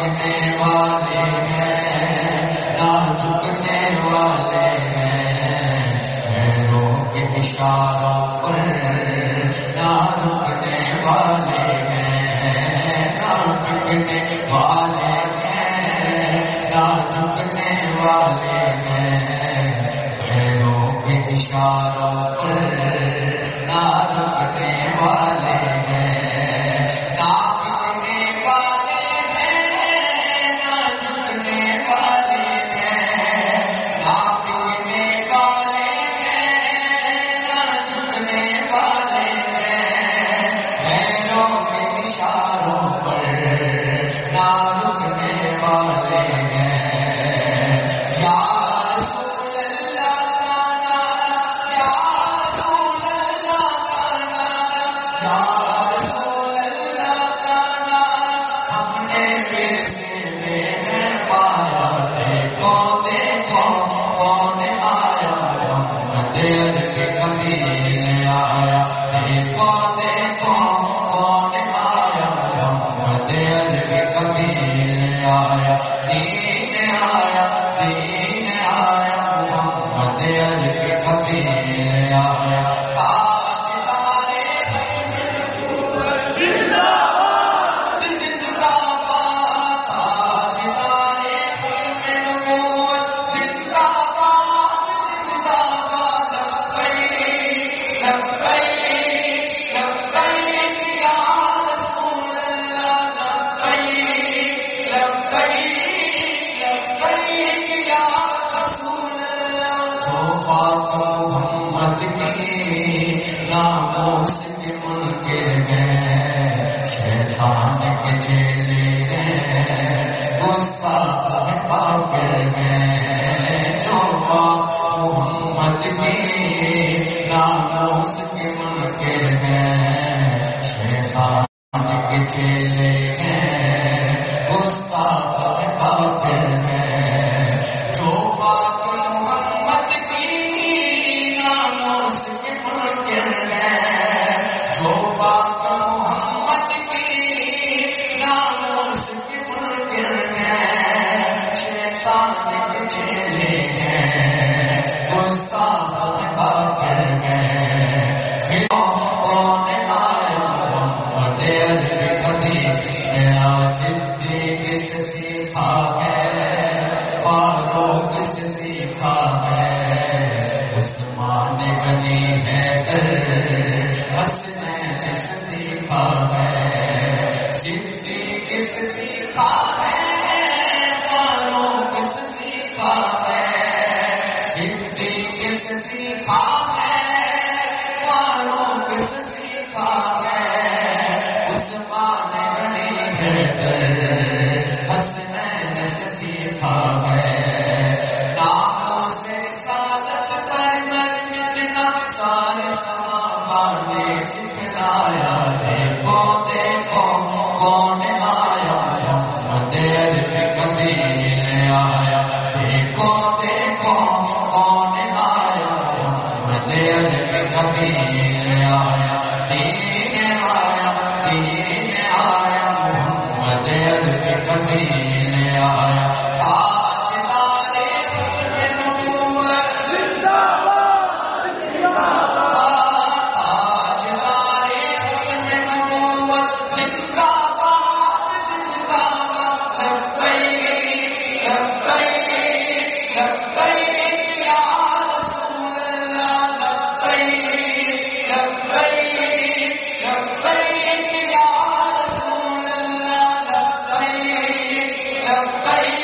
جھکنے والے ہیں، نہ جھکنے والے ہیں، پیروں کے اشاروں پر نہ رکنے والے ہیں، نہ رکنے والے ہیں، نہ جھکنے والے ہیں، پیروں کے اشاروں پر نہ رکنے والے ہیں، نہ بکنے والے ہیں، نہ جھکنے والے ہیں، نہ بکنے والے ہیں، نہ جھکنے والے ہیں، پیروں کے اشاروں پر نہ رکنے والے ہیں۔ یا رسول اللہ کا نعرہ، یا رسول اللہ کا نعرہ، یا رسول اللہ کا نعرہ ہم نے ورثے میں پایا، دیکھو دیکھو کون آیا، محمد عرب قبیل آیا، دیکھو دیکھو کون آیا، محمد عرب قبیل آیا، دین آیا، دین آیا، محمد عرب قبیل آیا، تاجدار نبوت زندہ باد، تاجدار نبوت زندہ باد، زندہ باد، لبیک لبیک لبیک یا رسول اللہ، لبیک لبیک لبیک یا رسول اللہ، جو پاک محمد کی ناموس کے منکر ہیں، شیطان کے چیلے ہیں، گستاخ کافر ہیں، جو پاک محمد کی ناموس کے منکر ہیں، شیطان کے چیلے ہیں، گستاخ کافر ہیں، جو پاک محمد کی ناموس کے منکر ہیں، جو پاک محمد کی ناموس کے منکر ہیں، شیطان کے چیلے ہیں، گستاخ کافر ہیں، کون آیا، محمد عرب قبیل آیا، صدیق سے سیکھا ہے، فاروق سے سیکھا ہے، عثمان غنی حیدر حسنین سے سیکھا ہے، صدیق سے سیکھا ہے، فاروق سے سیکھا ہے، صدیق سے سیکھا ہے، فاروق سے سیکھا ہے، عثمان غنی حیدر حسنین سے سیکھا ہے، ناموں سے رسالت پر مرنا سارے صحابہ نے سکھلایا، دیکھو دیکھو کون آیا، محمد عرب قبیل آیا، دیکھو دیکھو کون آیا، محمد عرب قبیل آیا، دین آیا، دین آیا، محمد عرب قبیل آیا، تاجدار نبوت زندہ باد، زندہ باد، تاجدار نبوت زندہ باد، زندہ باد، لبیک لبیک لبیک یا رسول اللہ، لبیک لبیک لبیک یا رسول اللہ، لبیک لبیک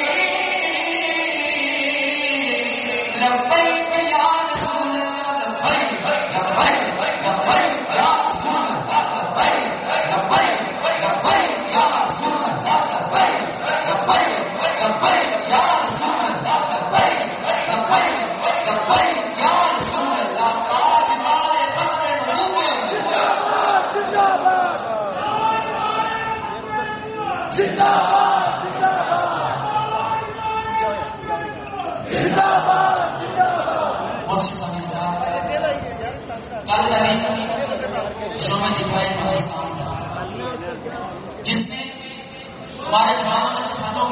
لبیک یا رسول اللہ، لبیک لبیک لبیک یا رسول اللہ، لبیک لبیک لبیک یا رسول اللہ، لبیک لبیک لبیک یا رسول اللہ، لبیک لبیک لبیک یا رسول اللہ، تاجدار ختم نبوت زندہ باد، زندہ باد، زندہ باد، زندہ باد، زندہ باد۔ بہت شکریہ کل جو میں دکھائی پاکستان جس نے ہمارے زمانے میں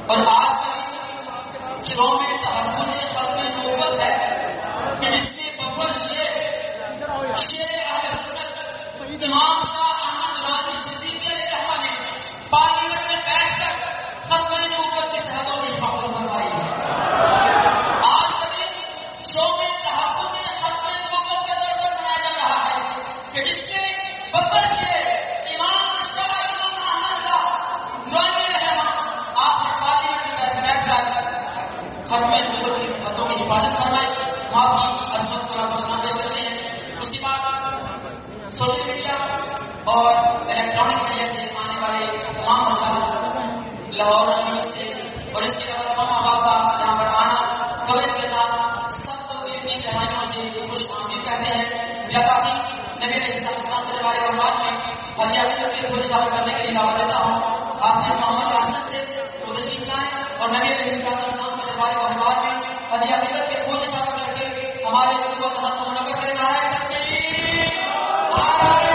اور آج شو میں تحفظ ختم نوبت ہے کہ جس نے ببر شیر اہل سنت امام شاہ احمد رانی صدیقی علیہ الرحمہ نے پارلیمنٹ میں بیٹھ کر ختم نوبت کے تحفظ کی حفاظت فرمائی ہے. آج کا دن شو میں تحفظ ختم نوبت کے طور پر منایا جا رہا ہے کہ جس نے ببر شیر امام شاہ احمد رانی علیہ الرحمہ آخر پارلیمنٹ میں بیٹھ کر ختم نبوت کی حفاظتوں کی حفاظت فرمائی. وہاں بھی عظمت کو آپ سلام پیش کرتے ہیں. اس کے بعد سوشل میڈیا اور الیکٹرانک میڈیا سے آنے والے تمام مسائل لاہور نیوز سے اور اس کے علاوہ تمام احباب کا یہاں پر آنا کوریج کرنا سب کو علمی کہانیوں سے خوش آمدید کہتے ہیں. جگہ بھی نبی علیہ السلام کے بارے اور بعد میں ہدیہ بھی تھوڑی شامل کرنے کے لیے دعوت دیتا ہوں. آپ نے محمد حسن سے تشریف لائیں اور نبی علیہ السلام کے بارے اور بعد میں ہدیہ بھی کے پھول شامل کر کے ہمارے کو منور کرے. نعرہ تکبیر، نعرہ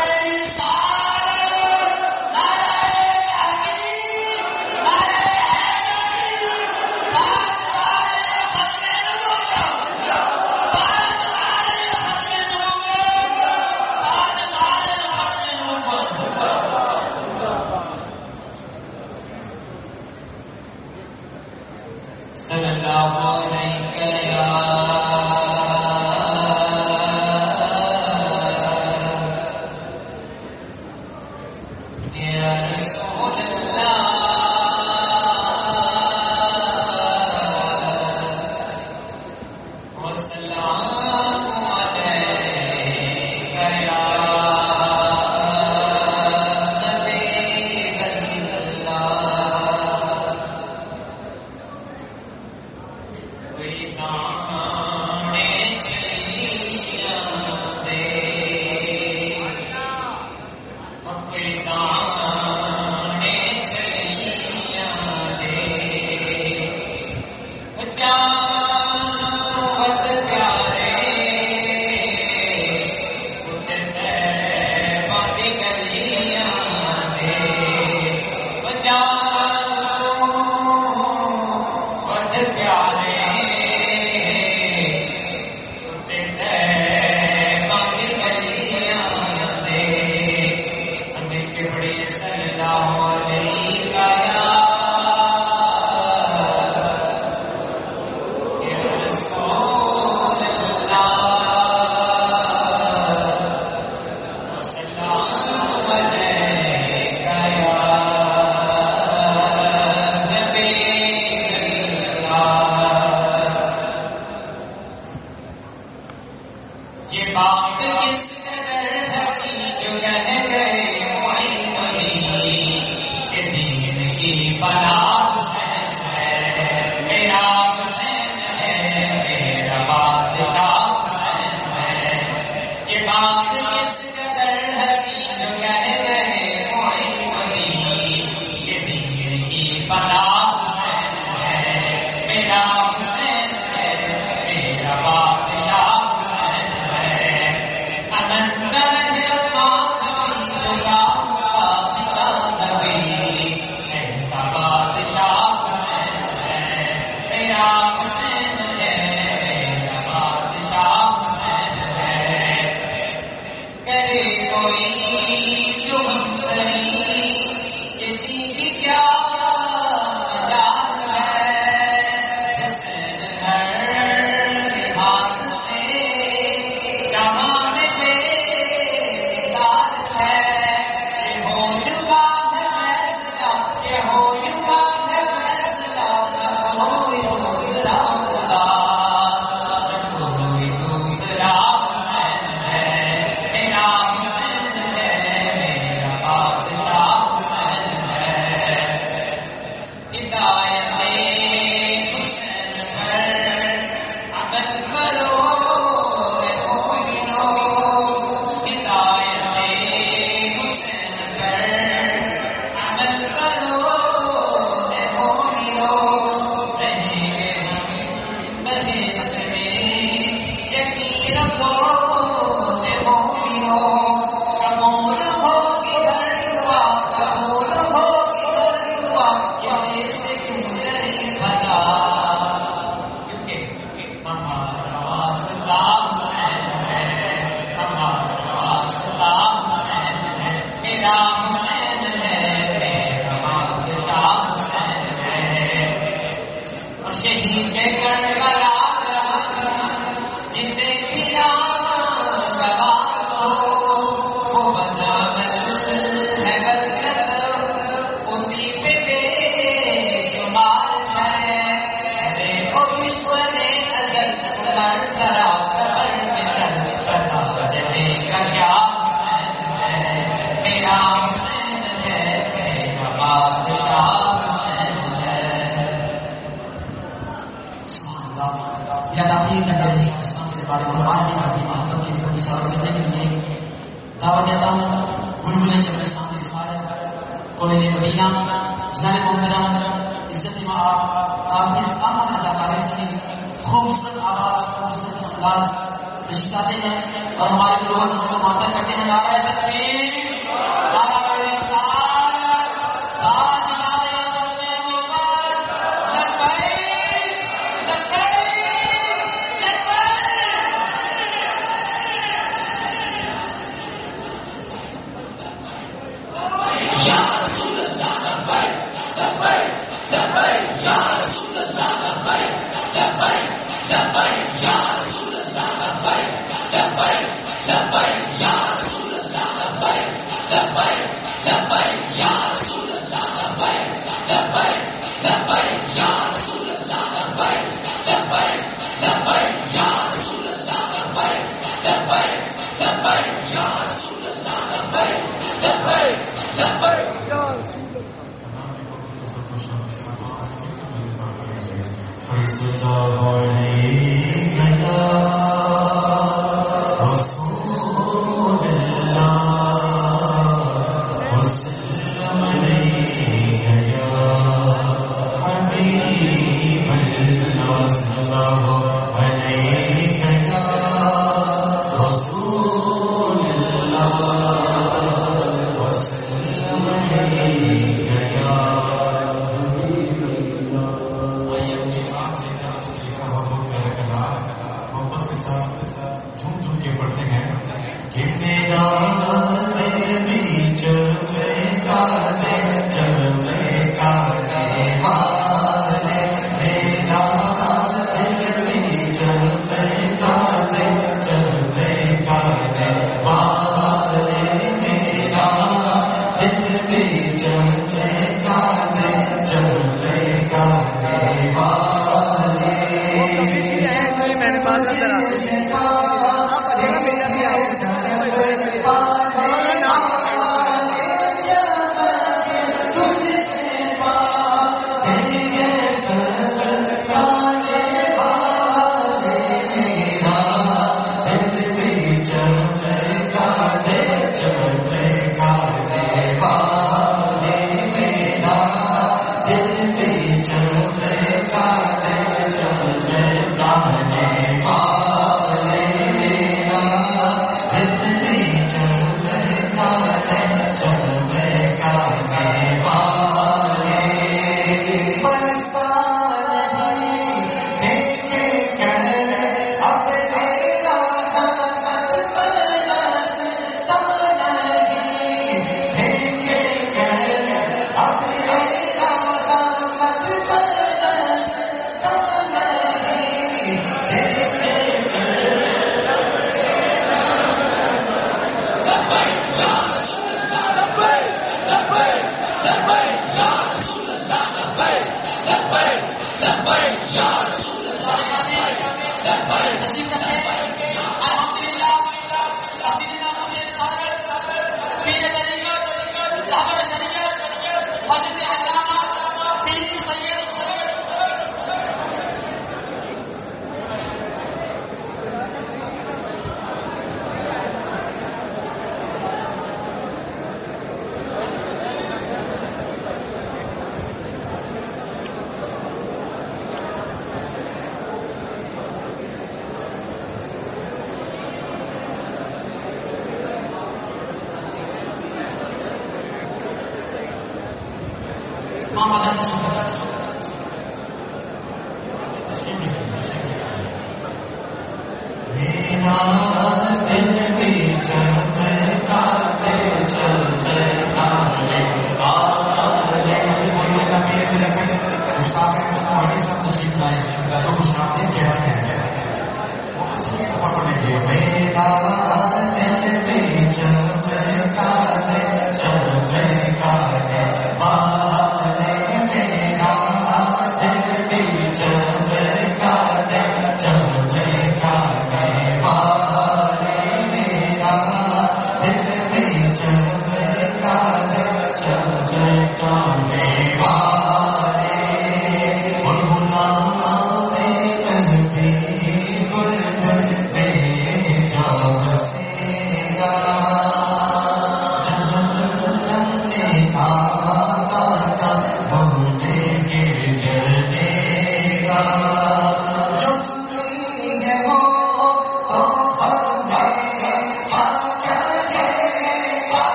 دعوت دیتا ہوں بلبلیں چبرستان کے سارے کوئلے مدینہ جناب محترم عزت مآب حافظ احمد اداکارے سے خوبصورت آواز خوبصورت انداز تشریف لاتے ہیں اور ہمارے لوگ ہم کو معطل کرتے ہیں. نعرہ تکبیر، نعرہ رسالت، تاج نعرہ نبوت، لبیک لبیک لبیک یا رسول اللہ لبیک لبیک لبیک یا رسول اللہ لبیک لبیک لبیک یا رسول اللہ لبیک لبیک لبیک یا رسول اللہ لبیک لبیک لبیک یا رسول اللہ لبیک لبیک لبیک یا رسول اللہ لبیک لبیک لبیک یا رسول اللہ لبیک لبیک لبیک یا رسول اللہ لبیک لبیک لبیک.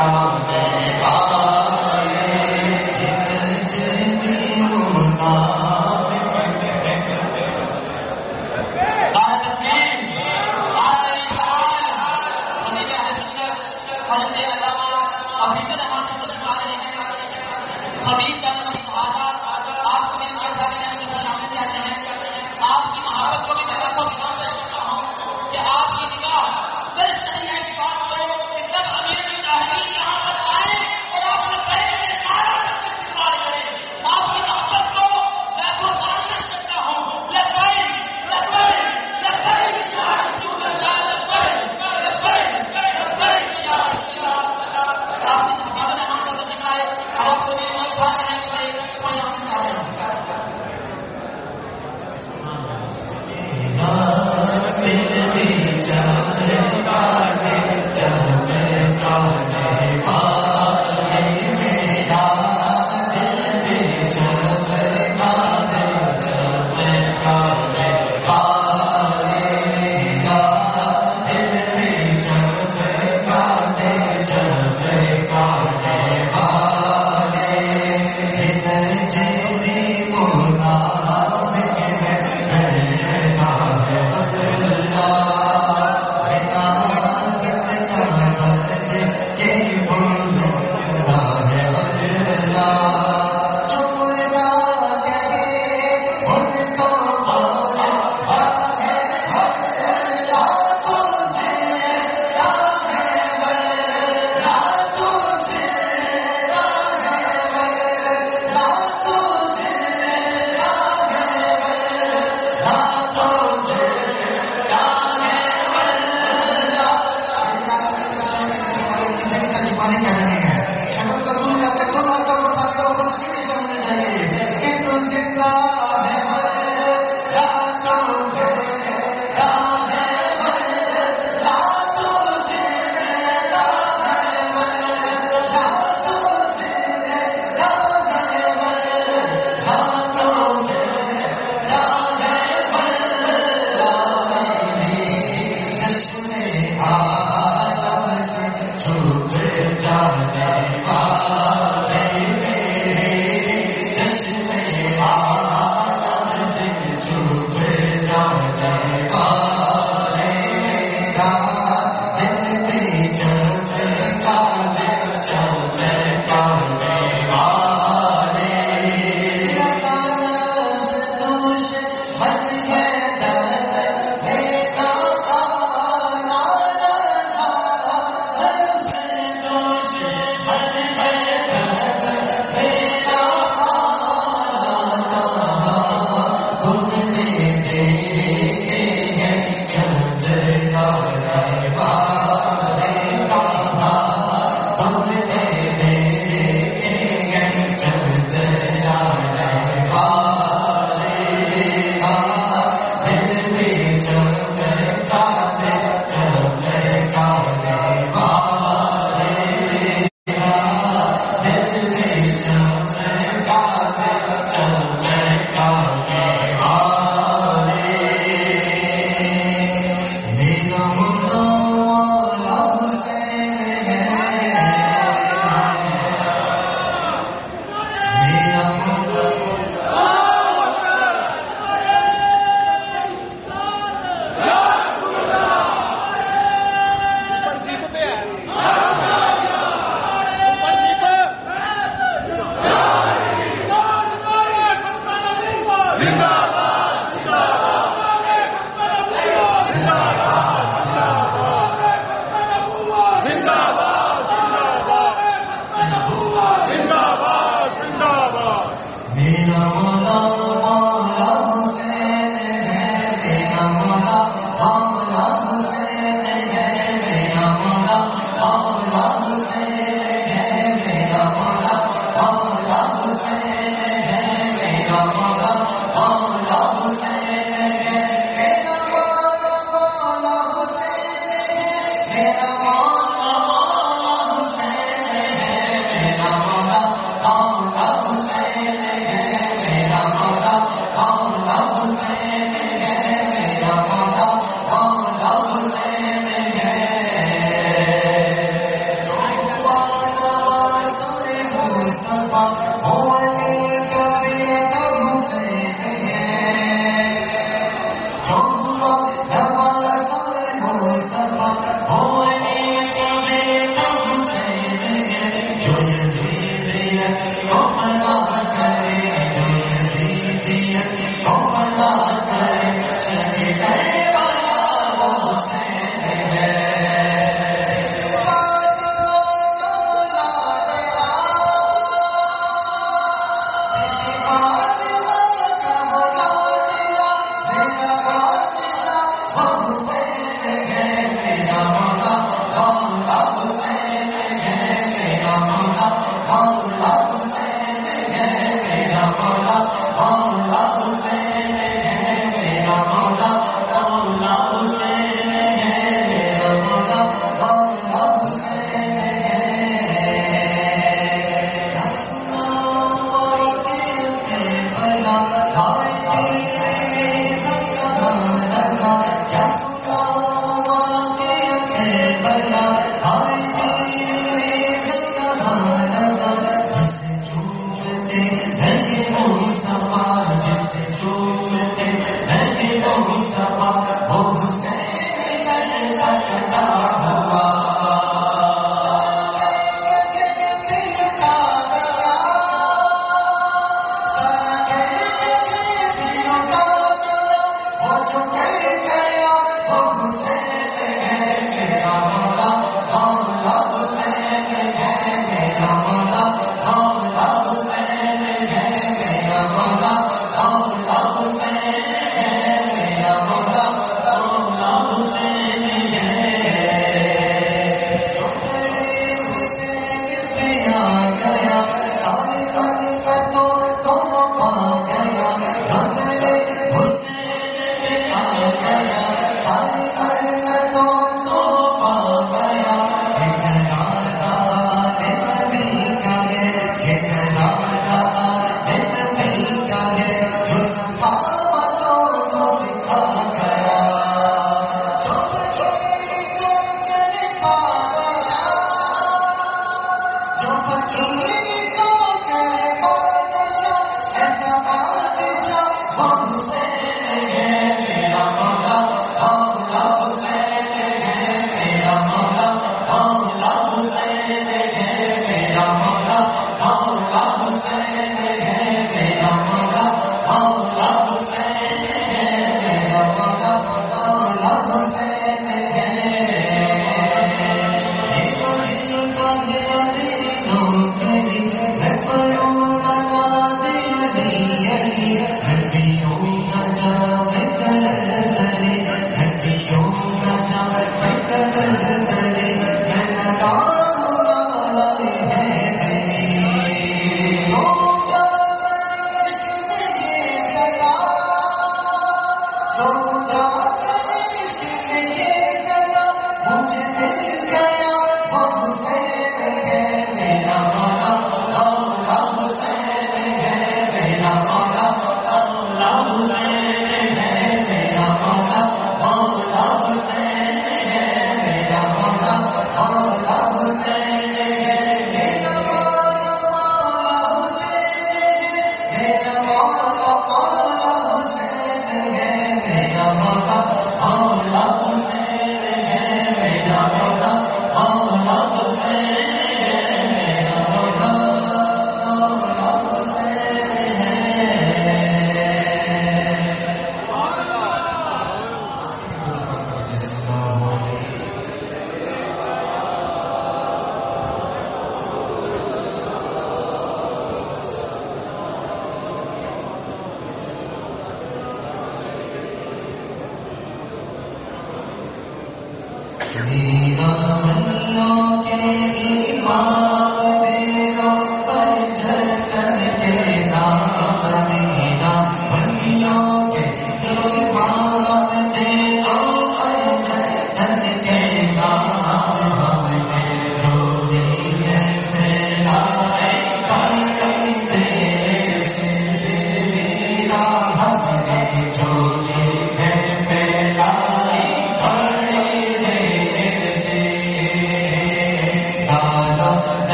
جا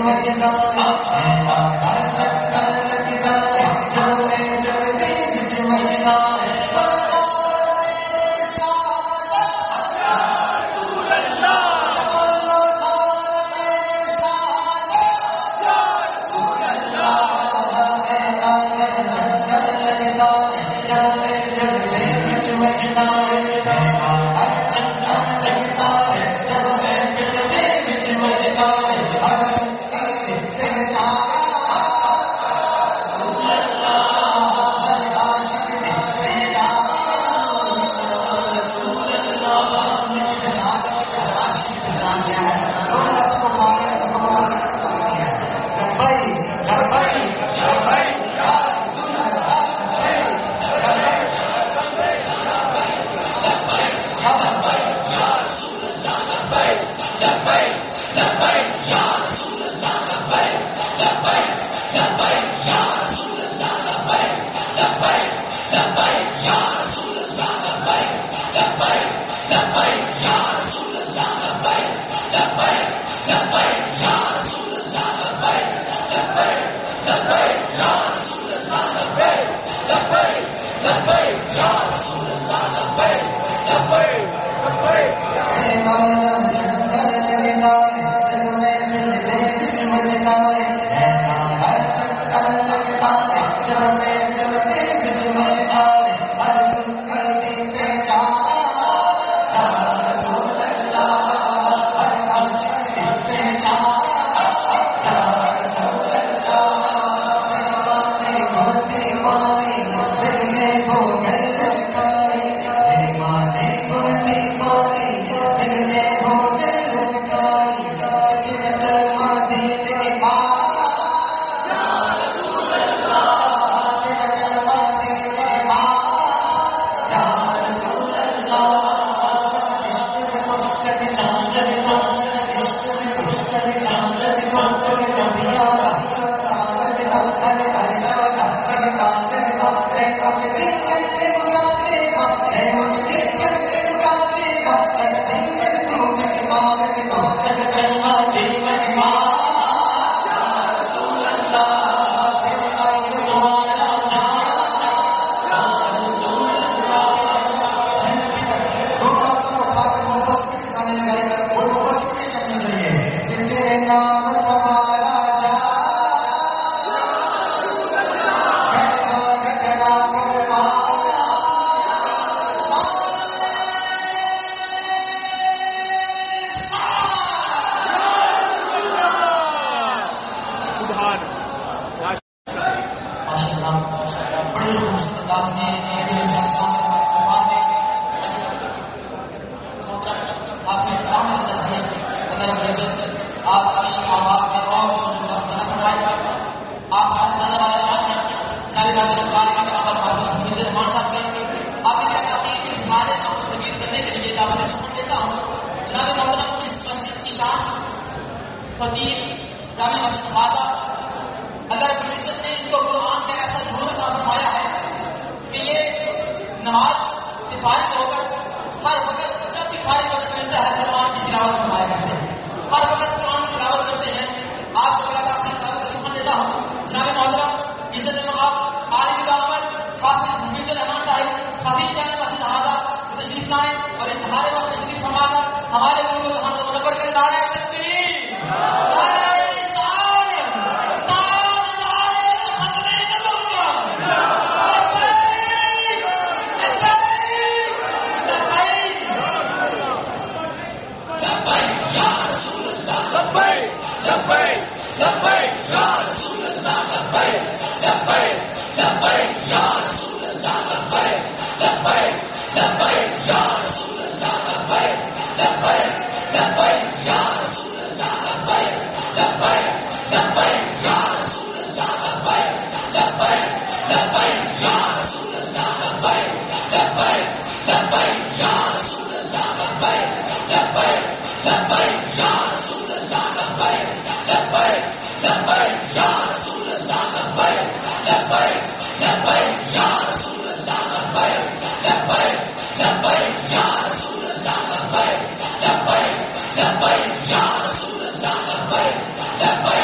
لبیک یا رسول اللہ لبیک لبیک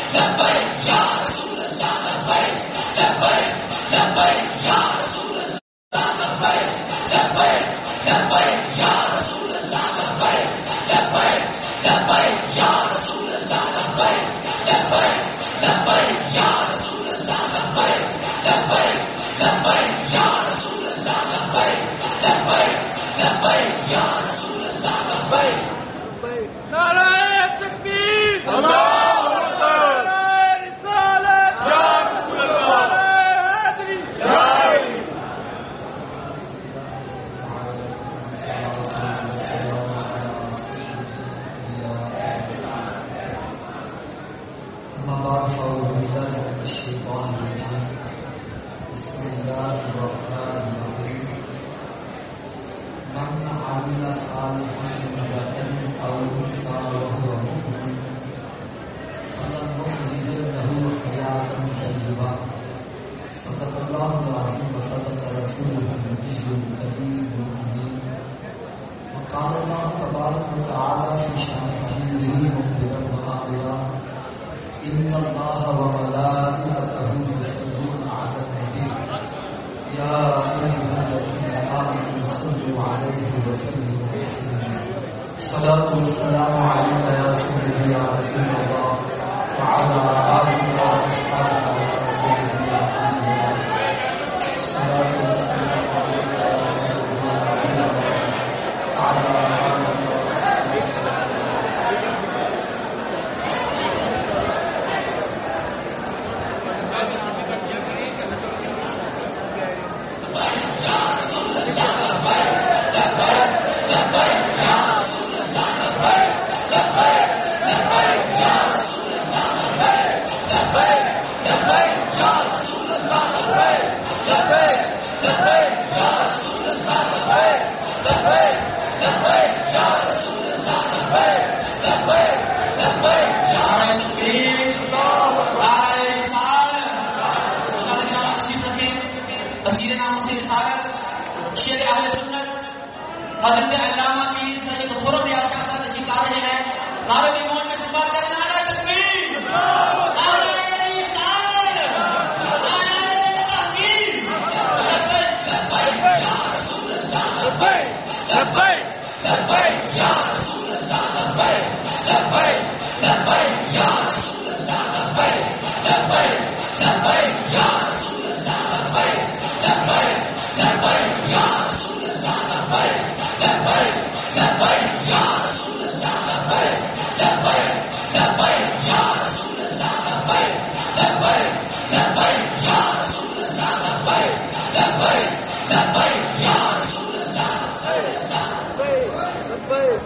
لبیک یا رسول اللہ لبیک لبیک لبیک یا رسول اللہ لبیک لبیک لبیک یا رسول اللہ لبیک لبیک لبیک یا رسول اللہ لبیک لبیک لبیک یا رسول اللہ لبیک لبیک لبیک یا رسول اللہ لبیک لبیک لبیک یا رسول اللہ لبیک نعرہ تکبیر اللہ اکبر نعرہ رسالت یا رسول اللہ نعرہ حیدری أما بعد فأعوذ بالله من الشيطان الرجيم بسم الله الرحمن الرحيم من عمل صالحا من ذكر أو أنثى وهو مؤمن فلنحيينه حياة طيبة صدق الله العظيم وصدق رسوله النبي الكريم الأمين وقال الله تبارك وتعالى في شأن حبيبه مخبرا وآمرا إن الله وملائكته يصلون على النبي يا أيها الذين آمنوا صلوا عليه وسلموا تسليما الصلاة والسلام عليك يا سيدي يا رسول الله وعلى آلك وأصحابك يا سيدي يا حبيب الله الصلاة والسلام عليك يا سيدي يا حبيب الله وعلى آلك وأصحابك حضرت علامہ کی سید خرم ریاض کا تشریف لا رہے ہیں نعرہ موت میں استقبال کریں نعرہ تکبیر نعرہ رسالت نعرہ تحقیق لبیک یا رسول اللہ لبیک لبیک لبیک یا رسول اللہ لبیک لبیک لبیک یا رسول اللہ لبیک لبیک لبیک یا رسول اللہ لبیک لبیک لبیک یا رسول اللہ لبیک لبیک لبیک یا رسول اللہ لبیک لبیک لبیک یا رسول اللہ لبیک لبیک لبیک یا رسول اللہ لبیک لبیک لبیک یا رسول اللہ لبیک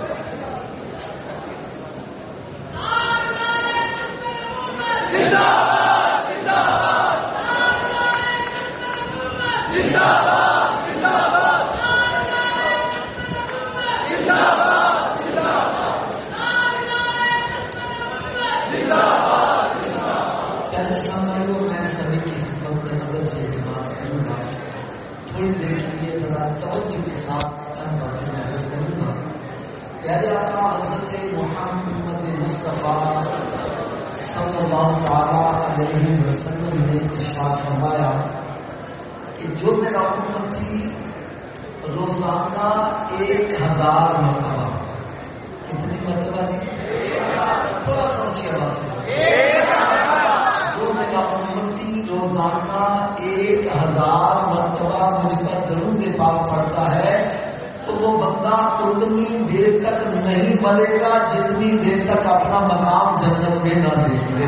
میں سبھی کی خدمت میں نظر سے التماس کروں گا تھوڑی دیر کے لیے ذرا توجہ کے ساتھ چند باتیں میں عرض کروں گا. پیارے آقا حضرت محمد مصطفیٰ صلی اللہ تعالیٰ علیہ وسلم نے ارشاد فرمایا کہ جو میرا امتی روزانہ 1000 مرتبہ کتنی مرتبہ جی تھوڑا سا اونچی آواز سے جو میرا امتی روزانہ 1000 مرتبہ مجھ پر درود پاک پڑتا ہے تو وہ بندہ اتنی دیر تک نہیں مرے گا جتنی دیر تک اپنا مقام جنت میں نہ دیکھ لے.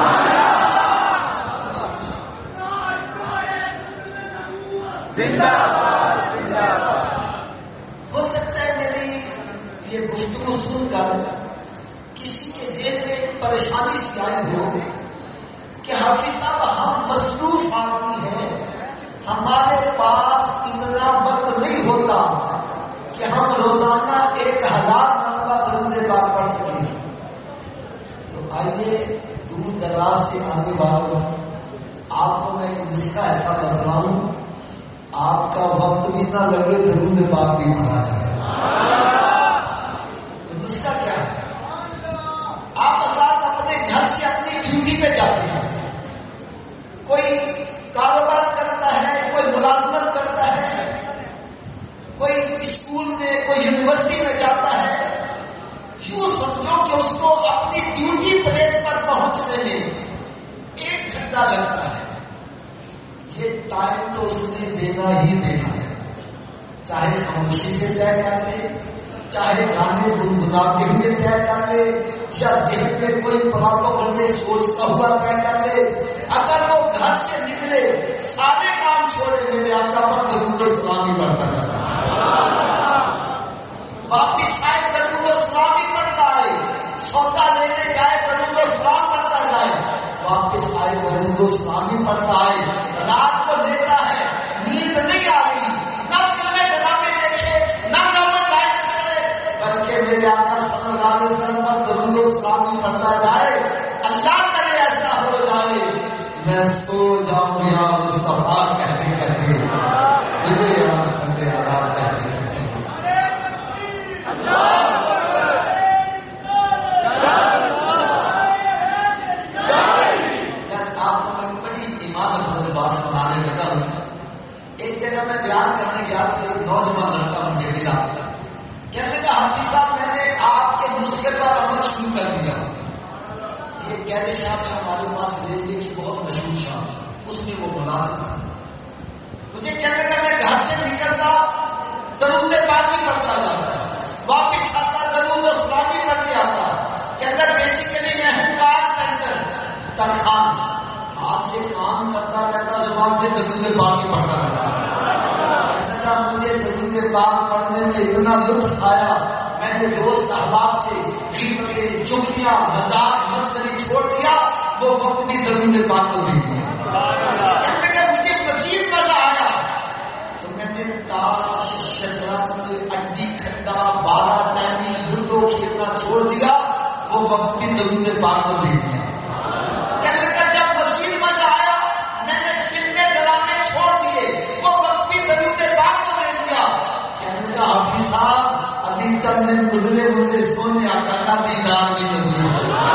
ہو سکتا ہے میری یہ گفتگو سن کر کسی کے ذہن میں پریشانی سی آئی ہو کہ حافظ صاحب ہم مصروف آدمی ہیں, ہمارے پاس اتنا وقت نہیں ہوتا کہ ہم روزانہ 1000 مرتبہ درود پاک پڑھ سکیں. تو آئیے دور دراز سے آنے والوں آپ کو میں ایک نسخہ ایسا بتلاؤں آپ کا وقت بھی نہ لگے درود پاک بھی پڑھا جائے. نسخہ کیا ہے؟ آپ حضرات اپنے گھر سے اپنی ڈیوٹی پہ جاتے ہیں، کوئی کاروبار کرتا ہے، کوئی ملازمت کرتا ہے، کوئی اسکول میں، کوئی یونیورسٹی میں جاتا ہے، یوں سمجھو کہ اس کو اپنی ڈیوٹی پلیس پر پہنچنے میں 1 گھنٹہ لگتا ہے۔ یہ ٹائم تو اس نے دینا ہی دینا ہے، چاہے خاموشی سے طے کر لے، چاہے گانے گنگناتے ہوئے طے کر لے، یا ذہن میں کوئی پراپگنڈے سوچتا ہوا طے کر لے۔ اگر وہ گھر سے نکلے، سارے کام چھوڑے، میرے آقا پر درود و سلام ہی پڑھتا جاتا ہے، واپس آئے درود و سلام ہی پڑھتا ہے، سودا لینے جائے درود و سلام پڑھتا جائے، واپس آئے درود و سلام ہی پڑھتا ہے۔ رات کو لیتا ہے، نیند نہیں آ رہی، نہ فلمیں ڈرامے دیکھے، نہ گورنمنٹ لائٹ کرے، بلکہ میرے آقا صلی اللہ علیہ وسلم پر درود و سلام ہی پڑھتا جائے۔ اللہ کرے ایسا ہو جائے میں سو جاؤں یا مصطفیٰ کہتے کہتے، مجھے یا سنڈے آرام کہتے کہتے۔ آپ کو میں بڑی ایمان سے بات سنانے لگا ہوں۔ ایک جگہ میں بیان کرنے گیا تو ایک نوجوان لڑکا مجھے ملا، کہنے کا حافظ صاحب میں نے آپ کے نسخے پر عمل شروع کر دیا۔ یہ کہنے صاحب ہے ہمارے پاس ریلوے کی بہت مشہور شاپ، اس میں وہ ملازم ہے۔ مجھے کہنے کا میں گھر سے نکلتا درود پاک ہی پڑھتا جاتا، واپس آتا درود و سلام ہی پڑھتے آتا۔ کہتا بیسیکلی میں ہوں کارپینٹر، تنخواہ، ہاتھ سے کام کرتا رہتا، زبان سے درود پاک ہی پڑھتا رہتا۔ کہتا مجھے درود پاک پڑھنے میں اتنا لطف آیا، میں نے دوست احباب سے غیبتیں، چغلیاں، مذاق، مسخرے چھوڑ دیا، وہ وقت بھی درود پاک کو دے دیا۔ کہنے کا مجھے مزید مزہ آیا تو میں نے تاش، شطرنج، اڈی کھڈا، بارہ ٹہنی، لوڈو کھیلنا چھوڑ دیا، وہ وقت بھی درود پاک کو دے دیا۔ کہنے کا جب مزید مزہ آیا میں نے فلمیں ڈرامے چھوڑ دیے، وہ وقت بھی درود پاک کو دے دیا۔ کہنے کا حافظ صاحب ابھی چند دن گزرے، مجھے سونے آقا کا دیدار بھی نہیں ہوا۔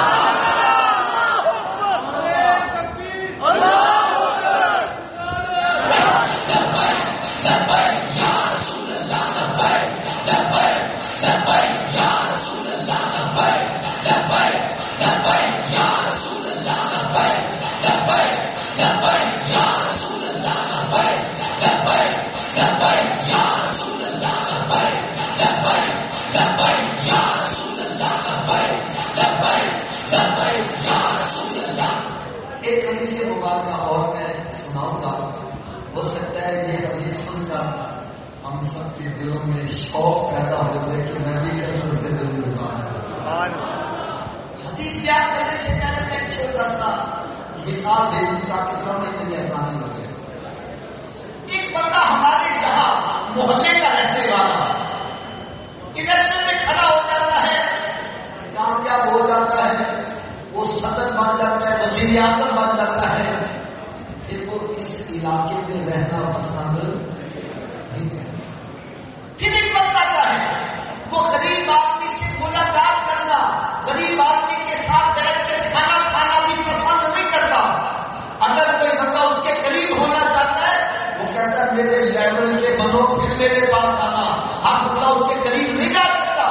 ایک حدیث مبارکہ اور میں سناؤں گا، ہو سکتا ہے یہ حدیث سن کر ہم سب کے دلوں میں شوق پیدا ہو جائے کہ میں بھی کثرت سے درود پاک۔ حدیث بیان کرنے سے پہلے میں چھوٹا سا مثال دے دوں تاکہ سمجھنے میں آسانی ہو جائے۔ ایک بندہ ہمارے یہاں محلے کا رہنے والا الیکشن میں کھڑا ہو جاتا ہے، کامیاب ہو جاتا ہے، وہ صدر بن جاتا ہے، وزیر اعظم بن جاتا ہے، پھر وہ اس علاقے میں رہنا پسند نہیں کرتا۔ پھر ایک وقت آتا ہے وہ غریب آدمی سے ملاقات کرنا، غریب آدمی کے ساتھ بیٹھ کے کھانا کھانا بھی پسند نہیں کرتا۔ اگر کوئی بندہ اس کے قریب ہونا چاہتا ہے وہ کہتا ہے میرے لیول کے بنو، پھر میرے پاس آنا، آپ بندہ اس کے قریب نہیں جا سکتا۔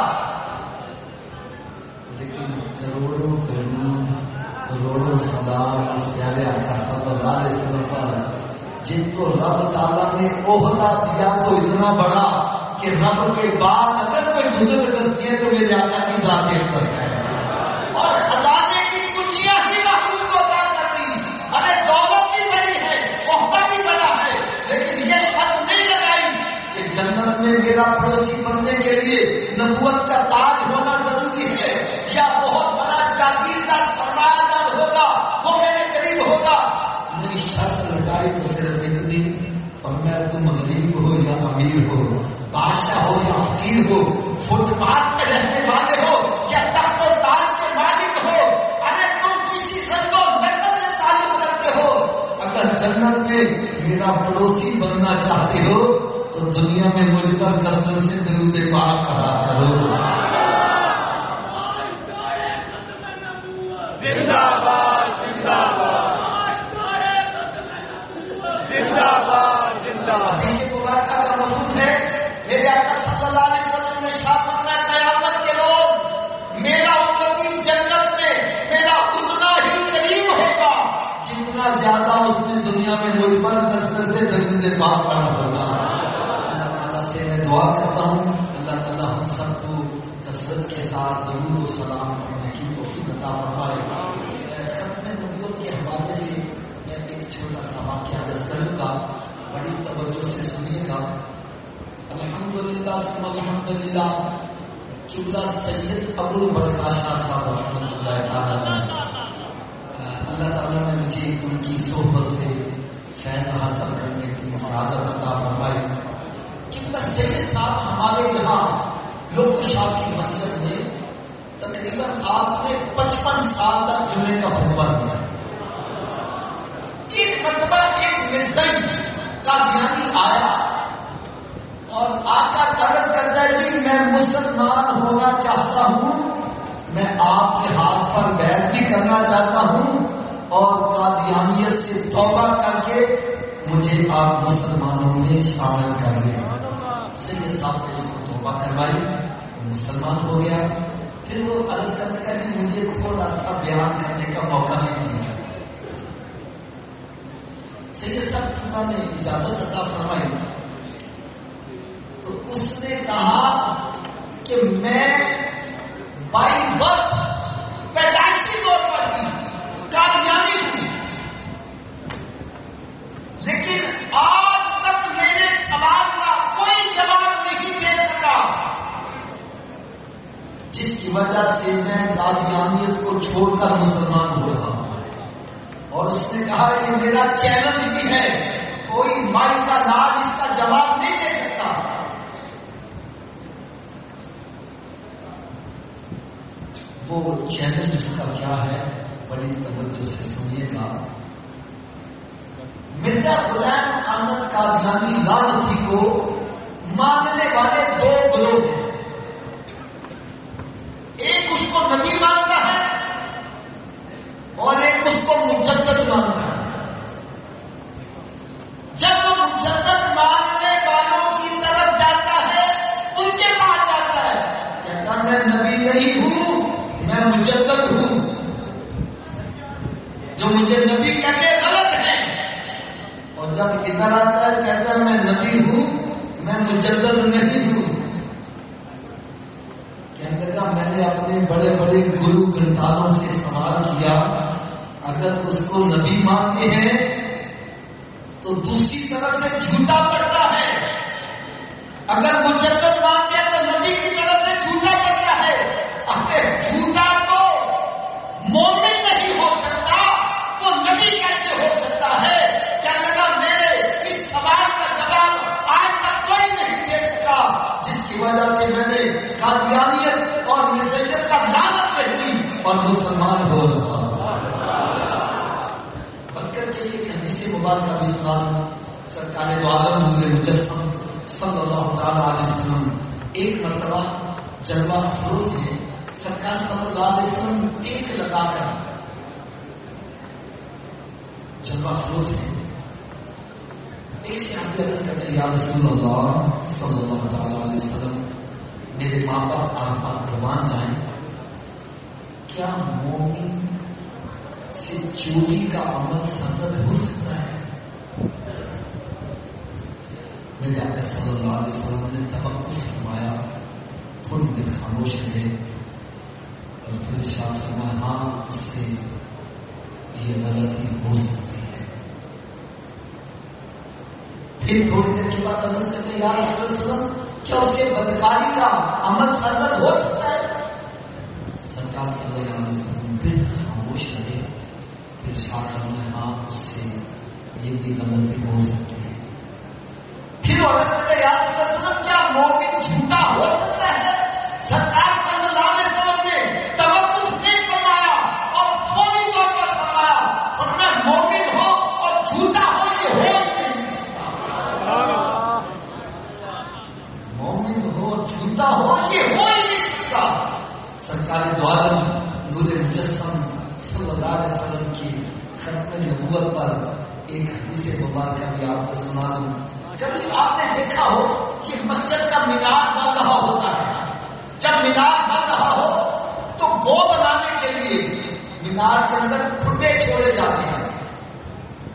لیکن کروڑوں کروڑوں سلام پیارے آقا صلی اللہ علیہ وسلم پر جن کو رب تعالیٰ نے عہدہ دیا تو اتنا بڑا کہ رب کے بعد اگر کوئی بزرگ کرتی ہے تو میرے آقا کی ذات پر ہے، اور خزانے کی کنجیاں ہی محبوب کو عطا کر دی۔ ارے دولت بھی بڑی ہے، عہدہ بھی بڑا ہے، لیکن یہ شرط نہیں لگائی کہ جنت میں میرا پڑوسی بننے کے لیے نبوت کا تاج ہونا ضروری ہے، یا بہت بڑا جاگیردار سرمایہ دار ہوگا وہ میرے قریب ہوگا۔ میری شرط لگائی تو صرف اتنی، اور میں تم غریب ہو یا امیر ہو، بادشاہ ہو یا فقیر ہو، فٹ پاتھ پہ رہنے والے ہو یا تخت و تاج کے مالک ہو، ارے تم کسی رنگ و نسل سے تعلق رکھتے ہو، اگر جنت میں میرا پڑوسی بننا چاہتے ہو تو دنیا میں مجھ پر کثرت سے درود پاک پڑھا کرو۔ زندہ باد اتنا زیادہ اس نے دنیا میں مجھ پر کثرت سے درود پاک پڑھا ہوگا. اللہ تعالیٰ سے میں دعا کرتا ہوں اللہ تعالیٰ ہم سب کو کثرت کے ساتھ درود و سلام پڑھنے کی توفیق عطا فرمائے. ختم نبوت کے حوالے سے میں ایک چھوٹا سا واقعہ درج کروں گا، بڑی توجہ سے سنیے گا. الحمدللہ ثم الحمدللہ قبلہ سید ابو البرکات شاہ صاحب رحمۃ اللہ تعالیٰ اللہ تعالیٰ نے مجھے ان کی صحبت سے فیض حاصل کرنے کی سعادت عطا فرمائی. قبلہ سید صاحب ہمارے یہاں لوگ شاہ کی مسجد میں تقریباً آپ نے 55 سال تک جمعے کا خطبہ دیا. ایک مرتبہ ایک مرزائی قادیانی آیا اور آ کر عرض کرتا ہے جی میں مسلمان ہونا چاہتا ہوں، میں آپ کے ہاتھ پر بیعت بھی کرنا چاہتا ہوں اور قادیانیت سے توبہ کر کے مجھے آپ مسلمانوں میں شامل کر لیں. سید صاحب نے اس کو توبہ کروائی، مسلمان ہو گیا. پھر وہ عرض کرنے کا جی مجھے تھوڑا سا بیان کرنے کا موقع نہیں دیا. سید صاحب نے اجازت عطا فرمائی تو اس نے کہا کہ میں بائی برتھ پیدائشی طور پر بھی قادیانی ہوں، لیکن آج تک میرے سوال کا کوئی جواب نہیں دے سکا، جس کی وجہ سے میں قادیانیت کو چھوڑ کر مسلمان ہو رہا ہوں. اور اس نے کہا کہ میرا چیلنج بھی ہے، کوئی مائی کا لاج اس کا جواب نہیں دے سکتا. وہ چیلنج اس کا کیا ہے بڑی توجہ سے سنیے گا. مرزا غلام احمد قادیانی لعنتی کو ماننے والے دو گروہ ہیں. ایک اس کو نبی مانتا ہے اور ایک اس کو مجدد مانتا ہے. جب وہ مجدد ماننے والوں کی طرف جاتا ہے ان کے پاس جاتا ہے، کہتا میں نبی نہیں ہوں، میں مجدد ہوں، جو مجھے نبی کہتے غلط ہے. اور جب ادھر آتا ہے کہتا ہے میں نبی ہوں، میں مجدد نہیں ہوں. کہنے لگا میں نے اپنے بڑے بڑے گرو گرنتھالوں سے سوال کیا، اگر اس کو نبی مانتے ہیں تو دوسری طرف سے جھوٹا پڑتا ہے، اگر مجدد مانتے ہیں تو نبی کی طرف سے جھوٹا پڑتا ہے. اگر جھوٹا تو مومن نہیں ہو سکتا، وہ نبی کیسے ہو سکتا ہے؟ کیا لگا میرے اس سوال کا جواب آج تک کوئی نہیں دے سکا، جس کی وجہ سے میں نے قادیانیت اور مسیحیت کا لعنت بھیجی اور مسلمان ہو رہا. بچ کر کے ایک حدیث مبارکہ بھی سنا. سرکار دو عالم نور مجسم صلی اللہ تعالی علیہ وسلم ایک مرتبہ جلوہ افروز ہے. سرکار صلی اللہ علیہ وسلم ایک لگا کر جلوہ افروز ہے. ایک سے آگے عرض کرتے یا رسول اللہ صلی اللہ تعالی علیہ وسلم میرے ماں باپ آپ قربان جائیں، کیا مومن سے چوری کا عمل سرزد ہو سکتا ہے؟ میرے آقا صلی اللہ علیہ وسلم نے توقف فرمایا، تھوڑی دیر خاموش رہے اور پھر ارشاد فرمایا ہاں اس سے یہ غلطی ہو سکتی ہے. پھر تھوڑی دیر کے بعد عرض کرتے یا رسول اللہ کیا اس کے بدکاری کا عمل سرزد ہو سکتا ہے؟ سرکار صلی اللہ علیہ وسلم پھر خاموش رہے، پھر ارشاد فرمایا ہاں اس سے یہ بھی غلطی ہو سکتی ہے. پھر عرض کرتے یا رسول اللہ کیا مومن جھوٹا ہو سکتا ہے؟ سرکار صلی اللہ علیہ وسلم نے توقف نہیں فرمایا اور فوری طور پر فرمایا مومن ہو اور جھوٹا ہو یہ ہو ہی نہیں سکتا. مومن ہو جھوٹا ہو یہ ہو ہی نہیں سکتا. سرکار دو عالم نور مجسم صلی اللہ علیہ وسلم کی ختم نبوت پر ایک حدیث مبارکہ بھی آپ کو سنا دوں. کبھی آپ نے دیکھا ہو کہ مسجد کا مینار بن رہا ہوتا ہے، جب مینار بن رہا ہو تو گو بنانے کے لیے مینار کے اندر کھڈے چھوڑے جاتے ہیں.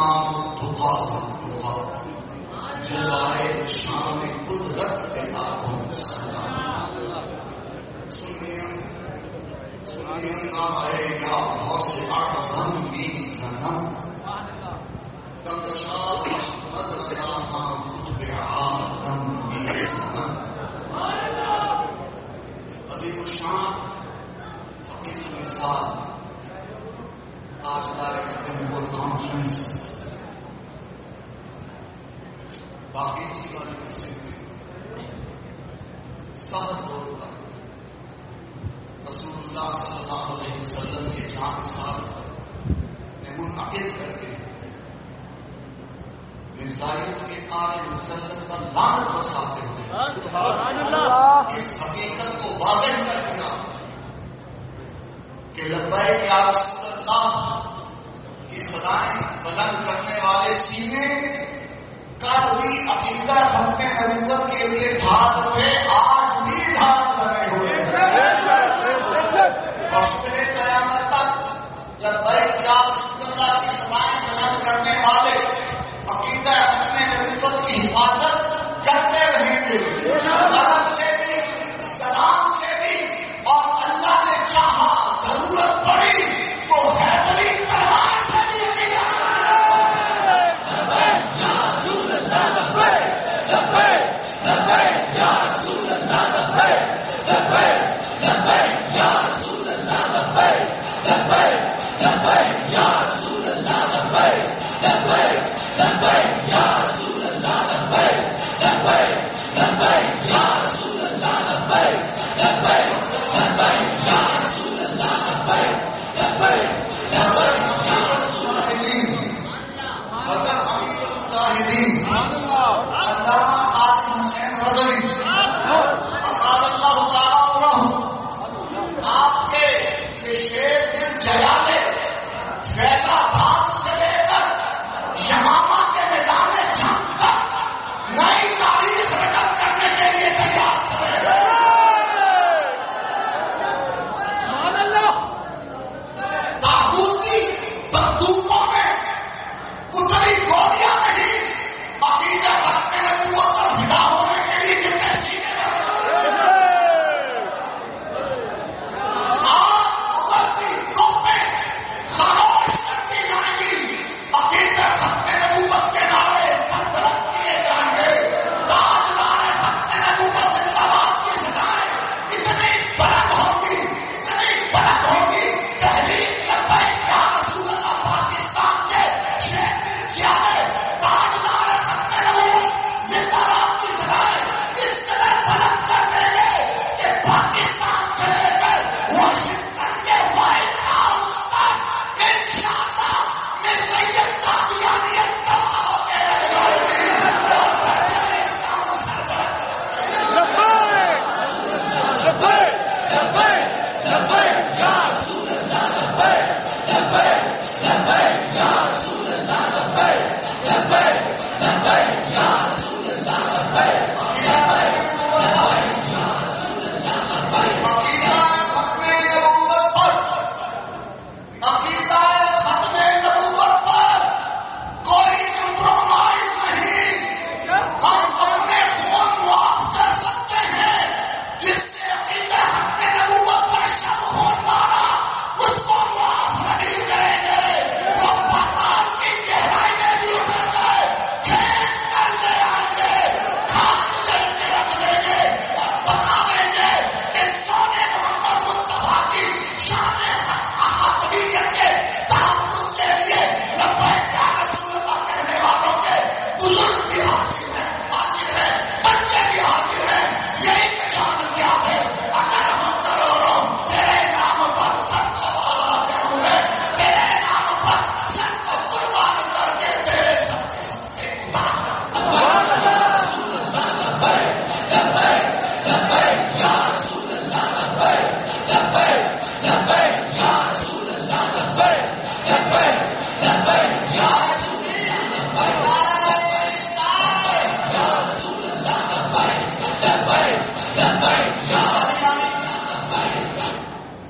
تمام دعا دعا جلوائے شان قدرت کے لاکھوں سلام سنیے آئے گا حوصلے اعظم بھی سنم کمشاد احمد رضا خان قطب عالم بھی سنم عظیم الشان فقیر المثال آج دائرہ نبوت کانفرنس باقی چیزوں کی مسجد میں سخت طور پر رسول اللہ صلی اللہ علیہ وسلم کے جان سال نے منعقد کر کے مرزائیت کے قائل مسلط پر لعنت برساتے ہوئے اس حقیقت کو واضح کر دیا کہ لبیک یا رسول اللہ کی صدائیں بلند کرنے والے سینے کل بھی عقیدہ ختم نبوت کے لیے ڈھال ہوئے آج بھی ڈھال بنے ہوئے اور قیامت تک لبیک یا رسول اللہ کی صدائیں بلند کرنے والے عقیدہ ختم نبوت کی حفاظت کرتے رہیں گے غلط سے بھی سلام سے بھی اور اللہ نے چاہا ضرورت پڑی تو حیدری تلوار سے بھی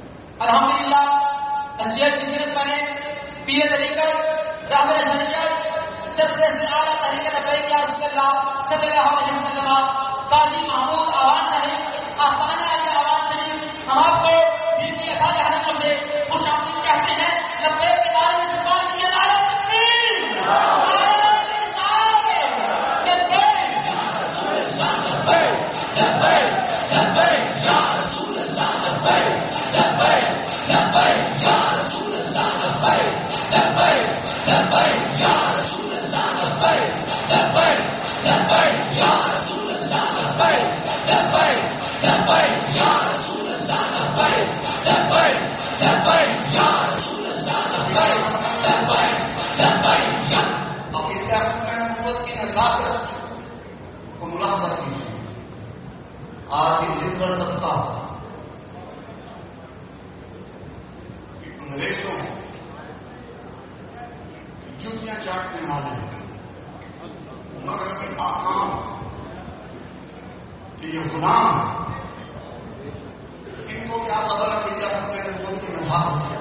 الحمدللہ نصیحت کی صورت میں پیر طریقت راہبر شریعت سرور اعلیٰ تحریک لبیک یا رسول اللہ صلی اللہ علیہ وسلم قاضی محمود آواز شریف آسانہ علی آواز شریف ہم آپ کو دین کی افاد حضرت سے خوش آمدید کہتے ہیں. لبیک کے بارے میں سوال کیا نعرہ تکبیر کی نزاکت کو ملاحظہ کیجیے. آج یہ ذکر طبقہ انگریزوں جوتیاں چاٹنے والے مغربی آکام کہ یہ غلام ان کو کیا خبر ہے کہ جب اپنے نبوت کی نزاکت کیا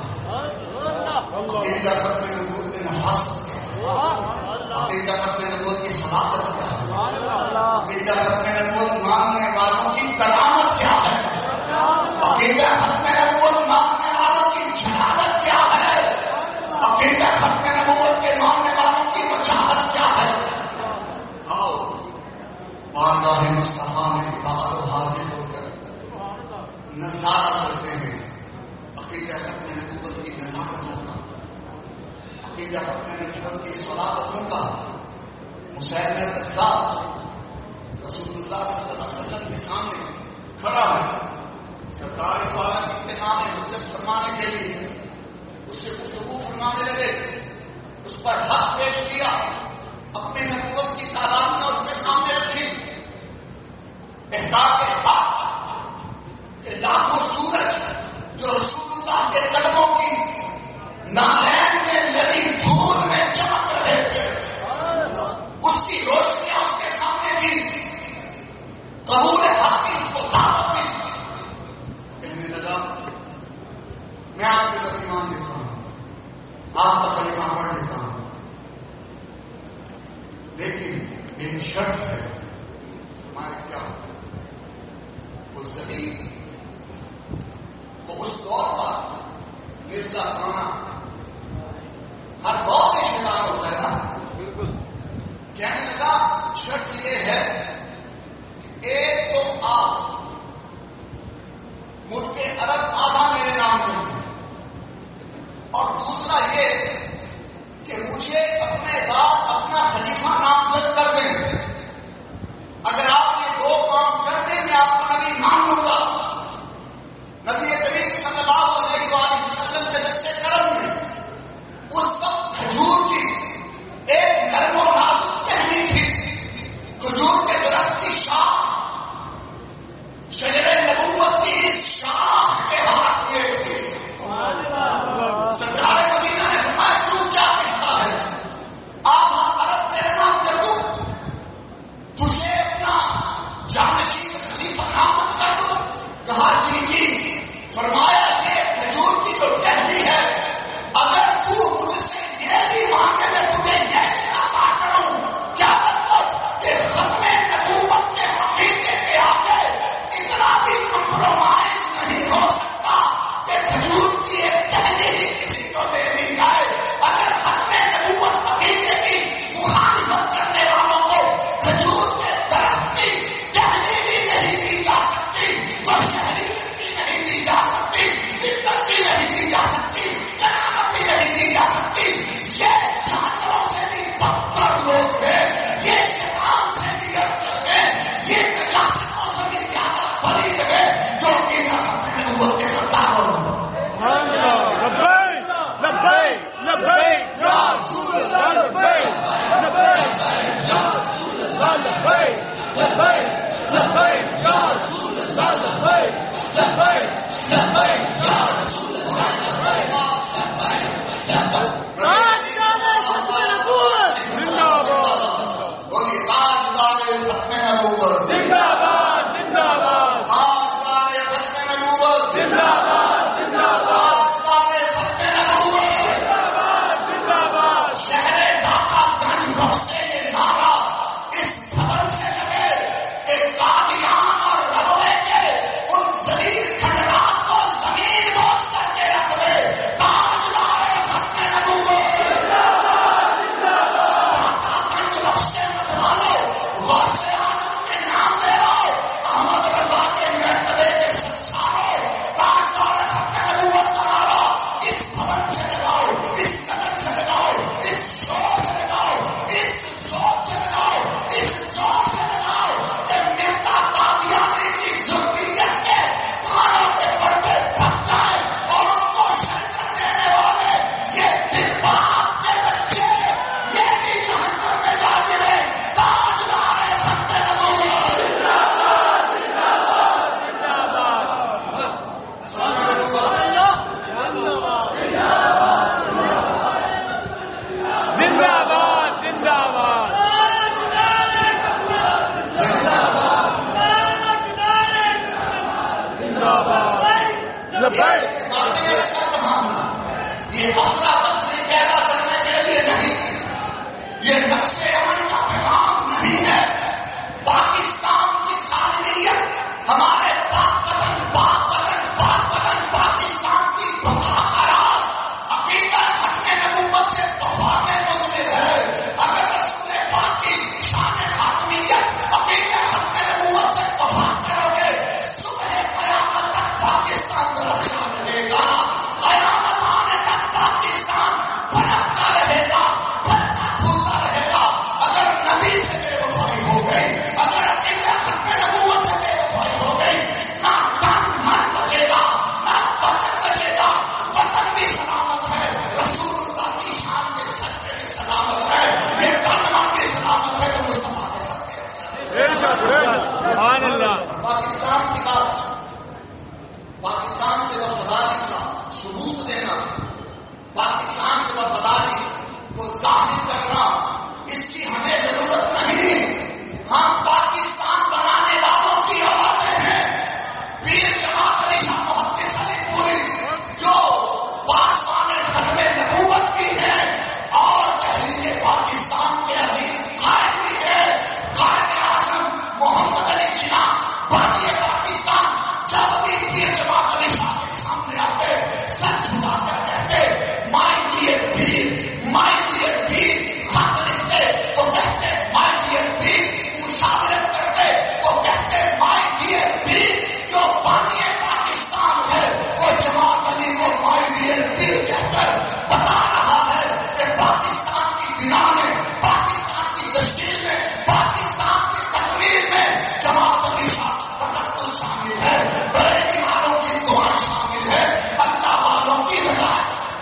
جب اپنے نبوت میں نفاست عقیدہ اپنے نبوت کی صداقت کیا ہے عقیدہ اپنے نبوت ماننے والوں کی کرامت کیا ہے عقیدہ اپنے نبوت ماننے والوں کی جہالت کیا ہے عقیدہ اپنے نبوت کے ماننے والوں کی وجاہت کیا ہے. آؤ بارگاہ مصطفیٰ میں باہر حاضر ہو کر نظارہ کرتے ہیں عقیدہ اپنے نبوت کی نزاکتوں کا عقیدہ اپنے نبوت کی صداقتوں کا. مسلم کذاب رسول اللہ صلی اللہ علیہ وسلم کے سامنے کھڑا ہے سرکار والا انتظام حجت فرمانے کے لیے اس سے گفتگو فرمانے لگے اس پر حق پیش کیا اپنے نبوت کی تعداد نے اس کے سامنے رکھی احکام کے حق کہ لاکھوں سورج جو رسول اللہ کے قدموں کی نالین میں لگی دھول میں چمک رہے تھے اس کی روشنیاں اس کے سامنے تھی قبول حق کی اس کو دعوت دی. کہنے لگا میں آپ کے پر ایمان دیتا ہوں آپ کا کلمہ پڑھ لیتا ہوں لیکن ایک شرط ہے ہمارے کیا وہ زمین وہ اس دور پر مرزا کھانا ہر دور میں شکار ہوتا ہے نا. کہنے لگا شرط یہ ہے کہ ایک تو آپ ملک عرب آدھا میرے نام میں اور دوسرا یہ کہ مجھے اپنے بعد اپنا خلیفہ نامزد کر دیں باتیں کر رہا ہوں یہ افرا تفری پیدا کرنے کے لیے نہیں، یہ نقش امن کا پیغام نہیں ہے۔ پاکستان کی سالمیت ہمارے پاکستان کی بقاء عقیدت ختم نبوت سے وفا میں مضمر ہے۔ اگر رسول پاک کی شان حاکمیت عقیدت ختم نبوت سے وفا کرو گے، صبح قیامت تک پاکستان کو رکشا ملے گا، قیامت آنے تک پاکستان بھٹکتا رہے گا، بھٹکتا پھولتا رہے گا۔ اگر نبی سے بے وفائی ہو گئی، اگر عقیدت ختم نبوت سے بے وفائی ہو گئی، نہ تن من بچے گا، نہ بدن بچے گا۔ وطن بھی سلامت ہے، رسول اللہ کی شان کے صدقے بھی سلامت ہے، یہ تن من بھی سلامت ہے تو مصطفیٰ کے صدقے سبحان اللہ۔ پاکستان کی بات، پاکستان سے وفاداری کا ثبوت دینا، پاکستان سے وفاداری کو ظاہر کرنا، اس کی ہمیں ضرورت نہیں۔ ہم پاکستان بنانے والوں کی آوازیں ہیں۔ پیر جماعت علی شاہ محمد علی پوری جو پاسبان ختم نبوت کی ہے اور تحریک پاکستان کے عظیم قائد بھی ہے، قائد اعظم محمد علی جناح بانی پاکستان، جب بھی پیر جماعت علی شاہ کے سامنے آتے سر جھکا کر کہتے my dear Pir, my dear پیر، خط لکھتے تو کہتے مائی ڈیئر پیر، مشاورت کرتے تو کہتے مائی ڈیئر پیر۔ جو بانی پاکستان ہے وہ جماعت علی کو مائی ڈیئر پیر کہہ کر بتا رہا ہے کہ پاکستان کی بنا میں، پاکستان کی تشکیل میں، پاکستان کی تقریر میں جماعت علی شاہ کا تقدس شامل ہے، بڑے دیواروں کی دعائیں شامل ہے، اللہ والوں کی رضا۔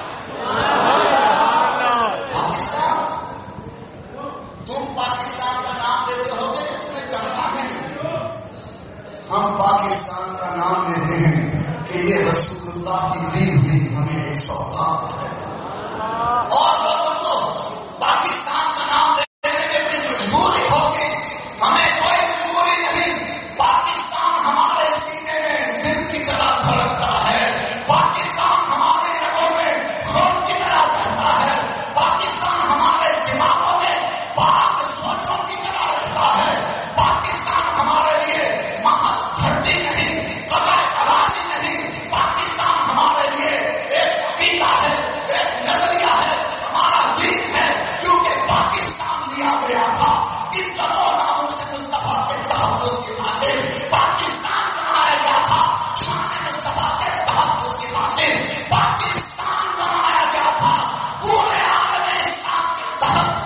پاکستان، تم پاکستان کا نام لیتے ہو گے تمہیں کرنا نہیں۔ ہم پاکستان کا نام لیتے ہیں کہ یہ رسول اللہ کی دی ہوئی ہمیں ایک سوغات ہے، اور لوگوں کو پاکستان کا نام لینے میں کوئی مجبوری ہوگی، ہمیں کوئی مجبوری نہیں۔ پاکستان ہمارے سینے میں دل کی طرح دھڑکتا ہے، پاکستان ہمارے رگوں میں خون کی طرح بہتا ہے، پاکستان ہمارے دماغوں میں پاک سوچوں کی طرح رہتا ہے۔ پاکستان ہمارے لیے محض دھرتی نہیں، قضاء اراضی نہیں، پاکستان ہمارے لیے ایک عقیدہ ہے، ایک نظریہ ہے، ہمارا دین ہے، کیونکہ پاکستان لیا گیا تھا عزت و ناموس سے مصطفیٰ کے تحفظ کی خاطر، پاکستان بنایا گیا تھا شان مصطفیٰ کے تحفظ کی خاطر، پاکستان بنایا گیا تھا پورے عالم اسلام کے تحت۔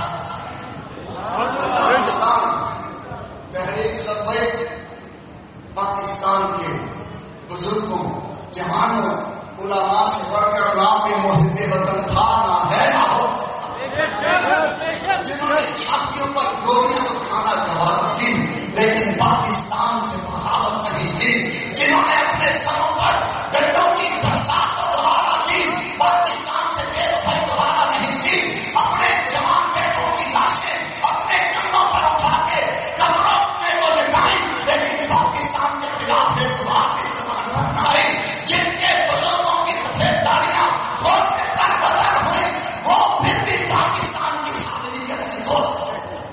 پاکستان تحریک لبیک پاکستان کے بزرگوں، جوانوں، علماء سے بڑھ کر نام میں محب وطن تھا، نہ ہے، نہ ہو، جنہوں نے چھاتیوں پر گولیاں کھانا گوارا کی لیکن پاکستان سے بغاوت نہیں کی، جنہوں نے اپنے سروں پر ڈنڈوں کی برسات کو گوارا کی، پاکستان سے بے وفائی گوارا نہیں کی، اپنے جوان بیٹوں کی لاشیں اپنے کندھوں پر اٹھا کے کمروں میں وہ لٹائی، لیکن پاکستان کے خلاف سے دعا کی زبان پر نہ آئی۔ جن کے بزرگوں کی سفید داڑیاں خون میں تر بدر ہوئی، وہ پھر بھی پاکستان کی سالمیت کی دوست ہے۔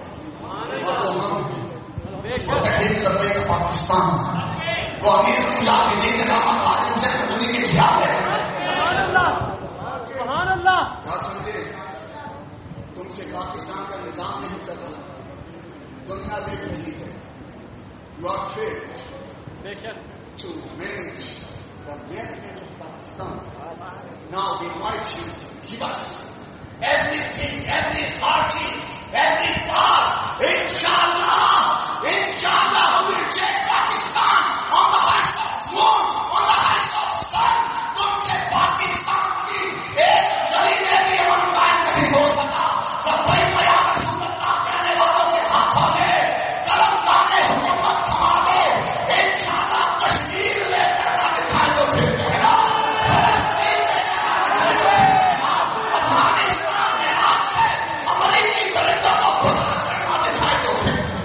وہ تحریک لبیک پاکستان، وہ امیر مجاہدین رحمت عالم سے کسوری کے خیال ہے۔ کیا سمجھے تم سے پاکستان کا نظام نہیں چل رہا، دنیا دیکھ رہی ہے۔ You are fit to manage the management of Pakistan. Now we invite you to give us everything, every authority, every power. Inshallah, inshallah we will take Pakistan on the heights of moon, on the heights of sun. تم سے پاکستان کی ایک گلی میں بھی امن قائم نہیں ہو سکا۔ صفائی یا رسول اللہ کہنے والوں کے ہاتھوں میں قلم دانے حکومت تھما دے، انشاءاللہ کشمیر لے کر دکھائے تو پھر کہنا فلسطین میں افغانستان میں آپ سے امریکی طریقہ کو خود کرنا دکھائے تو پھر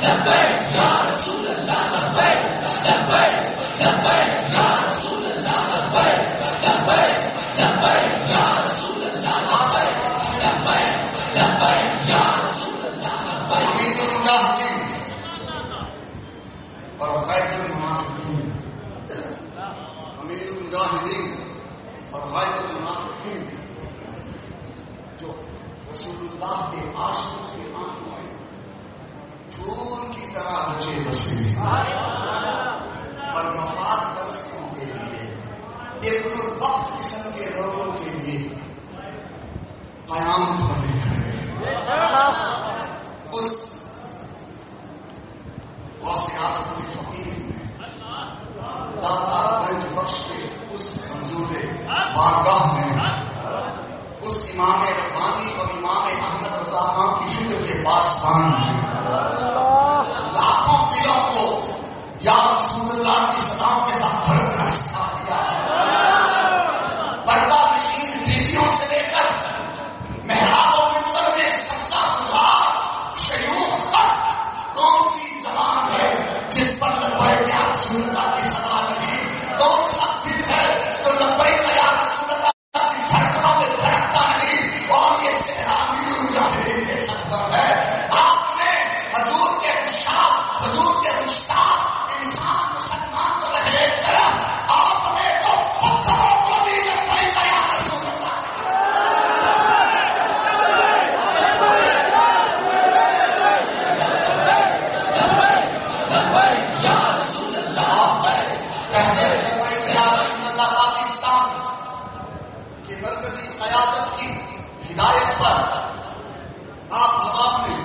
لبیک یا رسول اللہ لبیک لبیک لبیک یا رسول اللہ لبیک لبیک لبیک یا رسول اللہ لبیک لبیک لبیک یا رسول اللہ لبیک امیر المجاہدین اور قائد المنافقین امیر المجاہدین اور قائد المنافقین جو رسول اللہ کے عاشقوں کی آنکھوں میں چور کی طرح بچے بسے اور مفاد پرستوں کے لیے ایک وقت قسم کے لوگوں کے لیے قیامت بنے کھڑے اس سیاست کی فقیر میں داتا گنج بخش کے اس کمزور بارگاہ میں اس امام ربانی اور امام احمد رضا خان کی فکر کے پاسبان میں لاکھوں دلوں کو یا رسول اللہ کی صداؤں کے ساتھ دھڑکنا سکھا دیا پردہ نشین بیویوں سے لے کر محرابوں منبر میں سجدہ گزار شیوخ تک کون سی زبان ہے جس پر لبیک یا رسول اللہ کی صدا نہیں؟ کون سا دل ہے تو لبیک یا رسول اللہ کی دھڑکنوں میں دھڑکتا نہیں؟ اور یہ سہرامی مجاہدین کے سفر ہے. آپ نے حضور کے مشتاق حضور کے مشتاق انسان مسلمان تو رہے طرف آپ نے تو پتھروں کو بھی لبیک یا رسول اللہ لبیک یا رسول اللہ کہتے لبیک یا رسول اللہ. پاکستان کی مرکزی قیادت کی ہدایت پر آپ حوام میں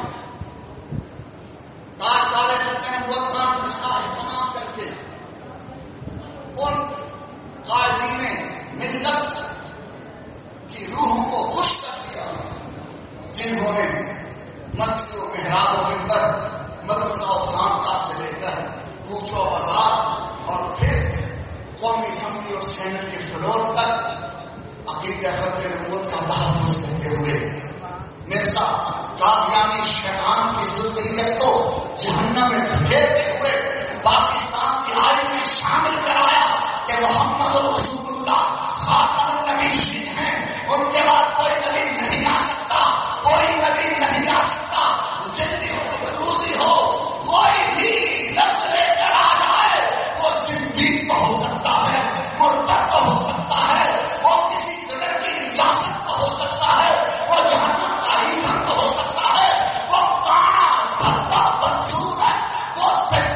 کارکارے کرتے ہیں وطن اس کا اہتمام کر کے ان قائدین ملت کی روح کو خوش کر دیا جنہوں نے مسجد و محراب و منبر مدرسہ و خانقاہ سے لے کر کوچ و بازار اور پھر قومی اسمبلی اور سینٹ کے فلور تک عقیدہ ختم نبوت کا تحفظ کرتے ہوئے مرزا قادیانی شیطان کی ذریت کو جہنم میں دھکیلتے ہوئے پاکستان کے آئین میں شامل کرایا کہ محمد رسول اللہ خاتم النبیین ہیں. ان کے بعد کوئی نبی نہیں آ سکتا, کوئی نبی نہیں آ سکتا. زندگی ہو روزی ہو کوئی بھی لفظ لے کر آ جائے وہ زندگی تو ہو سکتا ہے, مرتد تو ہو سکتا ہے, وہ کسی قدر کی نجاست تو ہو سکتا ہے, وہ جہنم کا ایندھن تو ہو سکتا ہے, وہ کانا بھدا بدسور ہے, وہ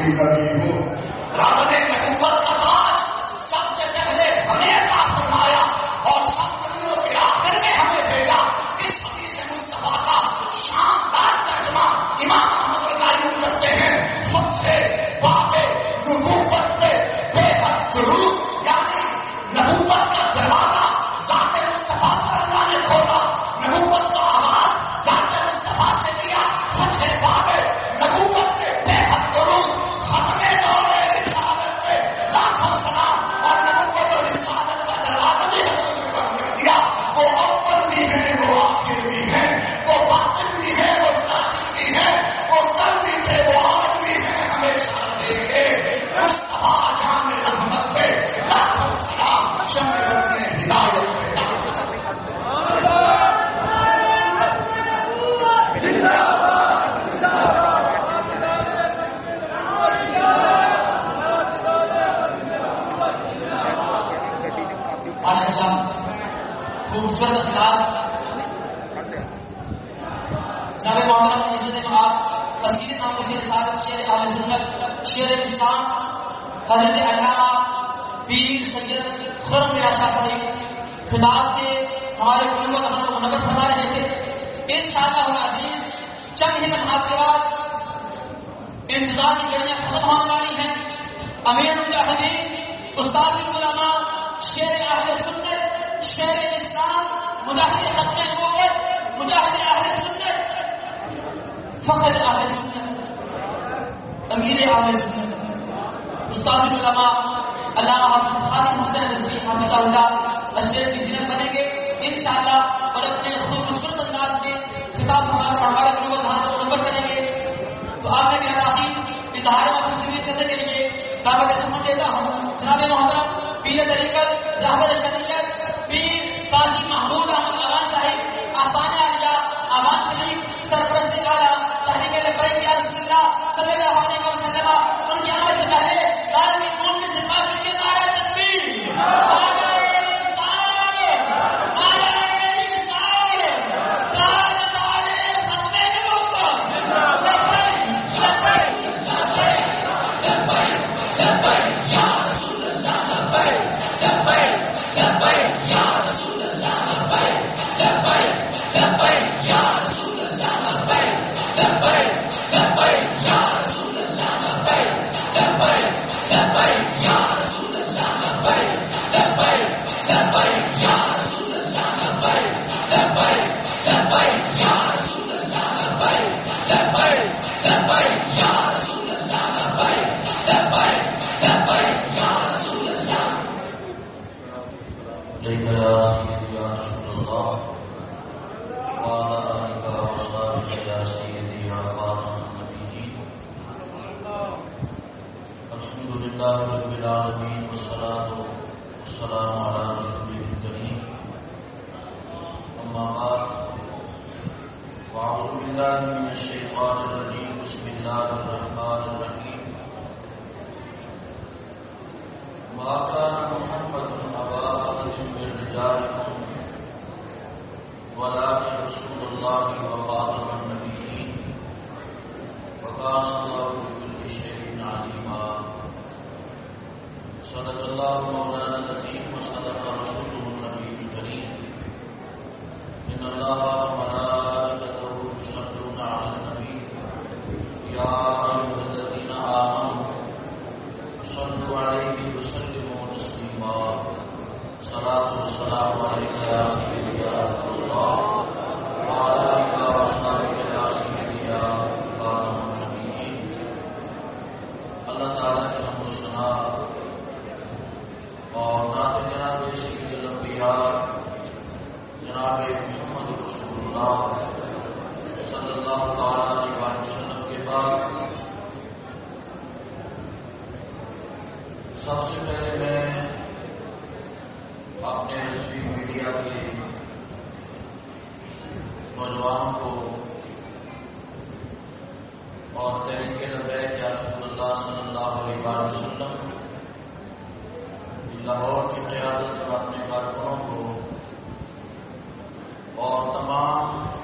کی نبی ہوں. رب نے نبوت کا تاج سب سے پہلے ہمیں عطا فرمایا اور سب نبیوں کے آخر میں ہمیں بھیجا. اس حدیث مصطفیٰ کا شاندار ترجمہ امام محمد رضا یوں کرتے ہیں: خود سے باب نبوت سے بے حد درود، یعنی نبوت کا دروازہ ذات مصطفیٰ پر اللہ نے کھولا، نبوت کا آغاز ذات مصطفیٰ سے کیا. خود سے باب نبوت سے بے حد درود، ختم دور رسالت پہ لاکھوں سلام، اور نبوت اور رسالت کا دروازہ بھی حضور نے بند کر دیا. وہ اول بھی ہے، وہ آخر بھی ہے، وہ باطن بھی ہے، وہ ظاہر بھی ہے، وہ کل بھی تھے، وہ آج بھی ہے، ہمیشہ رہیں گے. مصطفیٰ جان رحمت پہ لاکھوں سلام، شمعت میں ہدایت پہ ماشاء اللہ خوبصورت انداز. جناب محترم عزت آپ تصویر نام سے رسالت شیر اہل سنت شیر اسلام حضرت علامہ پیر سید خرم ریاض فرید خطاب سے ہمارے علوم کو منور فرما رہے تھے. انشاءاللہ العزیز چند ہی لمحات کے بعد انتظار کی گھڑیاں ختم ہونے والی ہیں. امیر المجاہدین استاد العلماء شیر اہل سنت شیر اسلام مجاہد حق نبوت مجاہد اہل سنت فخر اہل سنت امیر اہل سنت استاد العلماء علامہ حافظ خالد حسین رضوی حافظہ اللہ اشرف کی زینت بنیں گے انشاءاللہ اور اپنے خوبصورت انداز میں خطاب فرما کر ہمارے گروہ کو منور کریں گے. تو آپ نے کیا تاخیر اظہار مفسرین کرنے کے لیے دعوت سمجھ دیتا ہوں. جناب محترم پیر طریقت رہبر شریعت پیر قاضی محمود احمد اوان صاحب آسان عالیہ اوان شریف سرپرست اعلیٰ تحریک لبیک یا رسول اللہ صلی اللہ علیہ وسلم ان کی آمد سے پہلے عالمی کون میں سے بات کیجیے نعرہ تکبیر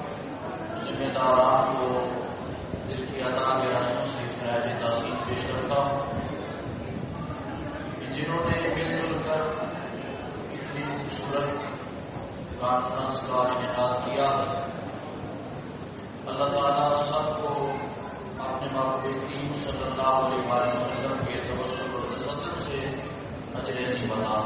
ذمہ داران کو دل کی عطا گہرائیوں سے خراج تحسین پیش کرتا کریم صلی اللہ علیہ وسلم کے توسل و تصدق سے اجر عظیم عطا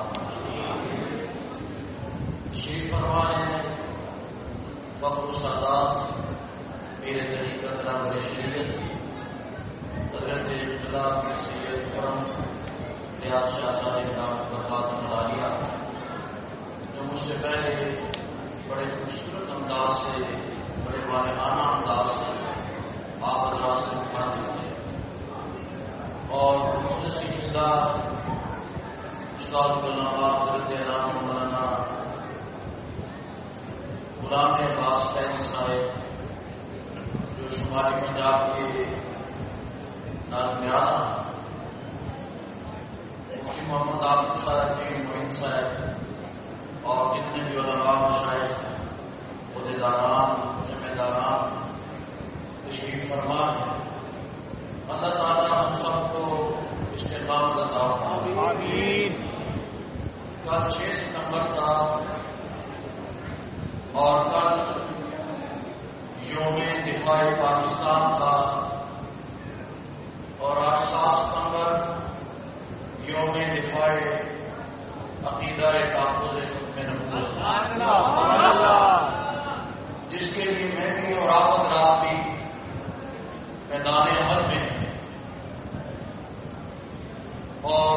تشریف فرمائے فخر و سعادات میرے طریقت رہبر شریعت حضرت جناب سید کرم ریاض شاہ صاحب نام برکات ملالیہ جو مجھ سے پہلے بڑے خوبصورت انداز سے بڑے والہانہ انداز سے آپ حضرات سے مخاطب تھے اور مخلصی خدا استاد علامہ حضرت علامہ مولانا غلام عباس فیضی صاحب جو شمالی پنجاب کے نازمیانہ مفتی محمد عابد صاحب کے معین صاحب اور جتنے بھی علماء مشائخ عہدیداران ذمہ داران تشریف فرما ہے اللہ تعالیٰ ہم سب کو استقامت عطا فرمائے. کل 6 ستمبر تھا اور کل یوم دفاع پاکستان تھا اور آج 7 ستمبر یوم دفاع عقیدہ تحفظ ختم نبوت جس کے لیے میں بھی اور آپ حضرات بھی میدان عمل میں ہیں اور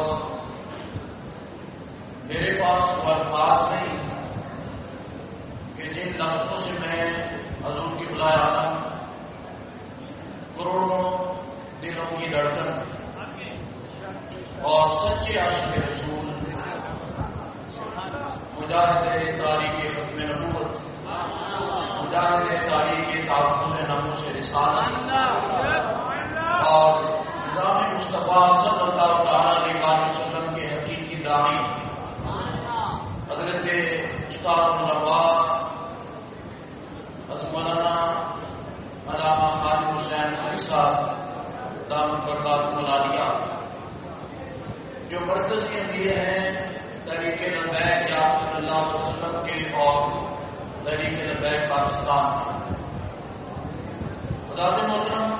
میرے پاس وہ الفاظ نہیں کہ جن لفظوں سے میں حضور کی بلائے عالم کروڑوں دلوں کی دھڑکن اور سچے عاشق رسول مجاہد تاریخ ختم نبوت مجاہد تاریخ تحفظ ناموس رسالت اور نظام مصطفیٰ صلی اللہ تعالی علیہ وسلم کے حقیقی داعی حضرت استاد النواب حضرت مولانا علامہ خالد حسین خلی صاحب دامت برکات ملالیہ جو مرکزی امیر ہیں تحریک لبیک آپ صلی اللہ علیہ وسلم کے اور تحریک لبیک پاکستان خدا سے محترم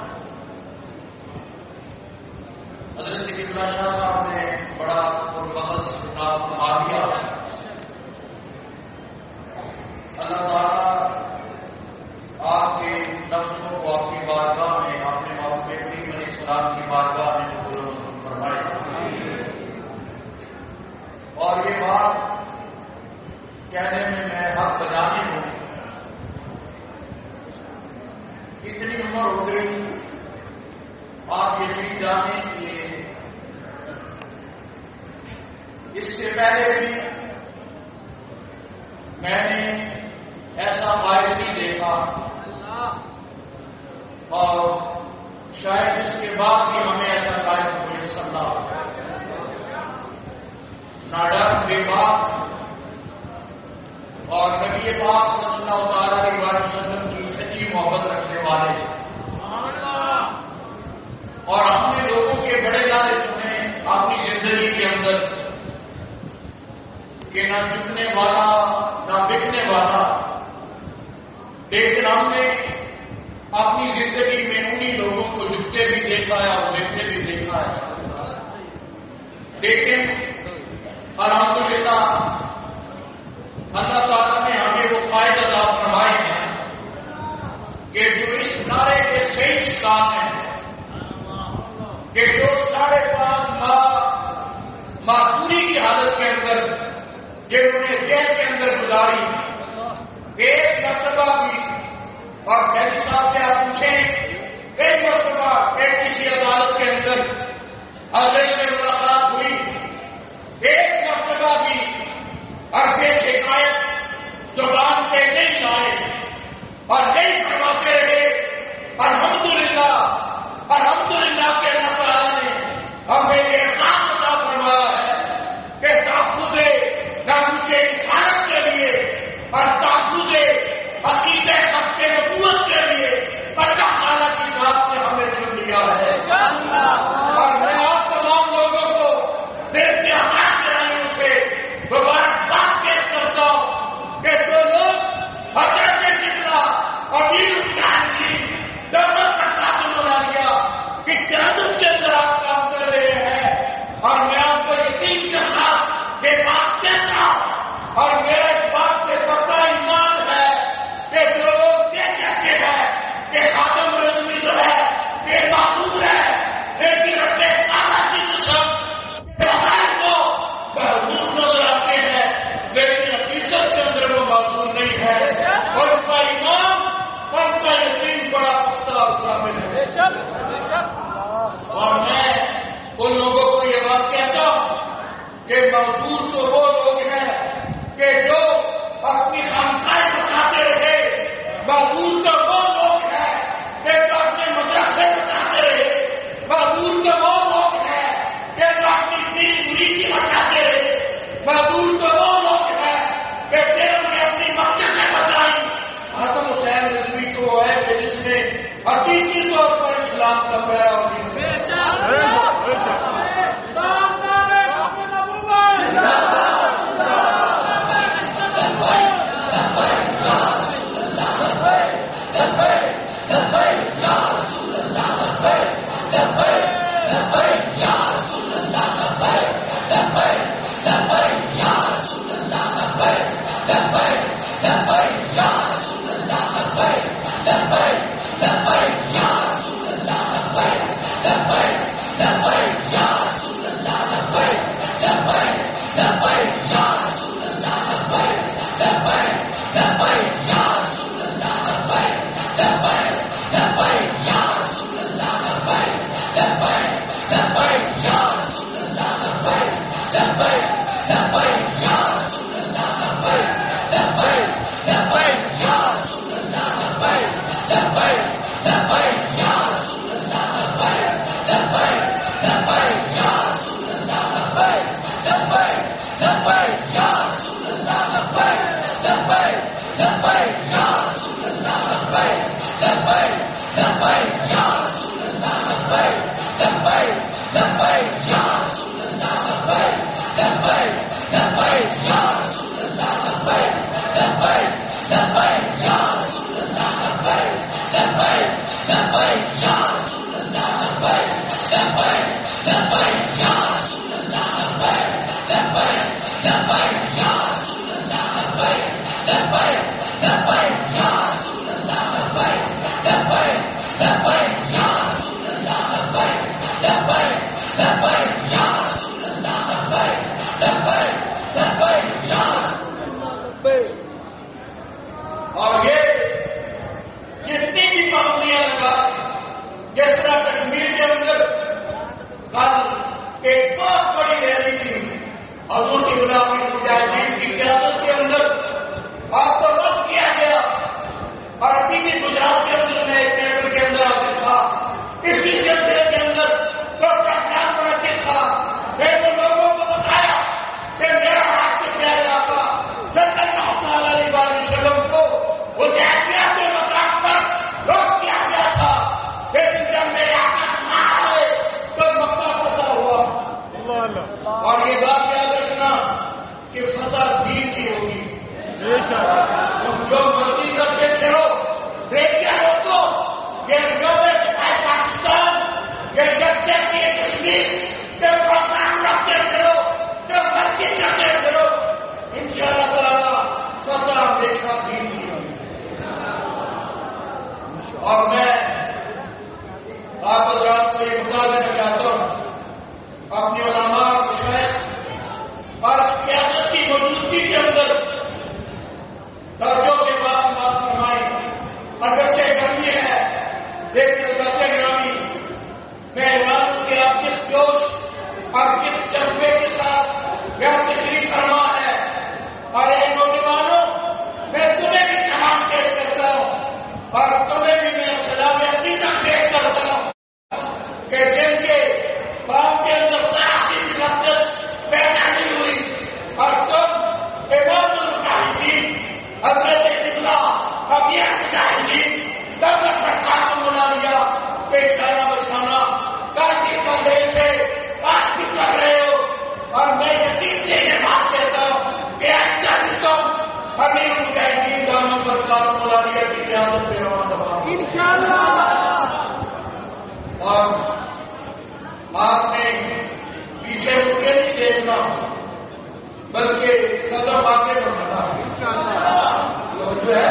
حضرت قبلہ شاہ صاحب نے بڑا پربحث خطاب فرما دیا. اللہ تعالیٰ آپ کے نفسوں کو اپنی بارگاہ میں اپنے محبوب کریم علیہ السلام کی بارگاہ میں قبول و منظور فرمائے. اور یہ بات کہنے میں حق بجانے ہوں اتنی عمر ہو گئی آپ یہ چیز جانیں کہ اس سے پہلے بھی میں نے ایسا فائدہ نہیں دیکھا اور شاید اس کے بعد بھی ہمیں ایسا قائم ہو سکتا نہ ڈر بے بات اور نبی پاک صلی اللہ تعالی علیہ وسلم کی سچی محبت رکھنے والے اور ہم نے لوگوں کے بڑے لالچ چنے اپنی زندگی کے اندر کہ نہ چکنے والا نہ بکنے والا لیکن ہم نے اپنی زندگی میں انہی لوگوں کو جھکتے بھی دیکھا ہے اور بکتے بھی دیکھا ہے. لیکن الحمدللہ اللہ تعالیٰ نے ہمیں وہ قائد عطا فرمائے ہیں کہ جو اس نعرے کے صحیح استاد ہیں کہ جو 5.5 ماہ پوری کی حالت کے اندر جنہوں نے جیل کے اندر گزاری ایک مرتبہ بھی اور میری صاحب سے آپ پوچھیں کئی مرتبہ کسی عدالت کے اندر حضرت سے ملاقات ہوئی ایک مرتبہ بھی اور بے شکایت زبان پہ نہیں لائے اور نہیں فرماتے رہے. الحمدللہ الحمدللہ کہ اللہ تعالیٰ نے ہمیں یہ کام عطا فرمایا ہے کہ تحفظ ناموس رسالت کے لیے اور تحفظ عقیدہ ختم نبوت کے لیے اللہ تعالیٰ کی ذات نے ہمیں چن لیا ہے. اور میں آپ تمام لوگوں کو دل سے آواز کرانے سے مبارکباد پیش کرتا ہوں کہ جو لوگ حضرت قبلہ اور دین کی دولت کا ساتھ بنا لیا کہ معذور تو وہ لوگ ہیں کہ جو اپنی خانقاہیں بچاتے رہے، معذور تو وہ لوگ ہیں کہ جو اپنے مدرسے بچاتے رہے، معذور تو وہ لوگ ہیں کہ جو اپنی دین مریدی بچاتے رہے، معذور تو وہ لوگ ہیں کہ جنہوں نے اپنی مسجدیں بچائی۔ حسن حسین رضوی تو وہ ہے کہ جس نے حقیقی طور پر اسلام کا پیرا اور یہ جتنی بھی پابندیاں لگا، جس طرح کشمیر کے اندر کل ایک بہت بڑی ریلی تھی حضور کی غلامی مجاہدین کی قیادت کے اندر، آپ کو رد کیا گیا اور ابھی بھی گجرات کے اندر میں ایک پیپر کے اندر آپ نے تھا، اسی سلسلے کے اندر ڈاکٹر خان منعقد تھا، میں نے لوگوں کو بتایا کہ میرا ہاتھ سے پیارے آقا صلی اللہ علیہ وسلم کو مجاہدین کے مقام پر روک دیا گیا تھا، لیکن جب میرے آقا نہ آئے تو مکہ فتح ہوا۔ اور یہ بات یاد رکھنا کہ فتح دین کی ہوگی، تم جو مرضی کرتے پھرو، ریڈیا روکو، یہ گورنمنٹ پاکستان، یہ جگہ کی کشمیر کے پروگرام رکھتے پھرو، جو مرضی کرتے پھرو، انشاءاللہ تعالیٰ فتح ہمیشہ دین کی ہوگی۔ اور میں آپ حضرات کو یہ بتا دینا چاہتا ہوں، اپنے علماء اور مشائخ اور قیادت کی موجودگی کے اندر درجوں کے پاس بات فرمائی، اگرچہ گرمی ہے لیکن اللہ گرامی میں اعلان کہ آپ کس جوش اور کس جذبے کے ساتھ یہ تشریف فرما ہے، اور اے نوجوانوں میں تمہیں بھی سلام پیش کرتا ہوں اور تمہیں بھی میں سلام عقیدہ پیش کرتا ہوں کہ جن کے قوم کے اندر تراسی مقدس پیدا نہیں ہوئی اور تم امام المجاہدین حضرت قبلہ ابیہ مجاہدین دولت برکات ملالیہ پیشانہ بشانہ کافی کر رہے تھے، آج بھی کر رہے ہو، اور میں یقین سے یہ بات کہتا ہوں کہ آئندہ بھی تم امیر مجاہدین دولت برکات ملالیہ کی قیادت میں روانہ ہوں انشاءاللہ۔ اور آپ نے پیچھے مڑ کے نہیں دیکھنا بلکہ قدم آگے بڑھانا جو ہے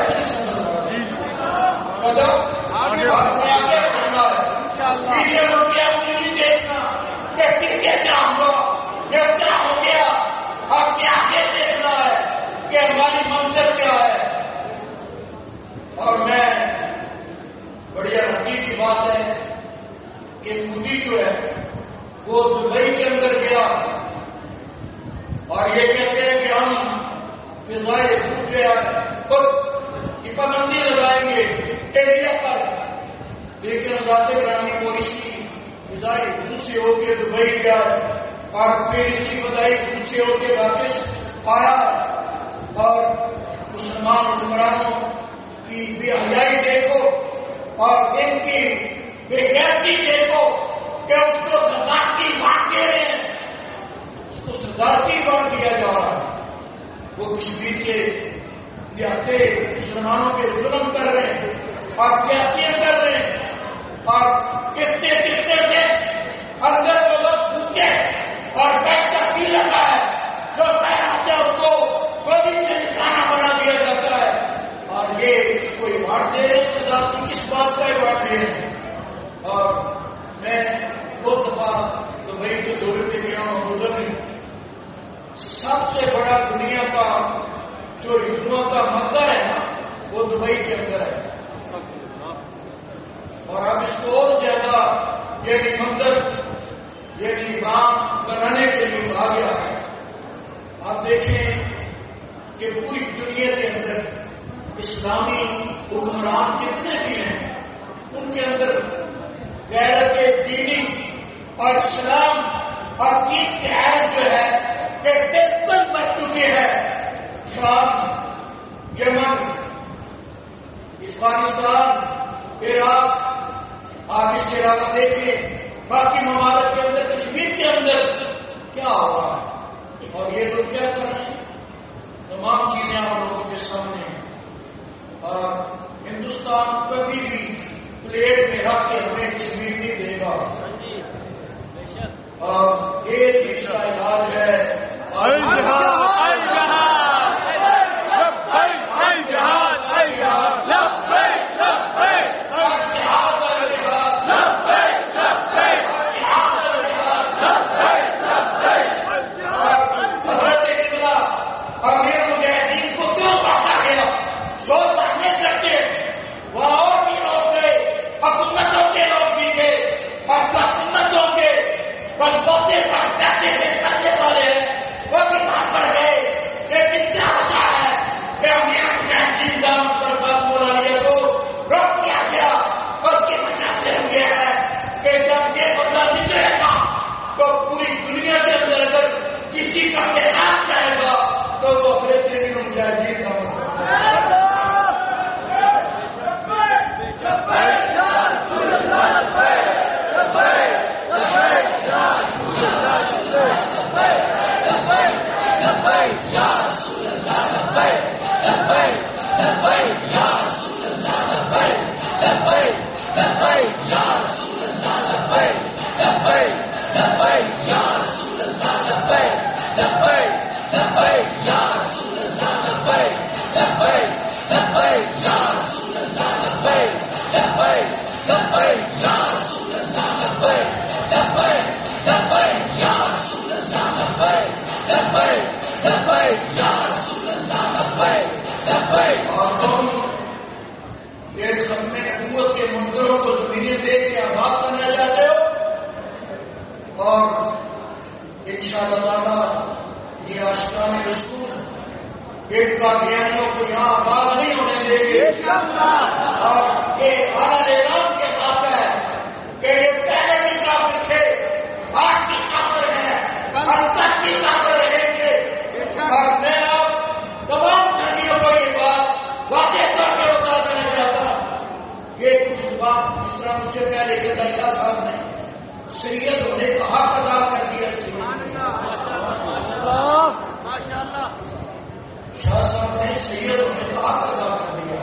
قدم آگے بڑھنا ہے، پیچھے مڑ کے اپنے نہیں دیکھنا کہ پیچھے کیا ہوا، یہ کیا ہو گیا، اور کیا آگے دیکھنا ہے کہ ہماری منظر کیا ہے۔ اور میں بڑی حقیقی کی بات ہے کہ مودی جو ہے وہ دبئی کے اندر گیا، اور یہ کہتے ہیں کہ ہم فضائے خود کی پابندی لگائیں گے ایریا پر، لیکن ذات گرامی پالیسی فضائے خود سے ہو کے دبئی گیا اور پھر اسی فضائی خود سے ہو کے واپس آیا، اور مسلمان حکمرانوں کی بے حیائی دیکھو اور ان کی بے غیرتی دیکھو کہ اس کو صدارتی بانٹ دے رہے ہیں، اس کو صدارتی بانٹ دیا جا رہا ہے، وہ کشمیر کے دیہاتے مسلمانوں پہ ظلم کر رہے ہیں اور سیاسیاں کر رہے ہیں، اور کتنے کے اندر وہ لوگ پوچھے اور بیٹھ کر پی لگا ہے، جو پیراتے اس کو گودی سے نشانہ بنا دیا جاتا ہے، اور یہ اس کو ایوارڈ دے رہے ہیں، صدارتی کس بات کا ایوارڈ دے رہے ہیں؟ اور میں بہت دفعہ دبئی کے دورے پہ گیا ہوں، گزر سب سے بڑا دنیا کا جو ہندوؤں کا مندر ہے نا وہ دبئی کے اندر ہے، اور اب اس کو اور زیادہ یعنی مندر یعنی رام بنانے کے لیے کہا گیا ہے۔ آپ دیکھیں کہ پوری دنیا کے اندر اسلامی حکمران جتنے بھی ہیں ان کے اندر غیرت دینی اور اسلام اور دین کی حیرت جو ہے کہ ٹیسٹن بن چکے ہیں، شام، یمن، افغانستان، عراق، آپ اس کے علاوہ دیکھیں باقی ممالک کے اندر، کشمیر کے اندر کیا ہو رہا ہے، اور یہ لوگ کیا کر رہے ہیں، تمام چیزیں آپ لوگوں کے سامنے ہیں، اور ہندوستان کبھی بھی پلیٹ میں رکھ کے ہمیں کشمیر نہیں دے گا، اور ایک اس کا علاج ہے ایک سپنے قوت کے منظروں کو زمینیں دے کے آباد کرنا چاہتے ہو، اور انشاءاللہ تعالی یہ آشکان رسول ایک قادیانیوں کو یہاں آباد نہیں ہونے دیں گے، اور یہ اعلیٰ اعلان کے بات ہے کہ یہ پہلے بھی کافر تھے، آج بھی کافر ہیں، اور تک بھی کافر رہیں گے، اور میں آپ تمام دھرمیوں کو یہ بات واضح طور پہ بتا دینا چاہتا ہوں، یہ کچھ بات اس طرح مجھ سے پہلے کے شاہ صاحب نے شریعت ہونے کا حق ادا کر دیا، شاہ صاحب نے سید ہونے کا حق ادا کر دیا،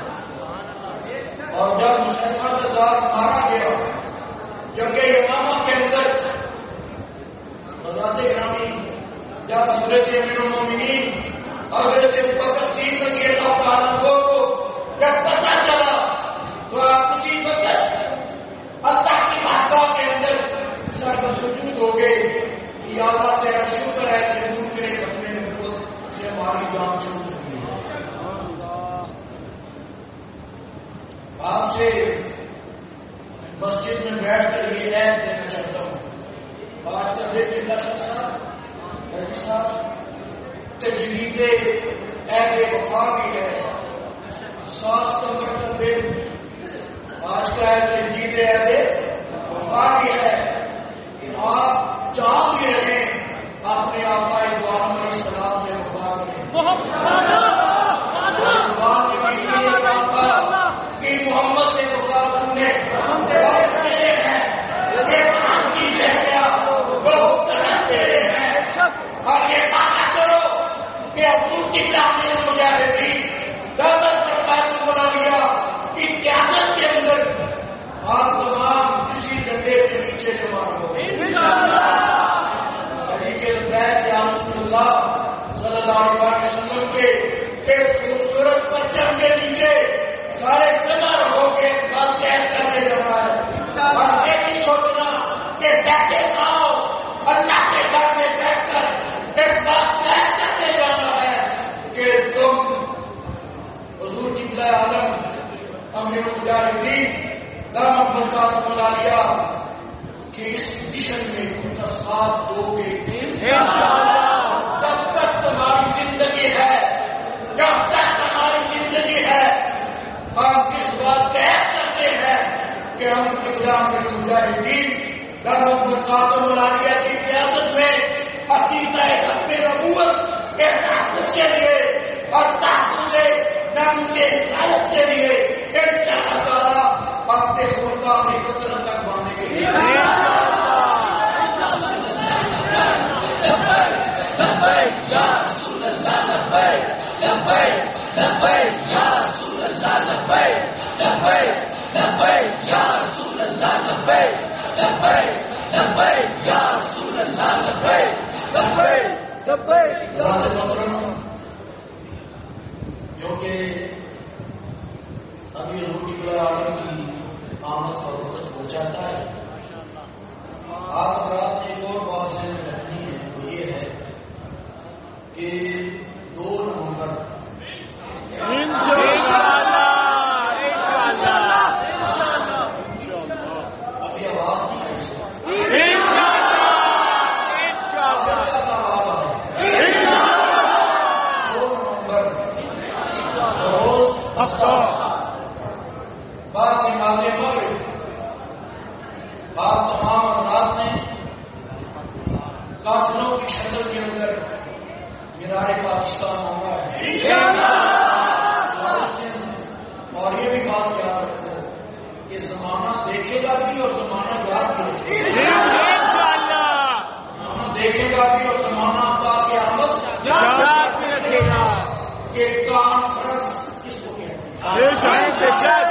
اور جب مسلمان کا ذات مارا گیا جبکہ یمامہ کے اندر حضرت گرامی جب حضرت امیر المومنین حضرت صدیق رضی اللہ تعالیٰ عنہ کو جب پتہ چلا تو آپ اسی وقت اللہ کی بارگاہ کے اندر سر بسجود ہو گئے کہ یا اللہ تیرا شکر ہے کہ دوسرے اپنے نبوت سے ہماری جان چھوٹ ہوئی ہے۔ آپ سے مسجد میں بیٹھ کر یہ عہد دینا چاہتا ہوں، آج کا دیکھ صاحب عید اہل وفا بھی ہے. 7 ستمبر کا دن آج کا ہے عید اہل وفا بھی ہے کہ آپ جہاں بھی رہیں اپنے آقا اقبال علیہ السلام سے وفا کریں. کہ محمد سے وفا کرنے اور یہ بات کرو کہ ابو کی تعمیر مجاہدین دولت پر قائم بنا لیا کہ قیادت کے اندر آپ تمام کسی جھنڈے کے نیچے جمع ہو رسول اللہ صلی اللہ علیہ وسلم کے ایک خوبصورت پرچم کے نیچے سارے جمع ہو کے بات کرنے جا رہا ہے. اور یہ نہیں سوچنا کہ بیٹھے آؤ اللہ کے گھر میں بیٹھ کر ایک بات طے کرنے جانا ہے کہ تم حضور کی بلا عالم امیر المجاہدین دامت برکات بنا لیا کہ اس مشن میں کچھ ساتھ دو گے. جب تک تمہاری زندگی ہے جب تک ہماری زندگی ہے ہم کس بات طے کرتے ہیں کہ ہم قبلہ امیر المجاہدین دامت برکات بنا لیا کی قیادت میں عقیدہ حق نبوت کے تحفظ کے لیے اور تحفظ نفس کے حفاظت کے لیے انشاءاللہ تعالیٰ اپنے خود کا اپنی قدرت تک باندھنے کے لیے کیونکہ ابھی حضور کی بلا عالم کی آمد کا وقت ہو جاتا ہے. آپ حضرات نے ایک اور بات ذہن میں رکھنی ہے وہ یہ ہے کہ 2 نومبر ابھی آواز نہیں آئی بعد نماز مغرب آپ تمام حضرات نے کافروں کی شکل کے اندر مینار پاکستان ہوگا ہے. اور یہ بھی بات یاد رکھو کہ زمانہ دیکھے گا بھی اور زمانہ یاد بھی رکھے گا. زمانہ دیکھے گا بھی اور زمانہ کا قیامت یاد رکھے گا کہ کانفرنس کس کو کہتے ہیں.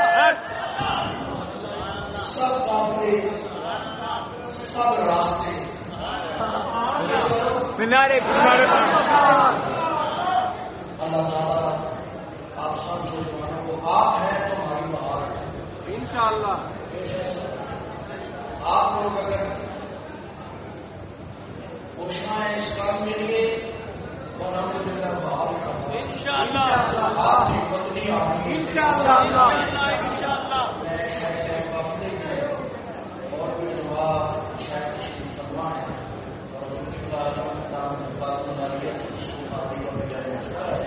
سب کافرے سب راستے اللہ تعالیٰ آپ سب مسلمانوں کو آپ ہیں تو ہماری بہار ہے انشاءاللہ. آپ لوگ اگر پوچھنا ہے اس کام کے لیے اور ہم لوگ بہار کا انشاءاللہ آپ کی پتنی آپ کی انشاءاللہ اور بھی جواب شاید تشریف فرما ہے اور ان کے بعد بات بنا لیا اس کو خالی اور بجائے چکا ہے.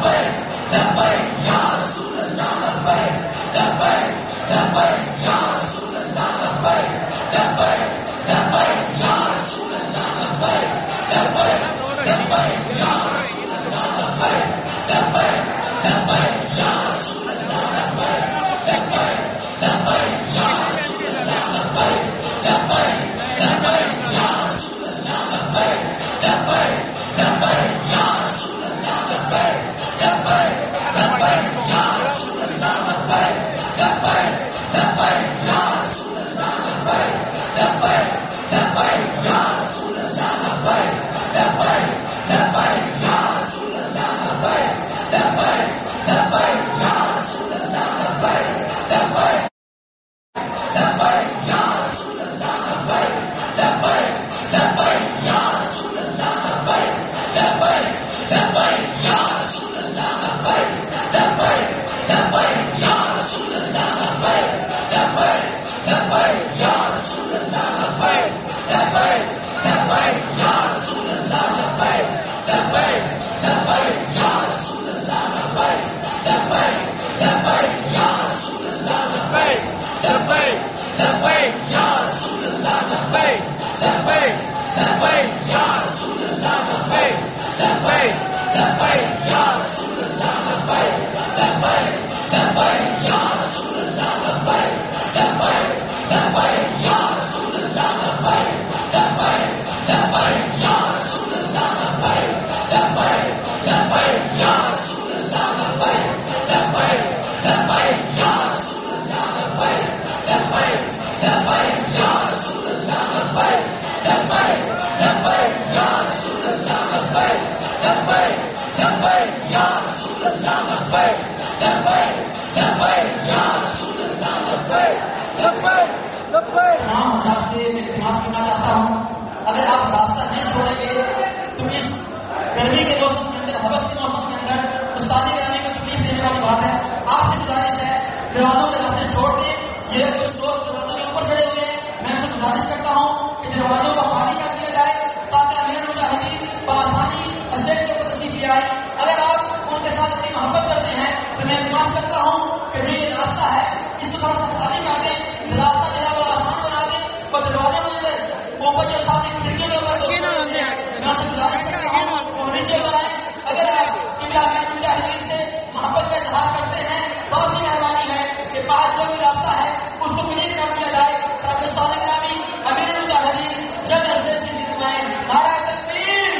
اگر آپ راستہ نہیں چھوڑیں گے تو اس گرمی کے موسم کے اندر، حوث کے موسم کے اندر استادی کرانے کو تکلیف دینے والی بات ہے. آپ سے گزارش ہے دروازوں کے راستے چھوڑ دیں. یہ کچھ دوست دروازوں کے اوپر چڑھے ہوئے ہیں، میں ان سے گزارش کرتا ہوں کہ دروازوں کو خالی کر دیا جائے تاکہ امیر مجاہدین بآسانی اسٹیج کے اوپر تشریف لے آئے. اگر آپ ان کے ساتھ اتنی محبت کرتے ہیں تو میں اعتماد کرتا ہوں کہ جو یہ راستہ ہے اس کو تھوڑا سا خالی کر دیں، راستہ جو ہے وہ آسان بنا دیں اور دروازے میں اوپر جو سامنے کھڑکیوں کے اوپر میں آپ سے گزارش کرتا ہوں وہ نیچے اتر آئیں. اگر آپ مجاہدین سے محبت کا اظہار کرتے ہیں تو آپ کی مہربانی ہے کہ باہر جو بھی راستہ ہے اس کو کلیئر کر دیا جائے تاکہ استاد گرامی امیر مجاہدین جلد از جلد کی دعائیں. نعرہ تکبیر،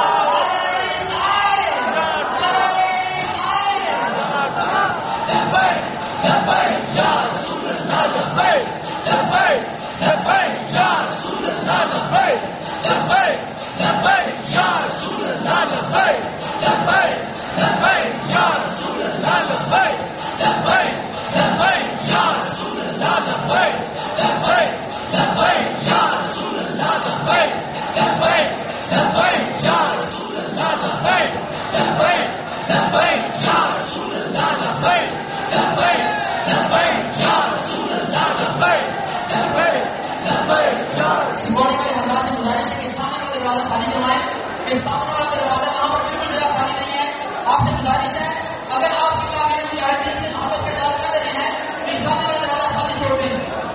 سمبولی والے حضرات سے گزارش ہے کہ سامنے والا دروازہ خالی کروائیں. کہ سامنے والا دروازہ وہاں پر بالکل جگہ خالی نہیں ہے. آپ سے گزارش ہے اگر آپ کی امیر مجاہدین سے محبت کا اظہار کر رہے ہیں تو سامنے والا دروازہ خالی چھوڑ دیں.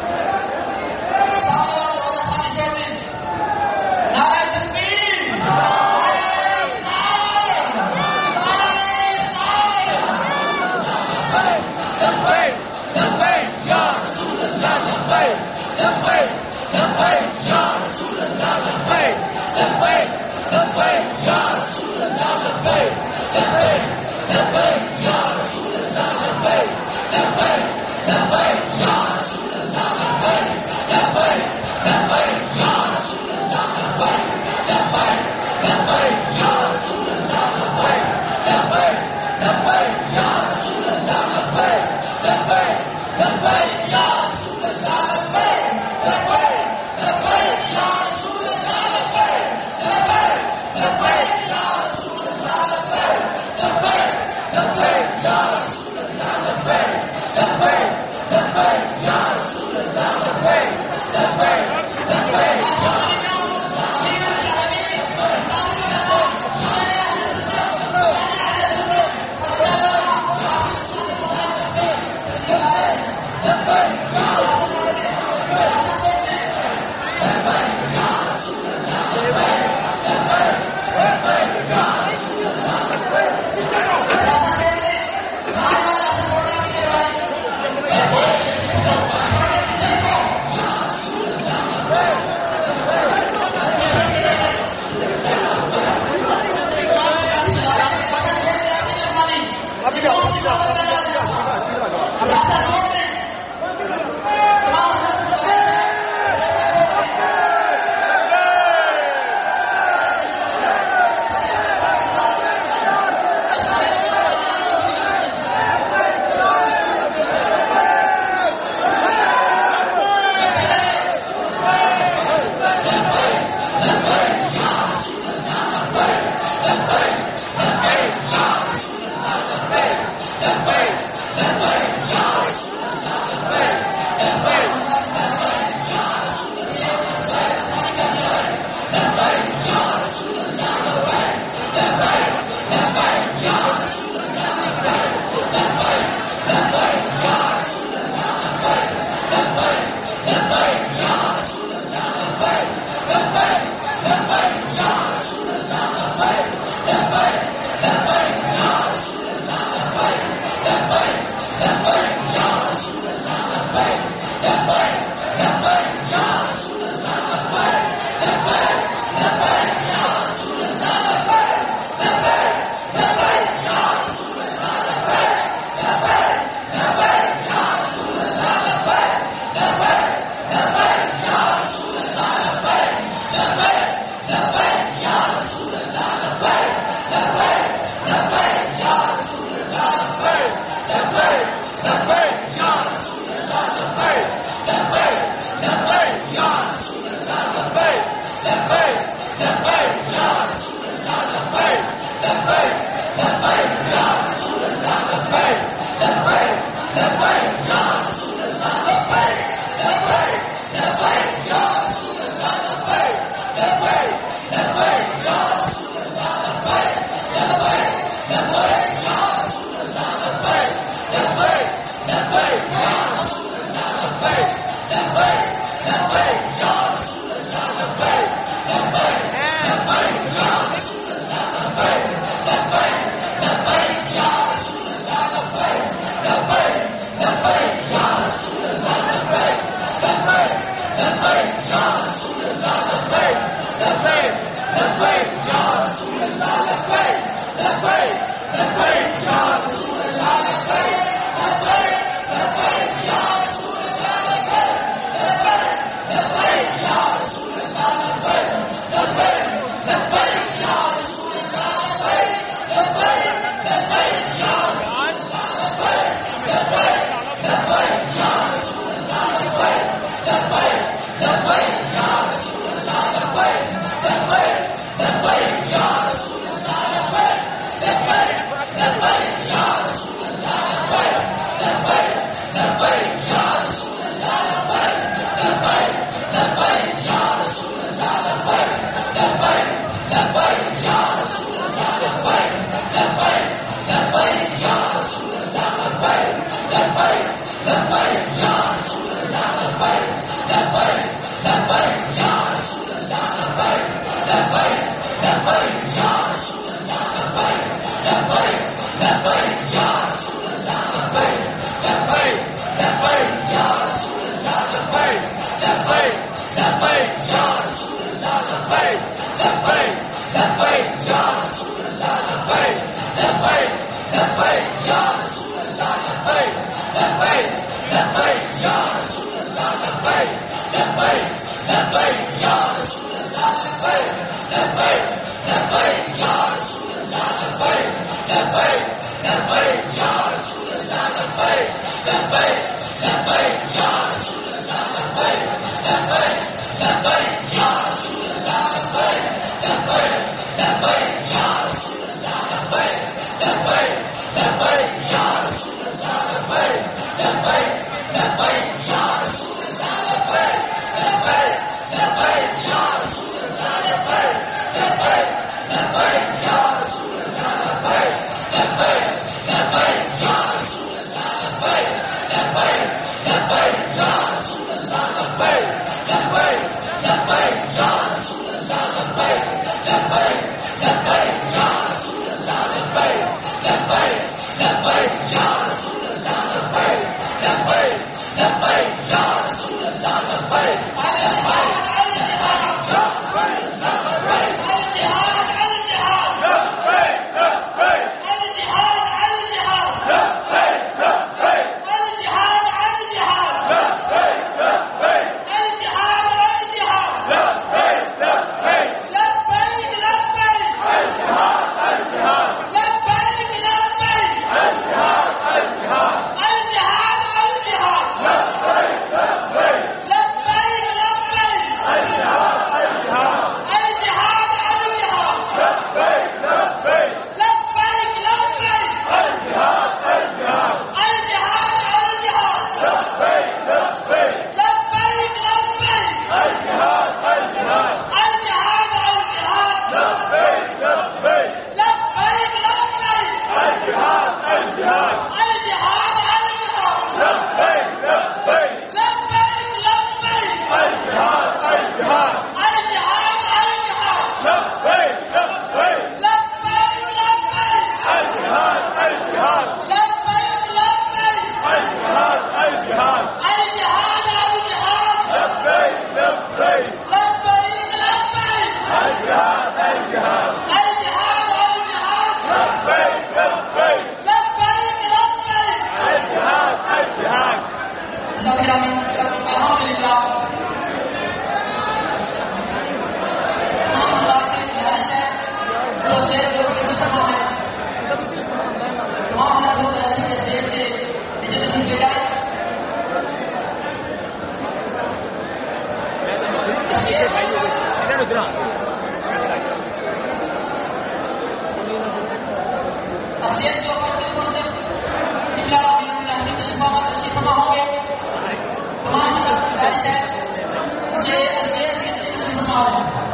سامنے والا دروازہ خالی چھوڑ دیں. نعرہ تکبیر، Yeah.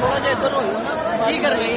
تھوڑا جا ادھر ہو نا کی کر رہی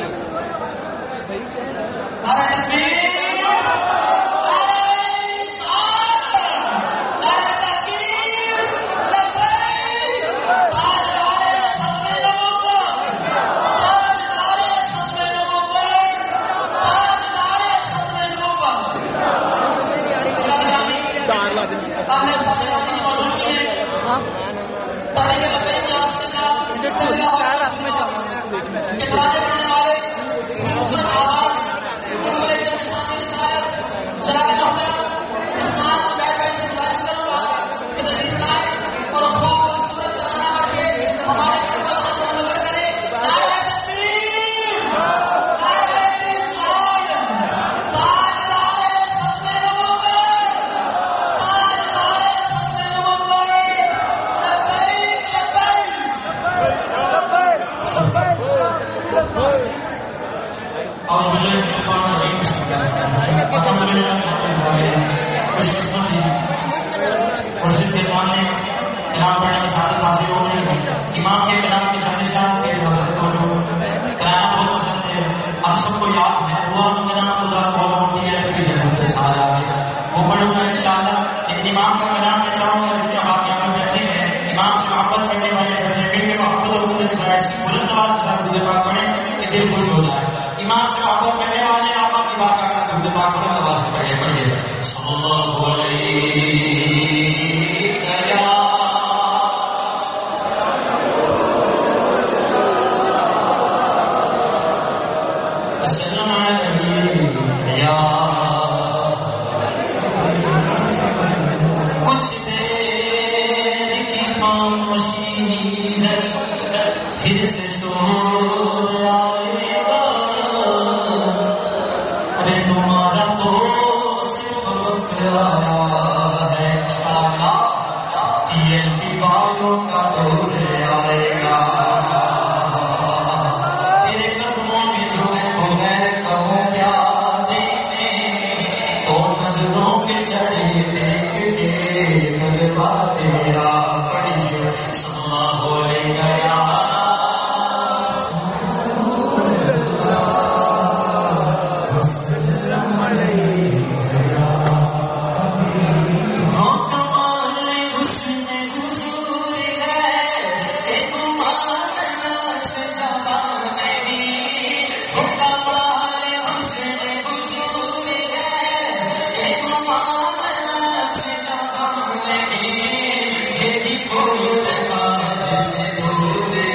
دور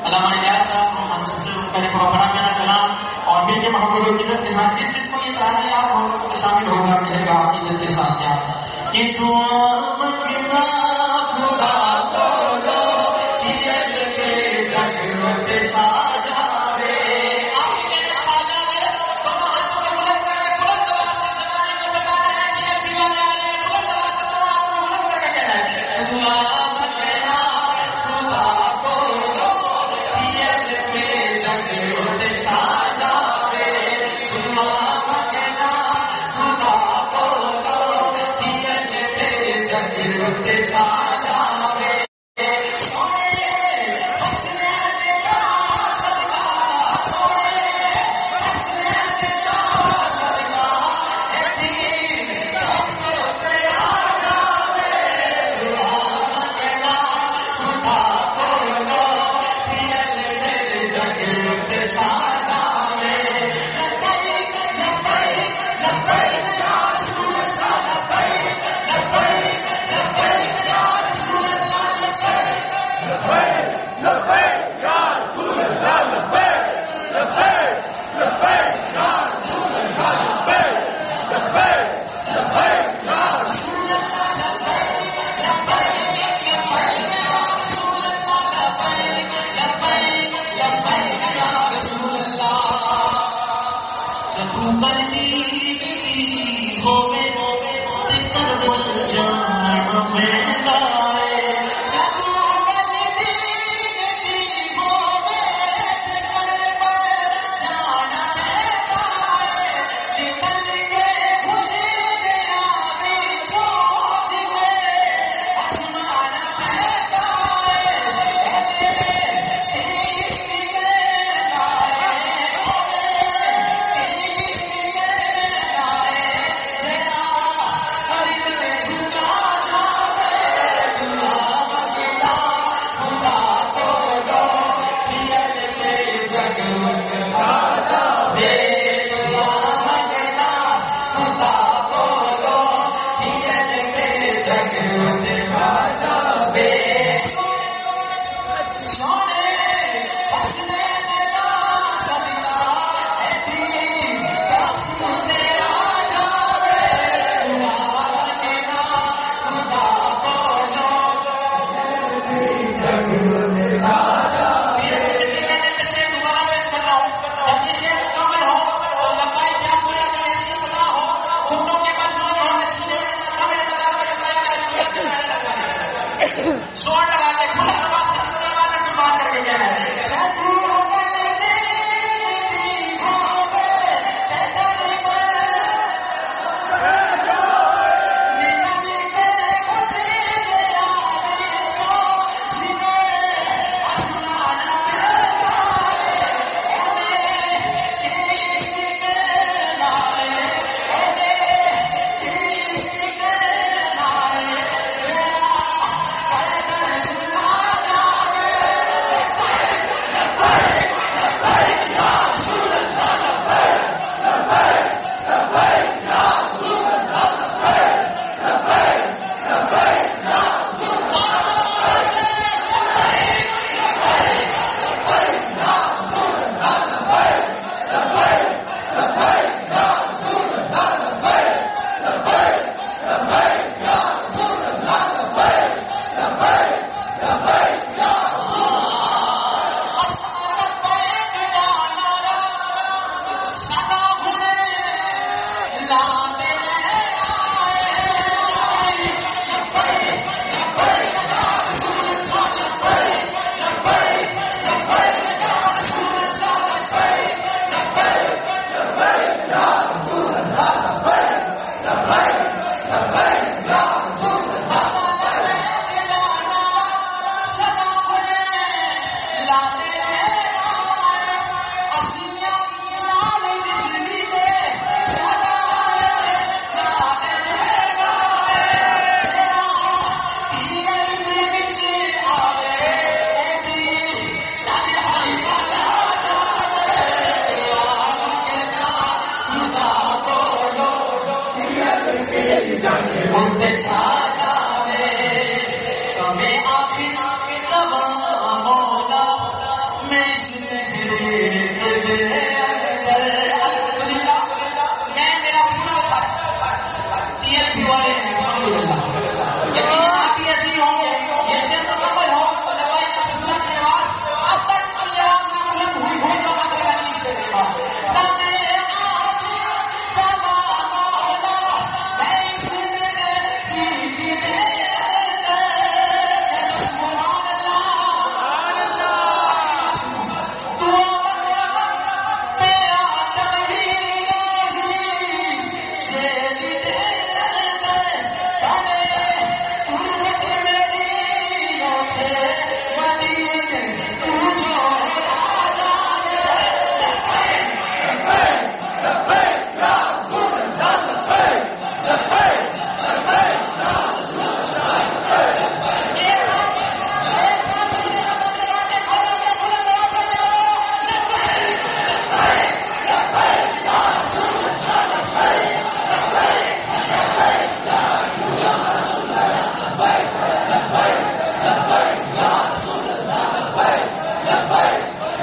علامہ الیاس صاحب ہم سب سے پہلے تھوڑا بڑا میرا کلام اور مل کے محبت و عقیدت کے ساتھ جس کو یہ کہانی آپ محبت کو شامل ہوگا ملے گا عقیدت کے ساتھ یاد کہ دعا مانگنا خدا کو کے جگ کے ساتھ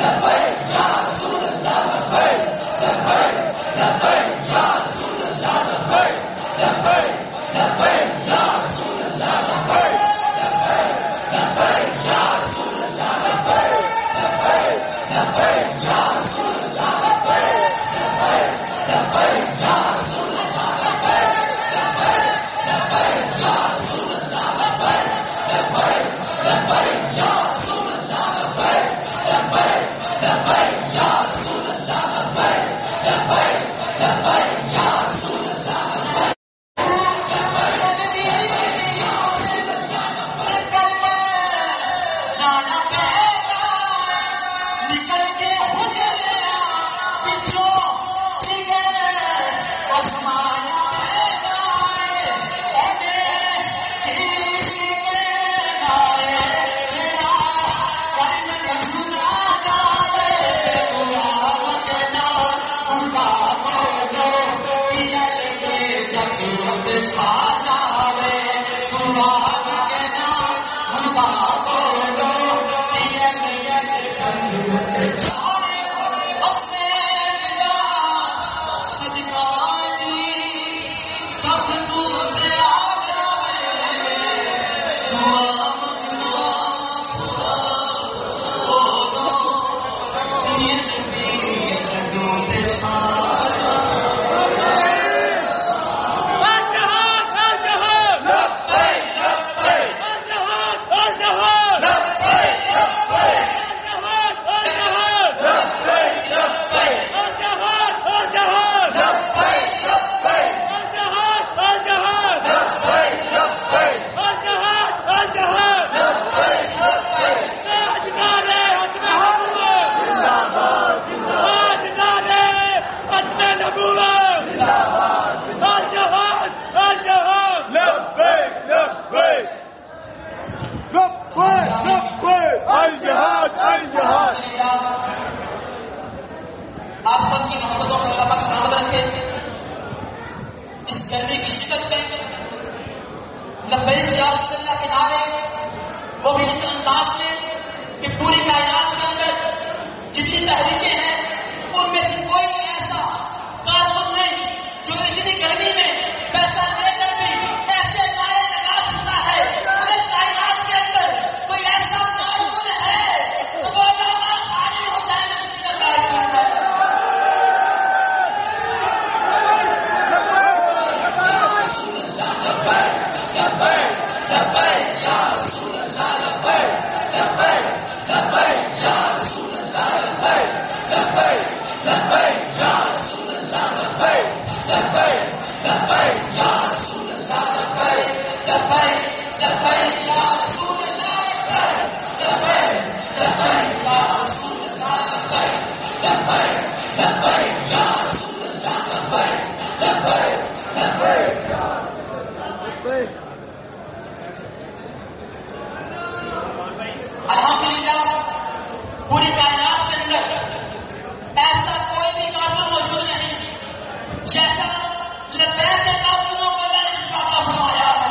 آپ سب کی محبتوں کو اللہ پاک سلامت رکھے. اس گرمی کی شدت میں لبیک یا رسول اللہ کے نعرے وہ بھی اس انداز میں کہ پوری کائنات کے اندر جتنی تحریکیں ہیں ان میں سے کوئی ایسا کارکن نہیں جو اتنی گرمی میں پیسہ لے کر بھی ایسے نعرے لگا سکتا ہے. اگر کائنات کے اندر کوئی ایسا کارکن ہے تو وہ علامہ خالد حسین نقوی کا کارکن ہے. الحمدللہ پوری کائنات کے اندر ایسا کوئی بھی کارکن موجود نہیں جیسا لبیک کے کارکنوں کو میں نے اس کا فرمایا ہے.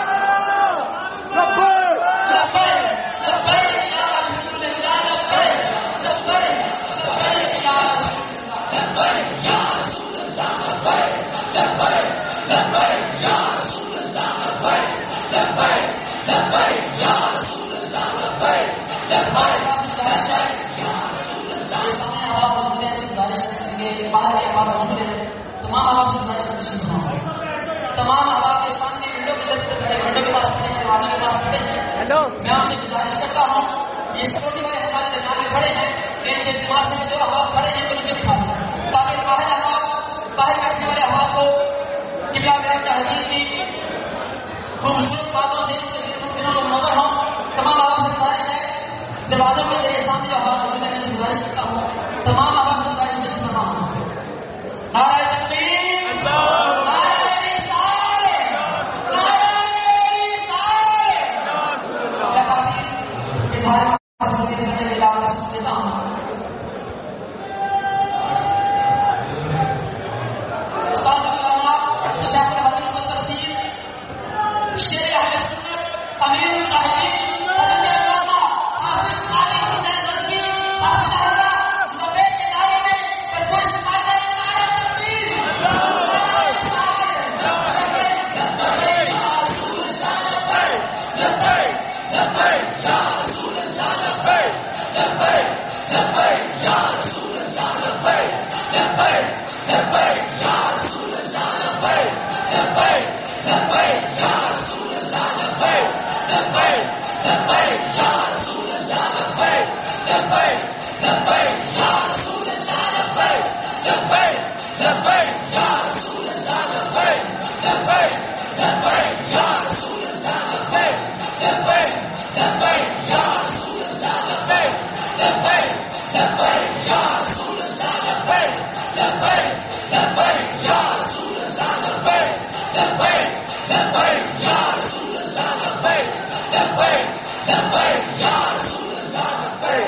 تمام آپ سے تمام آپ کے سامنے ونڈو کے پاس کھڑے ہیں, دروازے کے پاس کھڑے ہیں. میں آپ سے گزارش کرتا ہوں یہ سیکورٹی والے ہمارے درمیان میں کھڑے ہیں, ان سے دماغ سے جو احباب کھڑے ہیں تو مجھے دکھا دیں تاکہ باہر بیٹھنے والے احباب کو قبلہ میرے تحریر کی خوبصورت باتوں سے دنوں کو منور ہوں. تمام آپ سے گزارش ہے دروازوں کے ذریعے سامنے جو احباب موجود ہیں میں سے گزارش کرتا ہوں تمام آپ سے گزارش میں سننا ہوں. نعرہ تکبیر, نعرہ رسالت, نعرہ رسالت. اظہار محبت کرنے کے لیے آپ سے دیتا ہوں یا رسول اللہ لبیک لبیک لبیک یا رسول اللہ لبیک لبیک لبیک یا رسول اللہ لبیک لبیک لبیک یا رسول اللہ لبیک لبیک لبیک یا رسول اللہ لبیک لبیک لبیک یا رسول اللہ لبیک لبیک لبیک یا رسول اللہ لبیک لبیک لبیک یا رسول اللہ لبیک لبیک لبیک یا رسول اللہ لبیک لبیک لبیک یا رسول اللہ لبیک لبیک لبیک یا رسول اللہ لبیک لبیک لبیک یا رسول اللہ لبیک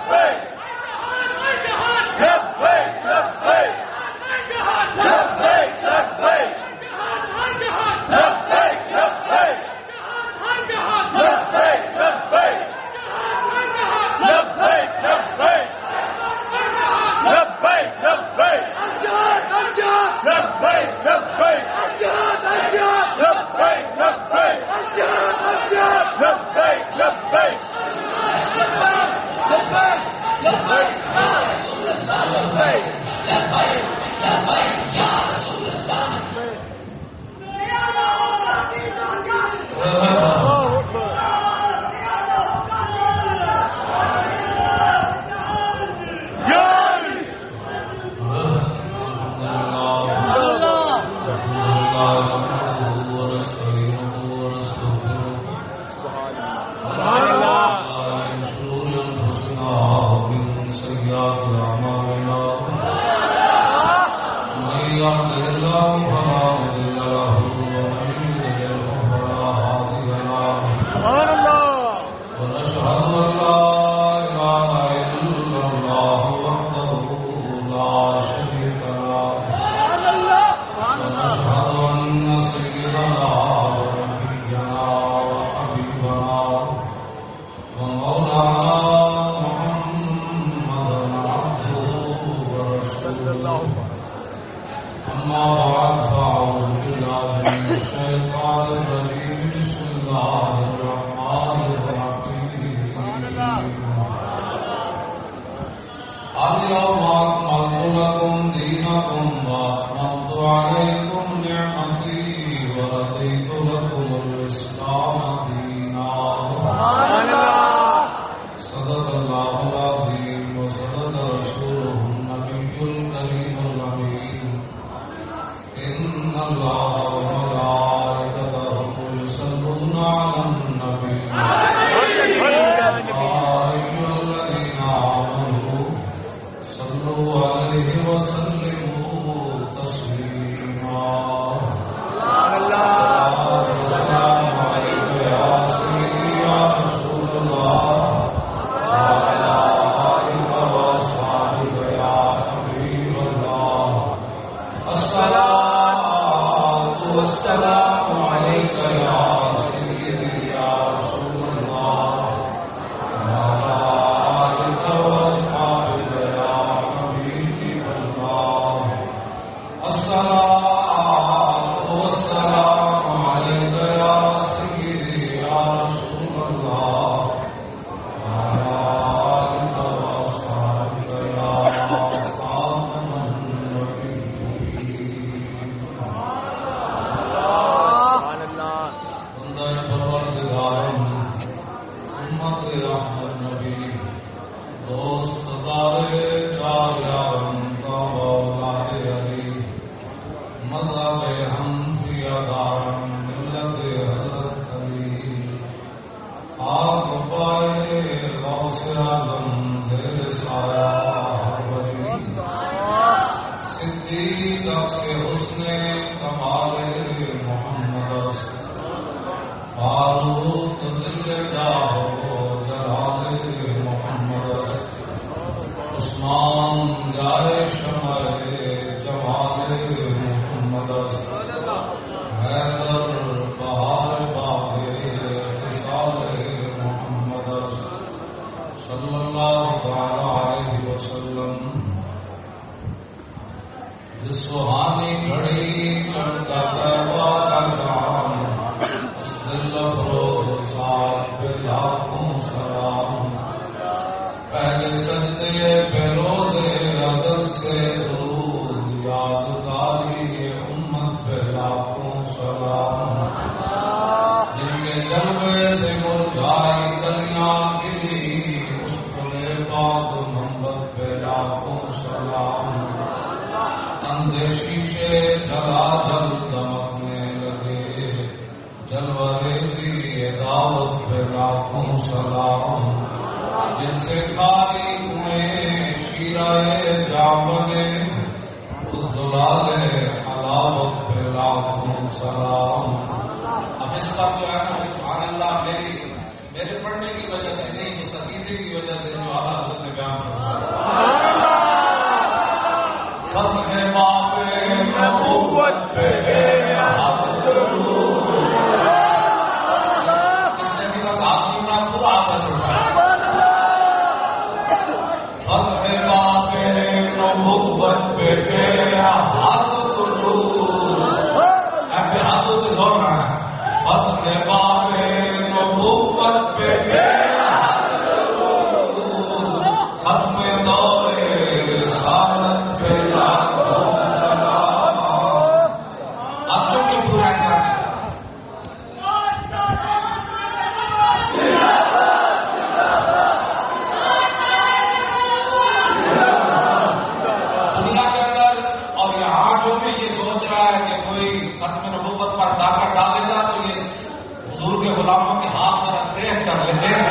Hey! हारूत दिल जाहो जलाल मोहम्मद उस्मान जाए शमए जमाल मोहम्मद हैदर बहार बागे विशाल मोहम्मद सल्लल्लाहु अलैहि वसल्लम। इस सुहानी घड़ी चमका करवा का जाम दिल फरोज साथ पे लाखों सलाम। पहले सजदे पे रोज़े अज़ल से दुरूद यादगारी उम्मत पे लाखों सलाम। जिनके जलवे से मुरझाई कलियां खिली मुस्कुरे पाक मोहम्मद पे लाखों सलाम। अंधे शीशे जला जल दमकने लगे जलवरेज़ी दावत पे लाखों सलाम। जिनसे खाली कुएं शीराए जामने उस दुलाले हलावत पे लाखों सलाम। अब इसका जो है ना सुभान अल्लाह मेरे पढ़ने की वजह से नहीं, उस अकीदे की वजह से जो आला हज़रत ने बयान किया। फत्ह बापे नबूवत पे हाथ जरूर इसने भी कहा पूरा पूरा आपस उठा। फत्ह बापे नबूवत पे हाथ जरूर ऐसे हाथों से जोड़ रहा है। फत्ह बापे नबूवत पे हाथ जरूर खत्म दौरे रिसालत पे लाखों सलाम। अब चुके पूरा कर दुनिया के अंदर और यहाँ जो भी ये सोच रहा है कि कोई खत्म नबूवत पर ताकत डालेगा तो ये हुजूर के गुलामों के हाथ से तेज कर लेते हैं।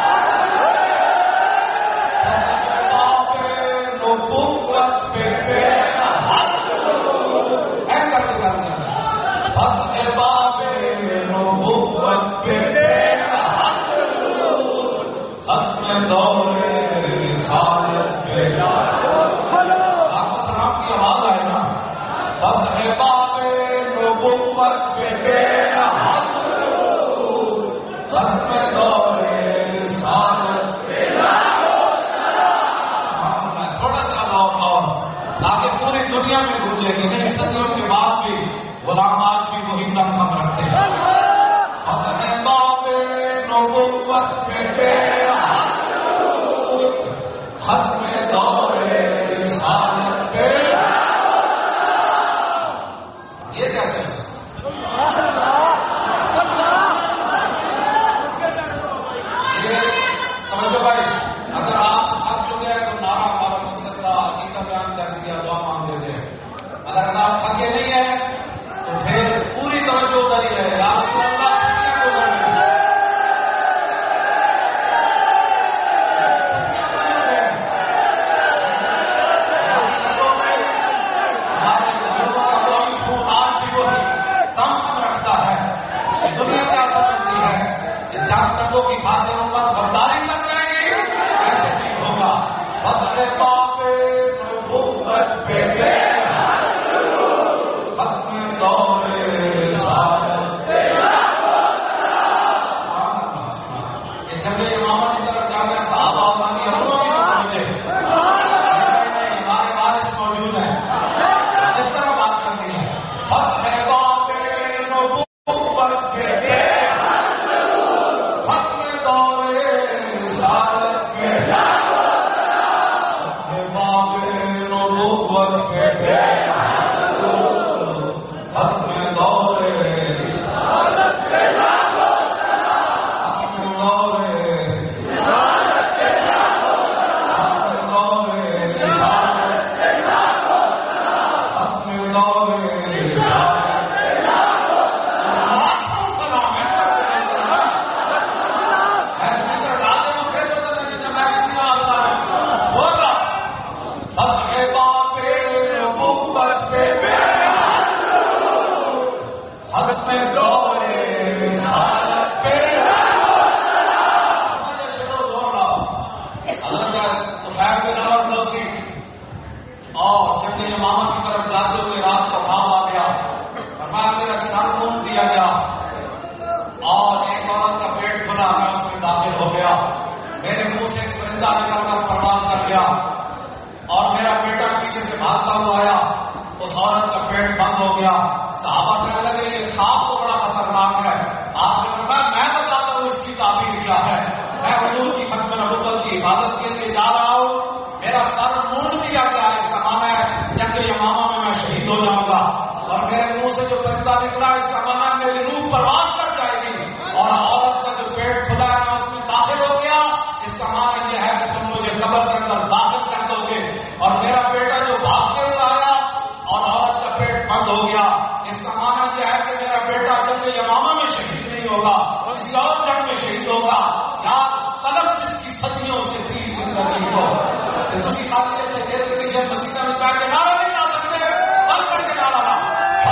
नबूवत पे हाथ ऐसा करते हैं। फत्ह बाबे नबूवत पे हाथ खत्म दौरे रिसालत पे आपको सलाम की आवाज आए ना। फत्ह बाबे नबूवत पे हाथ खत्म दौरे रिसालत पे थोड़ा सा और ताकि पूरी दुनिया में गूंजेगी। नहीं सदियों के बाद भी गुलाम आज भी वही दम हम रखते हैं। फत्ह बाबे नबूवत पे खत्म दौरे रिसालत पे। ये कैसे ये समझो भाई, अगर आप थक चुके हैं तो नारा हमारा मकसद था अकीदा बयान कर दिया, दुआ मांग देते हैं। अगर आप थके नहीं है तो फिर पूरी तवज्जो उधर ही रहे। या रसूल अल्लाह दुनिया को उधर नहीं میرے منہ سے ایک پرندہ نکل کر پرواز کر گیا اور میرا بیٹا پیچھے سے بھاگتا ہوا آیا، اس عورت کا پیٹ بند ہو گیا. صحابہ کہنے لگے یہ خواب تو بڑا خطرناک ہے. آپ نے فرمایا میں بتاتا ہوں اس کی تعبیر کیا ہے. میں حضور کی ختم نبوت کی عبادت کے لیے جا رہا ہوں، میرا سر مونڈ دیا گیا ہے، اس کا معنی ہے جنگ یمامہ میں میں شہید ہو جاؤں گا. اور میرے منہ سے جو پرندہ نکلا اس کا معنی ہے میری روح پرواز کر جائے گی. اور عورت کا جو پیٹ کھلا ہے میں اس میں داخل ہو گیا، اس کا معنی یہ ہے کہ تم مجھے قبر کے اندر داخل کر دو گے. اور میرا بیٹا جو بھاگتے ہوئے آیا اور عورت کا پیٹ بند ہو گیا، اس کا معنی یہ ہے کہ میرا بیٹا جنگ یمامہ میں شہید نہیں ہوگا، کسی اور جنگ میں شہید ہوگا. یار طلب جس کی صدیوں سے تھی زندگی کو، اسی خاطر سے دیر کے پیچھے مسیح میں بیٹھ کے نعرہ نہیں لا سکتے، بند کر کے نعرہ لا.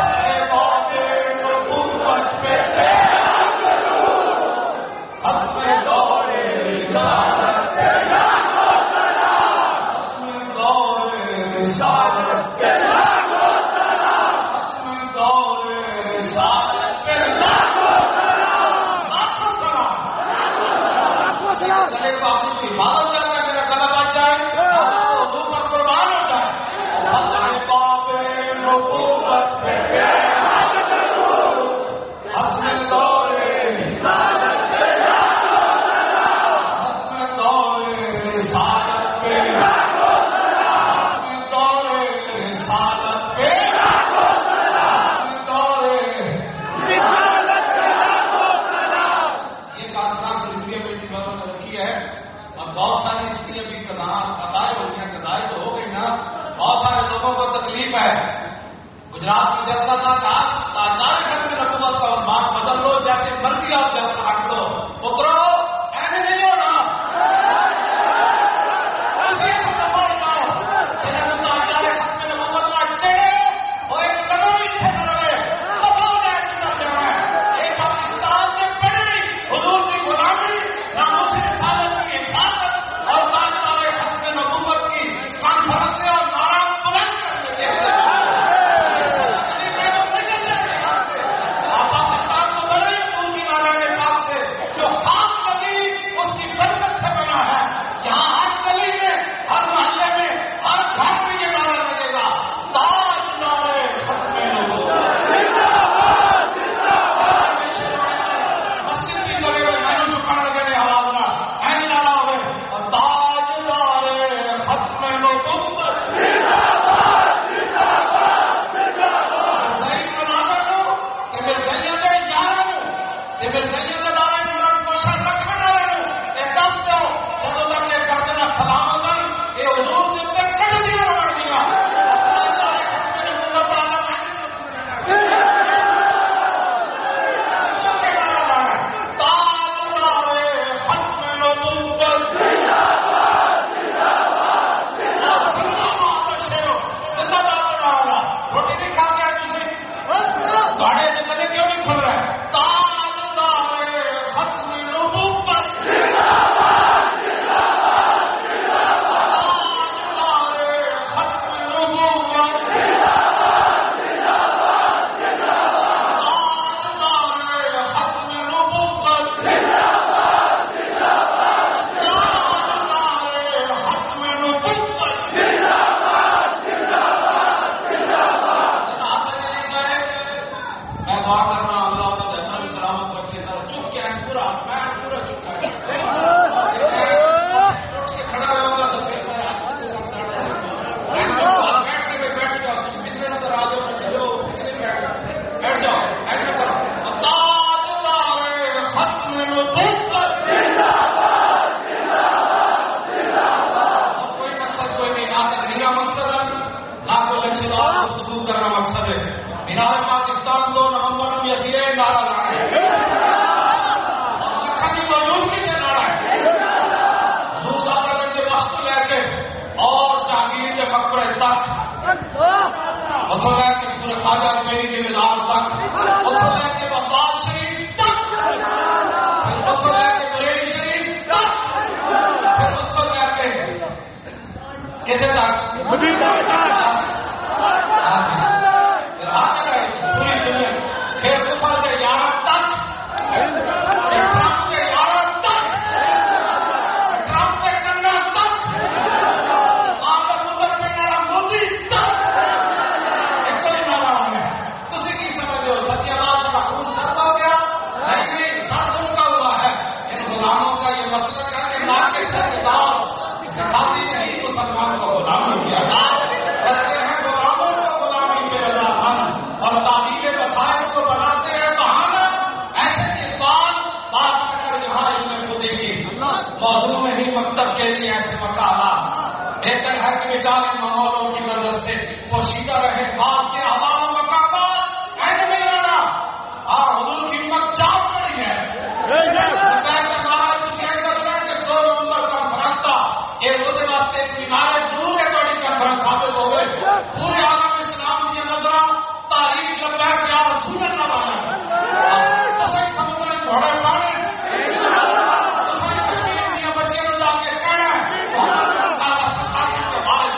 گجرات کی جنتا تھا کہا تاجدار ختم نبوت کا عثمان بدل لو، جیسے مرضی آپ جنتا رکھ دو. پترو ایسے نہیں ہونا، اسی کو دفاع کرو. تاجدار ختم نبوت کا چڑھے وہ ایک قدم ہی تھے کرے دفاع جائے کر دینا ہے. ایک پاکستان سے پڑھی حضور کی غلامی، ناموس رسالت کی حفاظت اور تاجدار ختم نبوت کی کانفرنسیں اور نعرہ بلند کرنے کے لیے ایسا کتاب سکھاتی نہیں مسلمان کو غلامی کیا کرتے ہیں غلاموں کو غلامی پہ رضامند اور تعمیر وسائل کو بناتے ہیں بہانہ. ایسے اقبال بات کر یہاں علم خودی کی موضوع میں ہی مکتب کے لیے ایسے مقالات بہتر ہے کہ بیچارے ماحولوں کی نظر سے پوشیدہ رہے بات کے حوالوں مقامات ایسے نہیں رہنا. ہاں حضور کی امت چاپ پڑی ہے. ایک دوسرے واسطے کنارے دور ہے بڑی کنفرنس ثابت ہو گئے. پورے عالم اسلام کی نظر تاریخ لگتا ہے کہ آپ رسول اللہ والا سمندر گھوڑے پانے بچے جا کے کہنا کے بارے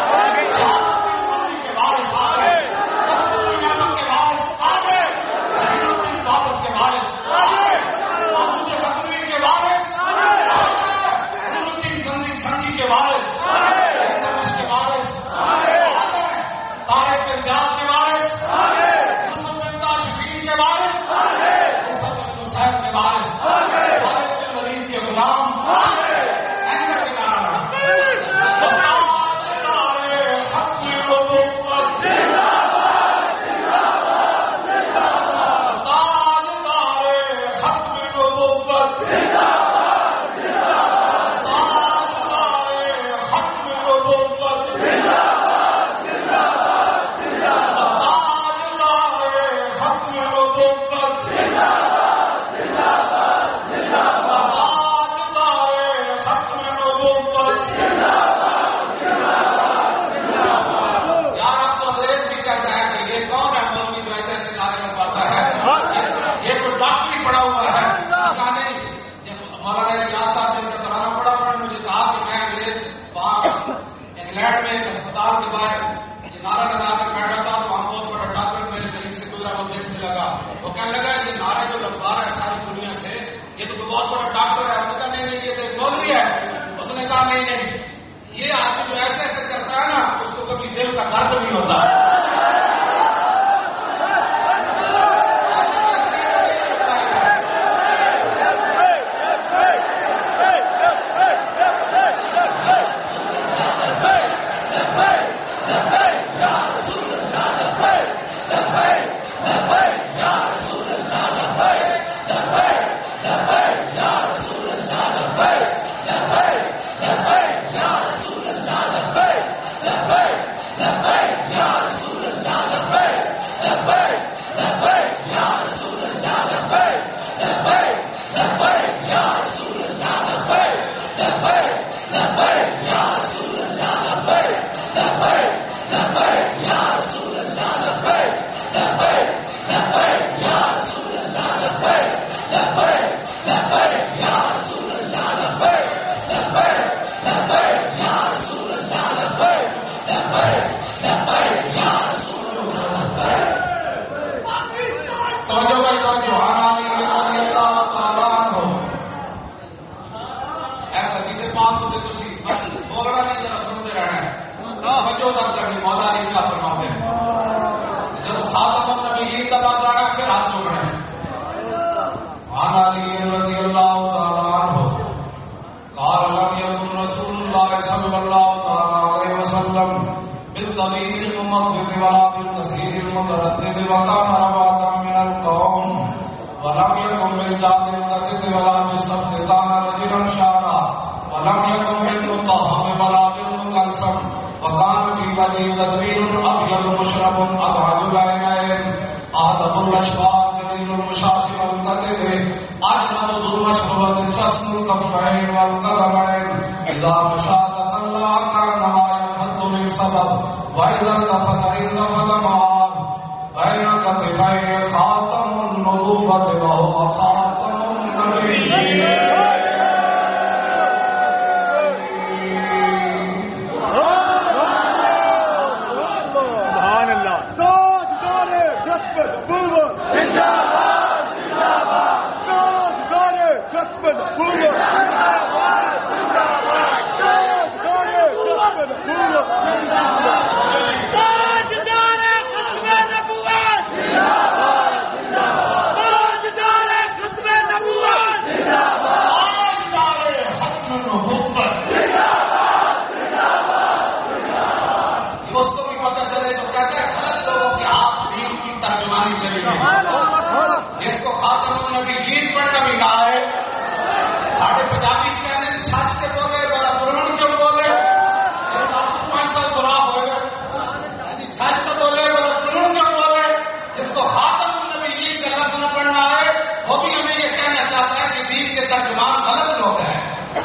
یہ آدمی جو ایسے ایسے کرتا ہے نا اس کو کبھی دل کا درد نہیں ہوتا.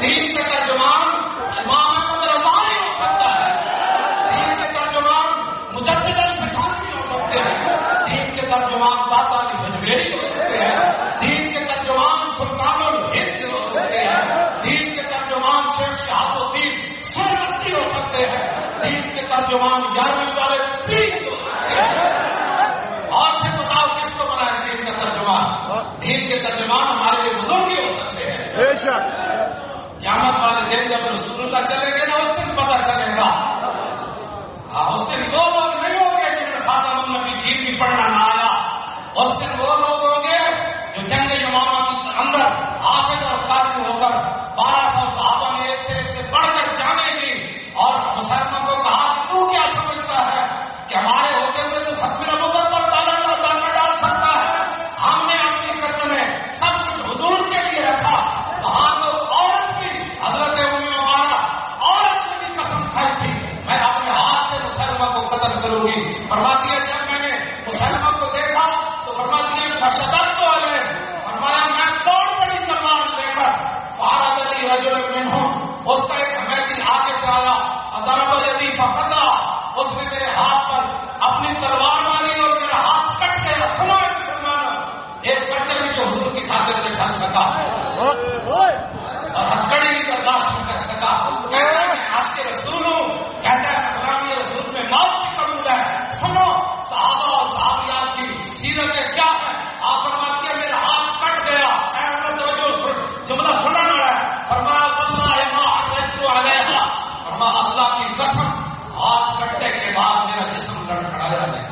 دین کے ترجمان امام احمد رضا ہی ہو سکتا ہے، دین کے ترجمان مجدد الفسانی ہو سکتے ہیں، دین کے ترجمان داتا علی بجویری ہو سکتے ہیں، دین کے ترجمان سلطان الہند ہو سکتے ہیں، دین کے ترجمان شیخ شہاب الدین سرمتی ہو سکتے ہیں، دین کے ترجمان یارویں والے پیر ہو سکتے ہیں۔ اور پھر بتاؤ کس کو بنائے دین کا ترجمان؟ دین کے ترجمان ہمارے لیے بزرگ ہی ہو سکتے ہیں۔ قیامت والے دن جب رسول اللہ چلیں گے نا اس دن پتہ چلے گا، اس دن وہ لوگ نہیں ہوں گے جنہیں خاتم النبی دین بھی پڑھنا نہ آیا، اس دن وہ لوگ ہوں گے جو جنگ یمامہ کے اندر حافظ اور قاری ہو کر 1200 صحابہ نے ایک سے بڑھ کر جانے دی اور مسلمہ کو کہا کہ تو کیا سمجھتا ہے کہ ہمارے ہوتے ہوئے تو ختم نبوت پر تالا ڈال سکتا ہے؟ ہم نے اپنی قدمیں سب کچھ حضور کے لیے رکھا، وہاں تو عورت کی حضرت ام عمارہ عورت نے بھی قسم کھائی تھی میں اپنے ہاتھ سے مسلمہ کو قتل کروں گی۔ فرماتی ہے جب میں نے مسلمہ کو دیکھا تو فرماتی ہے فشدت تو علیہ، فرمایا میں دوڑ پڑی تلوار لے کر، فارغ علی رجل منہم، اس کا ایک حمیتی آگے سے آیا، ضرب یدی فقطع، اس نے میرے ہاتھ پر اپنی تلوار ماری اور میرا ہاتھ کٹ گیا۔ سنو مسلمان، ایک بچہ بھی جو حضور کی خاطر سے ڈھل سکا اور ہتھکڑی بھی برداشت نہیں کر سکا، کہتا ہے میں عاشق رسول ہوں، کہتا ہے میں غلامی رسول میں موت بھی قبول ہے۔ سنو صحابہ اور صحابیات کی سیرتیں کیا ہے؟ آپ فرماتی ہے میرا ہاتھ کٹ گیا، جملہ سنن والا ہے، فرمایا واللہ ما حرجت علیہا، فرمایا اللہ کی قسم ہاتھ کٹنے کے بعد میرا جسم لڑکھڑایا نہیں۔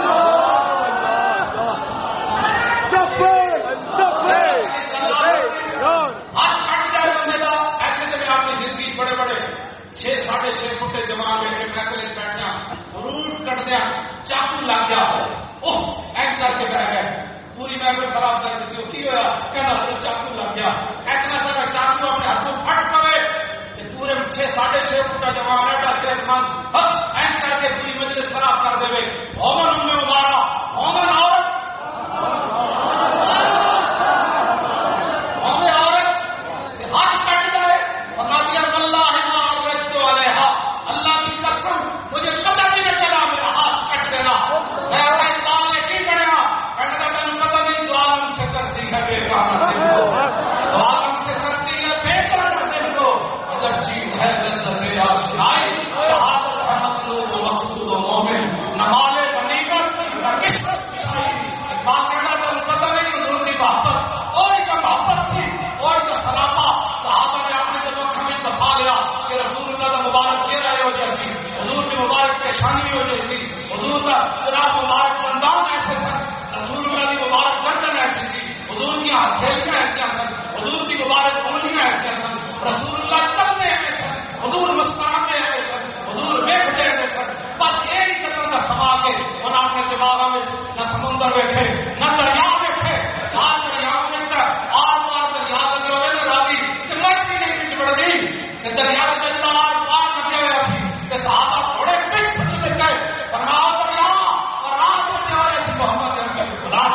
ہاتھ کٹ جائے بندے کا، ایسے تو میں اپنی زندگی بڑے بڑے 6.5 فٹ جوان بیٹھے محفل بیٹھیا فروٹ کٹ دیا، چاقو لگ گیا، اوہ ایک کر کے بہ گئے، پوری محفل خراب کر دیتی ہو، کی ہوا کہنا تو چاقو لگ گیا، اتنا سارا چاقو اپنے ہاتھوں پھٹ پوے، پورے 6.5 فٹ جوان بیٹھا صحت مند این کر کے پوری مجلس خراب کر دے، عمر ام عمارہ عمر عورت ہاتھ کٹ جائے، فرماتی ہے واللہ ما عرجت علیہا، اللہ کی قسم مجھے پتہ بھی نہ چلا میرا ہاتھ کٹ دینا۔ میں اپنے کام میں کی کرنا، کہنے کا تمہیں پتہ نہیں تو عالم سے کرتی ہے بے کامر دل کو، تو عالم سے کرتی ہے بے کامر دل کو، جب چیز ہے لذت آشنائی، شہادت ہے مطلوب و مقصود و مومن، نہ مال غنیمت نہ قسمت شاہی، بات کہنا تمہیں پتہ نہیں حضور کی محبت، کوئی کا محبت تھی، کوئی کا سلاپا، صحابہ نے اپنے جب ہمیں بسا لیا کہ رسول اللہ کا مبارک چہرہ ہو جیسی، حضور کی مبارک پیشانی ہو جیسی، حضور کا چراغ مبارک انداز ایسے تھا، رسول اللہ کی مبارک گردن ایسی تھی، حضور کی ہتھیلیاں ایسے تھیں، حضور کی مبارک انگلیاں ایسے تھیں، رسول اللہ چلتے ایسے تھے، حضور مسکراتے ایسے تھے، حضور ویکھتے ایسے تھے، بس ایک قدم نہ سما کے انہوں نے دماغوں میں نہ سمندر ویکھے نہ دریا ویکھے، آج دریا ویکھتا آج بار دریا لگے ہوئے نہ راوی کہ مچ بھی نہیں بچ بڑھ دی کہ دریا جلدا آج بار لگے ہوئے سی کہ صحابہ تھوڑے پچ سکتے گئے فرمایا دریا اور رات لگے ہوئے سی محمد رحمت خدا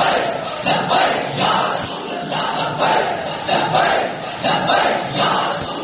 لبیک یا رسول اللہ لبیک لبیک یا رسول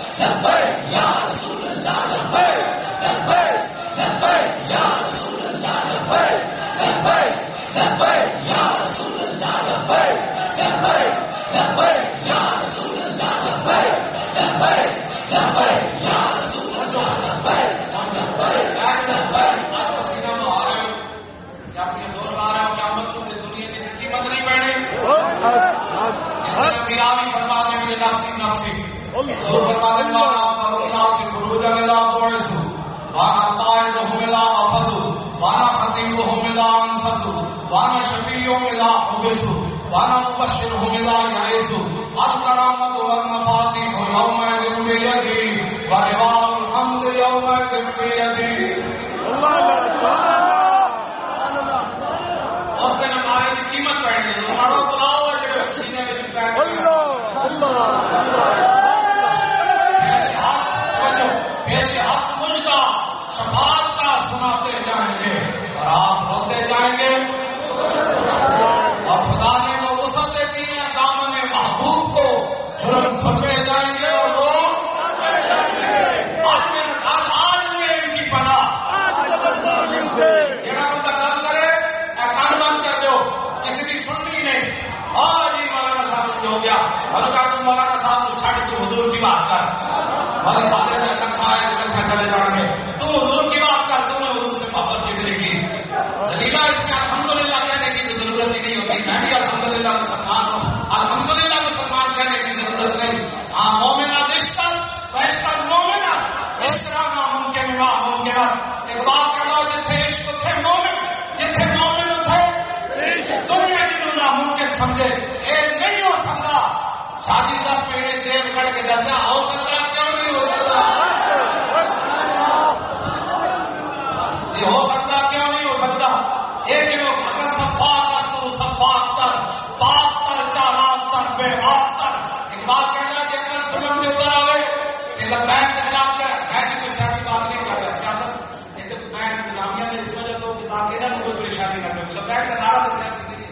لبیک یا رسول اللہ لبیک لبیک لبیک یا رسول اللہ لبیک لبیک لبیک یا رسول اللہ لبیک لبیک لبیک یا رسول اللہ لبیک لبیک لبیک یا رسول اللہ لبیک لبیک لبیک وانا قائدهم لا افضل وانا خطيبهم لا انصت وانا شفيعهم لا حبس وانا مبشرهم لا يئس الكرامة والمفاتيح يومئذ بيدي ولواء الحمد يومئذ بيدي. اس دن ہمارے کی قیمت پڑھنی ہے ہمارا بلاؤ ہے جو سینے میں چپکا ہے پیش حق مجدہ شفاعت کا سناتے جائیں گے اور آپ روتے جائیں گے اور خدا نے وہ وسعت دی ہے دامن محبوب کو جرم چھپے جائیں گے اور وہ آج میں ان کی پناہ جڑا بندہ گل کرے کان بند کر دو کسی کی سننی نہیں آج ہی مولانا صاحب ہو گیا ہلکا تو مولانا صاحب کو چھڑ کے حضور کی بات کر بھلے سارے چلے جان گے تو حضور کی بات کر تو میں حضور سے محبت کتنے کی دلیلہ اس کے الحمدللہ کہنے کی ضرورت ہی نہیں ہوتی میں بھی الحمدللہ مسلمان ہوں الحمدللہ مسلمان کہنے کی ضرورت نہیں ہاں مومنہ دشتر فیشتر مومنہ اس طرح ناممکن ناممکنہ ایک بات کرنا جتھے عشق تھے مومن جتھے مومن تھے دنیا جنہوں ناممکن سمجھے اے نہیں ہو سکتا شادی 10 مہینے جیل کڑ کے جیسا ہو سکتا کیوں نہیں ہو سکتا ہو سکتا کیوں نہیں ہو سکتا ایک لوگ اگر سفاقتر چالاکتر بے باکتر ایک بات کہنا کہ اگر فلم کے اتر آئے کہ لبیک کے خلاف کیا ہے کہ کوئی سیاسی بات نہیں کر رہا سیاست یہ تو میں انتظامیہ نے اس وجہ تو کہ تاکہ نہ کوئی پریشانی نہ کرے لبیک کا نعرہ تو سیاسی نہیں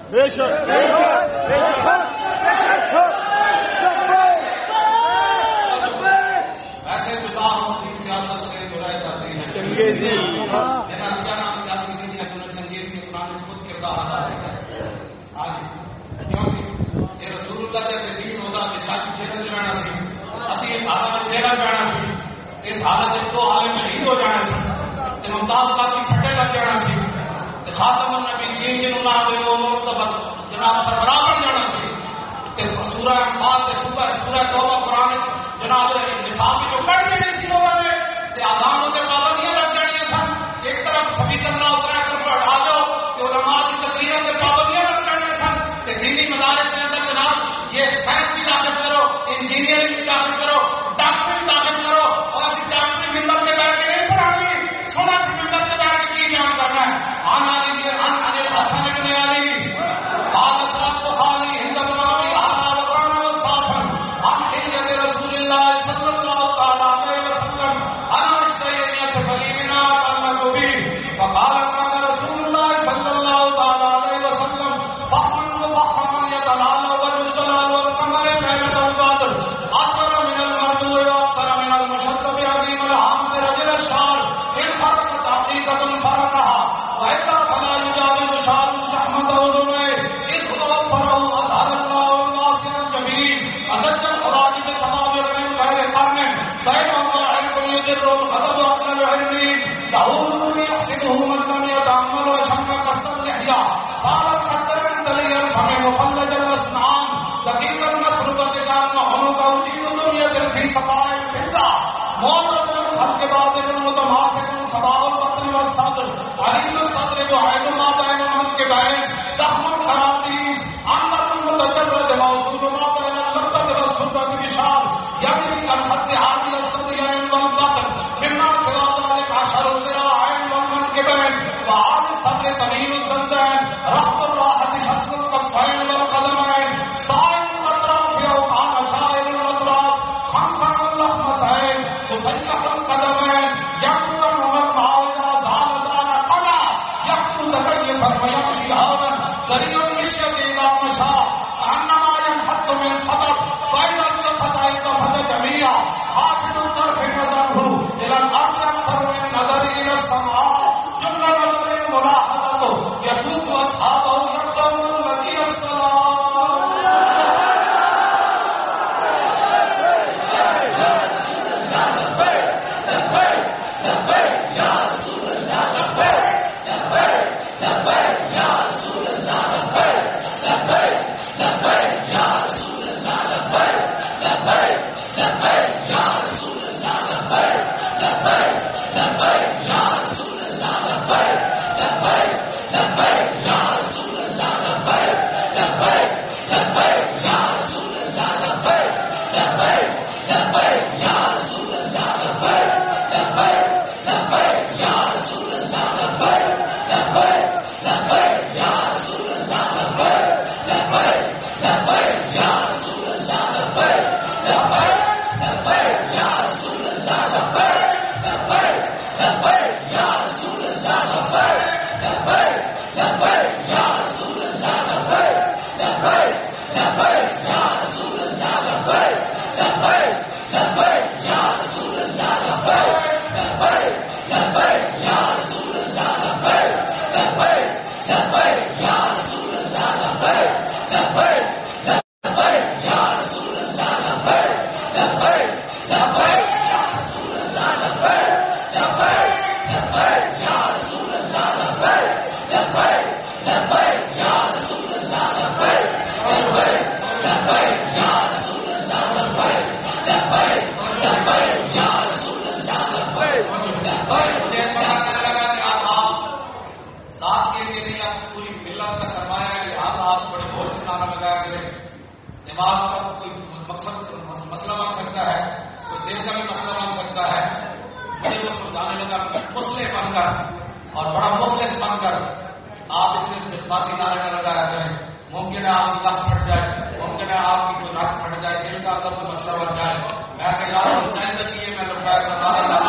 ویسے جدا ہوتی سیاست سے برائی کرتی ہے چنگیزی جناب کیا نام سیاسی نہیں ہے جنہوں چنگیزی قرآن میں خود کردار ادا کرتا ہے آج کیوں تھی یہ رسول اللہ جیسے دین ہوگا کہ ساتھی جیل جانا سی اسی اس حالت میں جیل جانا سی اس حالت میں تو عالم شہید ہو جانا سی تے ممتاز قادری پھٹے لگ جانا سی تے خاتم النبی دین جنہوں نہ ہوئے وہ مرتبہ جناب سربراہ بن جانا سی تے سورہ انفال تے سورہ توبہ قرآن جناب نصاب جو کر کے نہیں سی لوگوں نے تے آزان ہوتے پابندیاں لگ جانی سن ایک طرف سبھی کرنا اترا کر اٹھا دو کہ علماء کی تقریروں سے پابندیاں لگ جانی سن تے دینی مدارس کے اندر جناب یہ سائنس بھی داخل کرو انجینئرنگ بھی داخل کرو ڈاکٹر بھی داخل کرو اور اسی ڈاکٹری ممبر کے بیٹھ کے نہیں پڑھانی سونا کی ممبر سے بیٹھ کے کی بیان کرنا ہے آنا لیجیے آنے حسن ابن علی قال صاحب بخاری ہند بناوی اعلی وقرن وصافن عن حلیت رسول اللہ صلی اللہ تعالی علیہ وسلم انا اشتری سفلی بنا المرغوبی فقال قال رسول اللہ صلی اللہ تعالی علیہ وسلم فخمن وفخمن يتلال والجلال والقمر ليلة القدر اكثر من المرجو واكثر من المشتب عظيم الحمد رجل الشعر ان فرقت حقيقة فرقها والا فلا يجاوز شعر شحمة اذنه اذ توفره اظهر الله الواسع الجميل ادج الخراج بسماوات من غير قرن بين الله علم يدر الغضب عقل العلمين له نور يحسده من لم يتأمل وشم قصر اللحية صارت خطرا تلي الفم مفلج الاسنان دقيق المسربة كان عنق وجيد دنيا في صفاء الفضة موضة الخلق باطل متماسك صباح البطن والصدر عريض الصدر بعيد ما بين المنكبين ضخم الخراطيس عنبر المتجرد موجود ما بين اللقطة والسلطة بشار يجري الخط عادل الصدرين والبطن مما سوى ذلك 10 ذراعين والمنكبين وعاد الصدر طويل الدندين رفض الراحة حسن الكفين والقدمين صائم الأطراف يوقعن شائر الأطراف 5 اللخمتين مسيح القدمين يكتب المرمى إذا زال قلع يكتب تكيفا ويمشي هونا ذريع المشية إذا مشى كأنما ينحط من خطر فإذا التفت جميعا دماغ کا کوئی مسئلہ بن سکتا ہے، کوئی دل کا بھی مسئلہ بن سکتا ہے. مجھے وہ سمجھانے لگا مسلح بن کر اور بڑا مخلص بن کر آپ اتنے جذباتی نعرے نہ لگایا کریں. ممکن ہے آپ کی نس پھٹ جائے، ممکن ہے آپ کی کوئی ناک پھٹ جائے، دل کا اندر کوئی مسئلہ بن جائے. میں کہ یار چاہیے کہ میں لبیک کا نعرہ لگا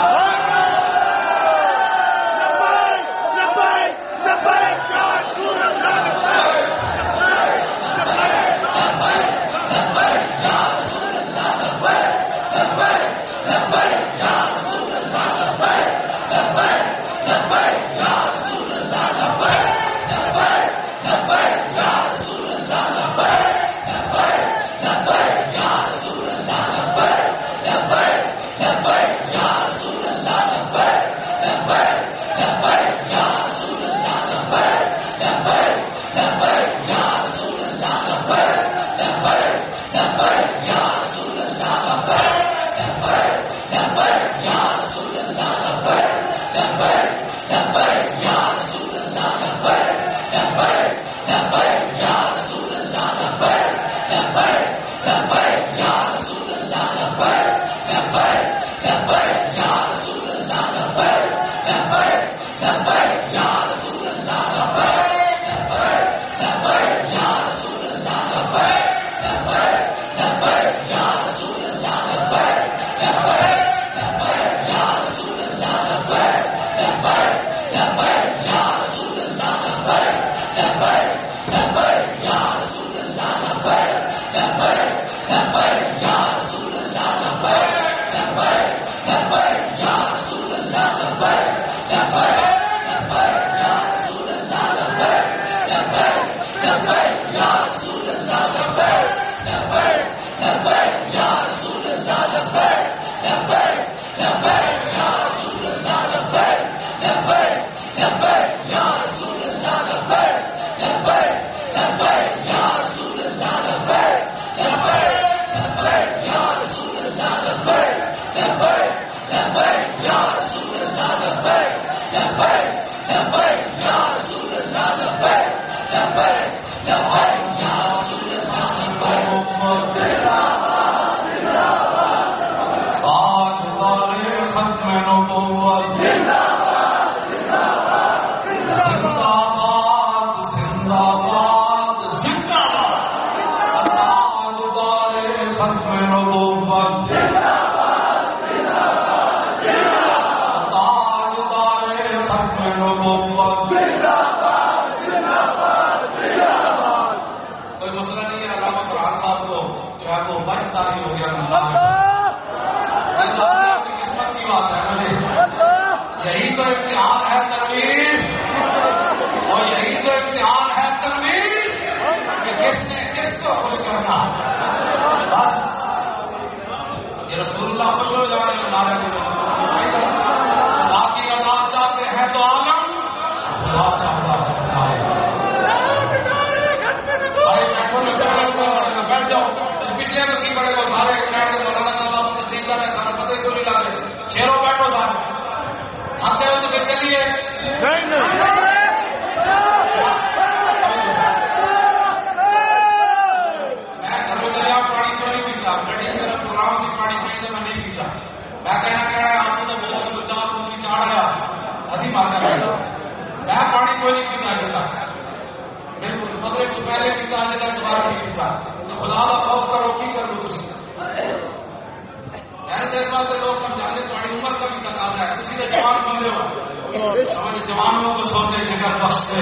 جوانوں کو سوچے جگر بخشتے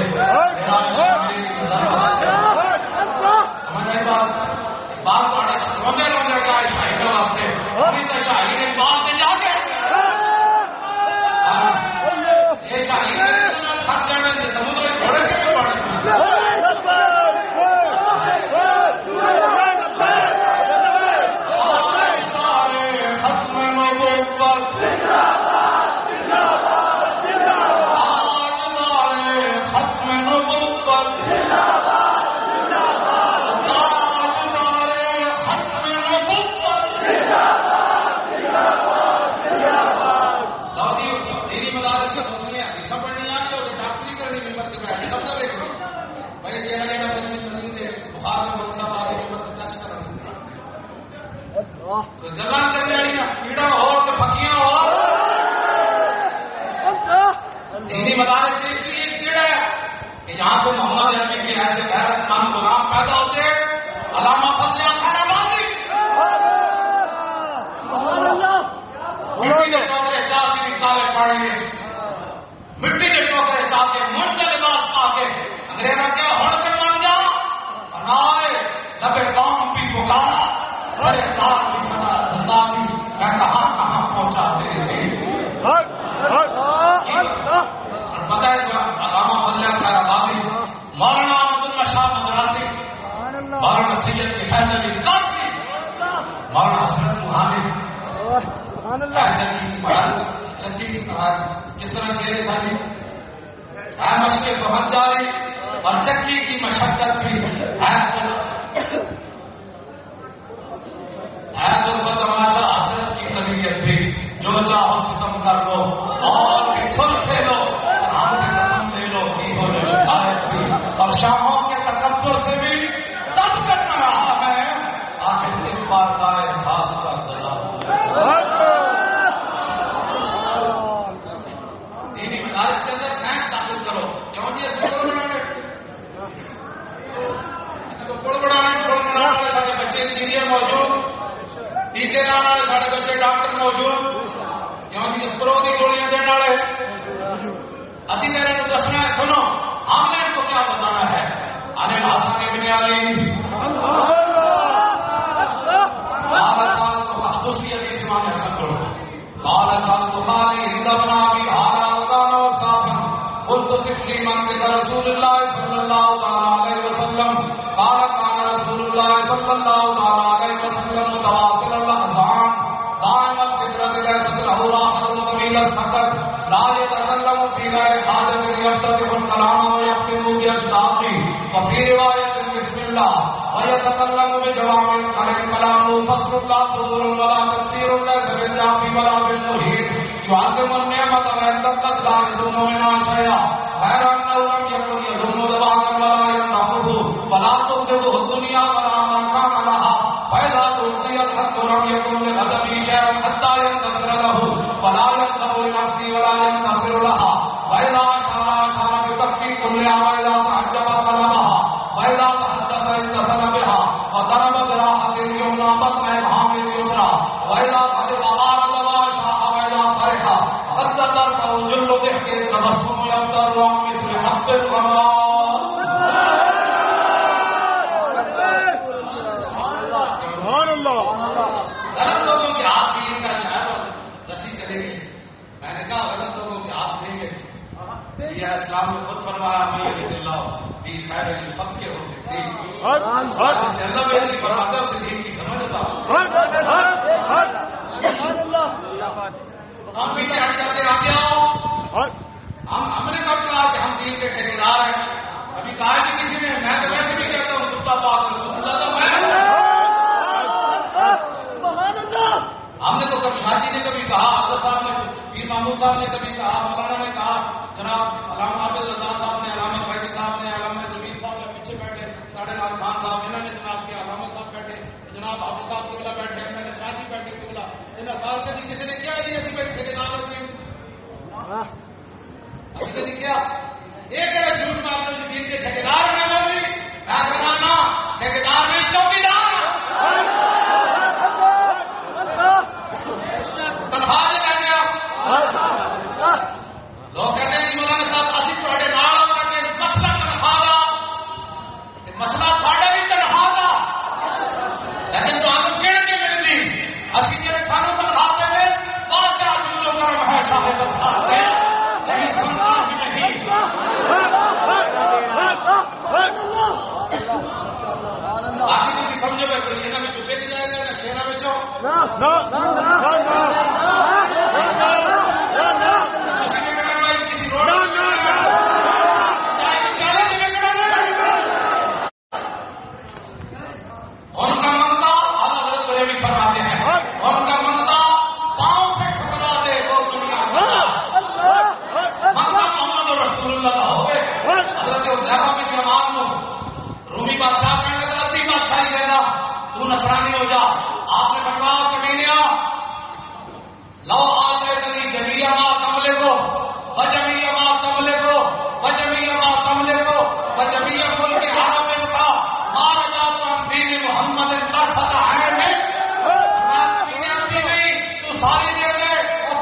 بات روندے روندے گا شاہی کے واسطے شاہی نے بات جا کے محلہ خیرآبادی مٹی کے ٹوکرے چاہ کے نکالے پڑے مٹی کے ٹوکرے چاہ کے منڈ لباس پا کے انگریزا کیا ہڑ کے مان جا انائے لبے قوم بھی پکارا سرے دار بھی کھڑا زندہ بھی میں کہاں کہاں پہنچا تیرے دین اور پتہ ہے جو علامہ محلہ خیرآبادی مولانا عبداللہ شاہ مدراسی مولانا سید کی حیدری قاسمی مولانا حسرت روحانی چکی کی کس طرح شیر شادی ہے مشق سہن جاری اور چکی کی مشقت بھی ہے تو تماشا حسرت کی طبیعت بھی جو چاہو ستم کر لو اور کھل کھیلو ہم سے قسم لے لو کی ہو جو شکایت بھی اور شاہوں کے تکبر سے بھی تب کرنا رہا ہے آخر اس بار کا احساس کر دلا دینی مدارس کے اندر سائنس داخل کرو کیوں جی ایسے پڑھ بڑھانے ایسے کو پڑھ بڑھانے والے سارے بچے انجینئر موجود ٹیکے لانے والے سارے بچے ڈاکٹر موجود کیوں جی اسپرو کی گولیاں دینے والے اسی طرح کو دسنا ہے سنو ہم نے ان کو کیا بتانا ہے آنے حسن ابن علی دوسری حدیث امام حسن پڑھو قال سال بخاری عند ابن ابي حالة وكان وصافا قلت صف لي منطق رسول الله صلى الله عليه وسلم قال كان رسول الله صلى الله عليه وسلم متواصل الاذان دائم الفكرة ليس له راحة طويل السكت لا يتكلم في غير حاجة يفتتح الكلام ويختم بأشتاقه وفي رواية بسم الله ويتكلم بجوامع الكلم كلامه فصل الله صدور ولا تفسير ليس بالجافي ولا بالمهين يعظم النعمة ويتقد لا يظن منها شيئا غير أنه لم يكن يظن ذبابا ولا ينتفض ولا تبغضه الدنيا ولا ما كان لها فإذا تؤتي الحق لم يكن لغضبه شيئا حتى ينتصر له ولا يغضب لنفسه ولا ينتصر لها وإذا أشار بكفي كلها وإذا تعجب قلبها وإذا تحدث اتصل بها وضرب براحة اليمنى بطن إبهام اليسرى وإذا غضب أعرض وأشاق وإذا فرح قد ترفع جل ضحك التبسم يفتر عن مثل حب الرماد غلط لوگوں کے ہاتھ بھی ان کا جو ہے رسی چلے گی میں نے کہا غلط لوگوں کے ہاتھ لیں گے یہ اسلام نے خود فرمایا اللہ بھی خیر الفق کے ہوتے دین اللہ میری فرماتا ہے اسے دین کی سمجھتا ہم پیچھے ہٹ جاتے آگے آؤ ہم نے کب کہا کہ ہم دین کے ٹھیکیدار ہیں ابھی کہا کہ کسی نے میں تو ویسے بھی کہتا ہوں کتا پاک رسول اللہ تو میں ہم نے تو کبھی شاہ جی نے کبھی کہا حضرت صاحب نے پیر محمود صاحب نے کبھی کہا مولانا نے کہا جناب علامہ عابد رضا صاحب نے علامہ فیضی صاحب نے علامہ زمین صاحب نے پیچھے بیٹھے ساڑھے لال خان صاحب انہوں نے جناب کے علامہ صاحب بیٹھے جناب حافظ صاحب قبلہ بیٹھے میں نے شاہ جی بیٹھے قبلہ انہیں سال کبھی کسی نے کیا نہیں ایسی بیٹھے ٹھیکیدار ہوتے ہیں ابھی کبھی کیا ایک جھوٹ میں آپ نے دین کے ٹھیکیدار میں بھی میں کہنا ٹھیکیدار نہیں چوکیدار تنخواہ دے کہتے ہیں لوگ کہتے ہیں کہ مولانا صاحب اسی تھوڑے نال ہو کے مسئلہ تنخواہ دا مسئلہ تھوڑے بھی تنخواہ دا لیکن تو ہم کہنے کے ملتی اسی کے سانو تنخواہ دے دے بات کیا جو کرم ہے شاہ تنخواہ دے لیکن سننا بھی نہیں آگے کسی سمجھو بھائی کوئی شیرہ میں جو بیٹھ جائے گا یا شیرہ میں چو ان کا منتا حضرت بریلوی فرماتے ہیں ان کا منتا پاؤں سے ٹھکرا دے وہ دنیا منتا محمد رسول اللہ کا ہو گئے حضرت حذیفہ بن یمان کو رومی بادشاہ کہنے لگا تی بادشاہی دینا تو نصرانی ہو جا آپ نے فرمایا کمینیا لو آتیتنی جمیع ما تملک وجمیع ما تملک وجمیع ما تملک وجمیع ملک حرم کا ما رجعت عن دین محمد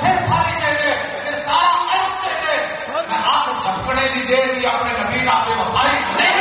پھر ساری دے دے پھر سارا عرب دے دے میں آپ جھپکنے کی دے دی اپنے نبی آپ کے وفائی نہیں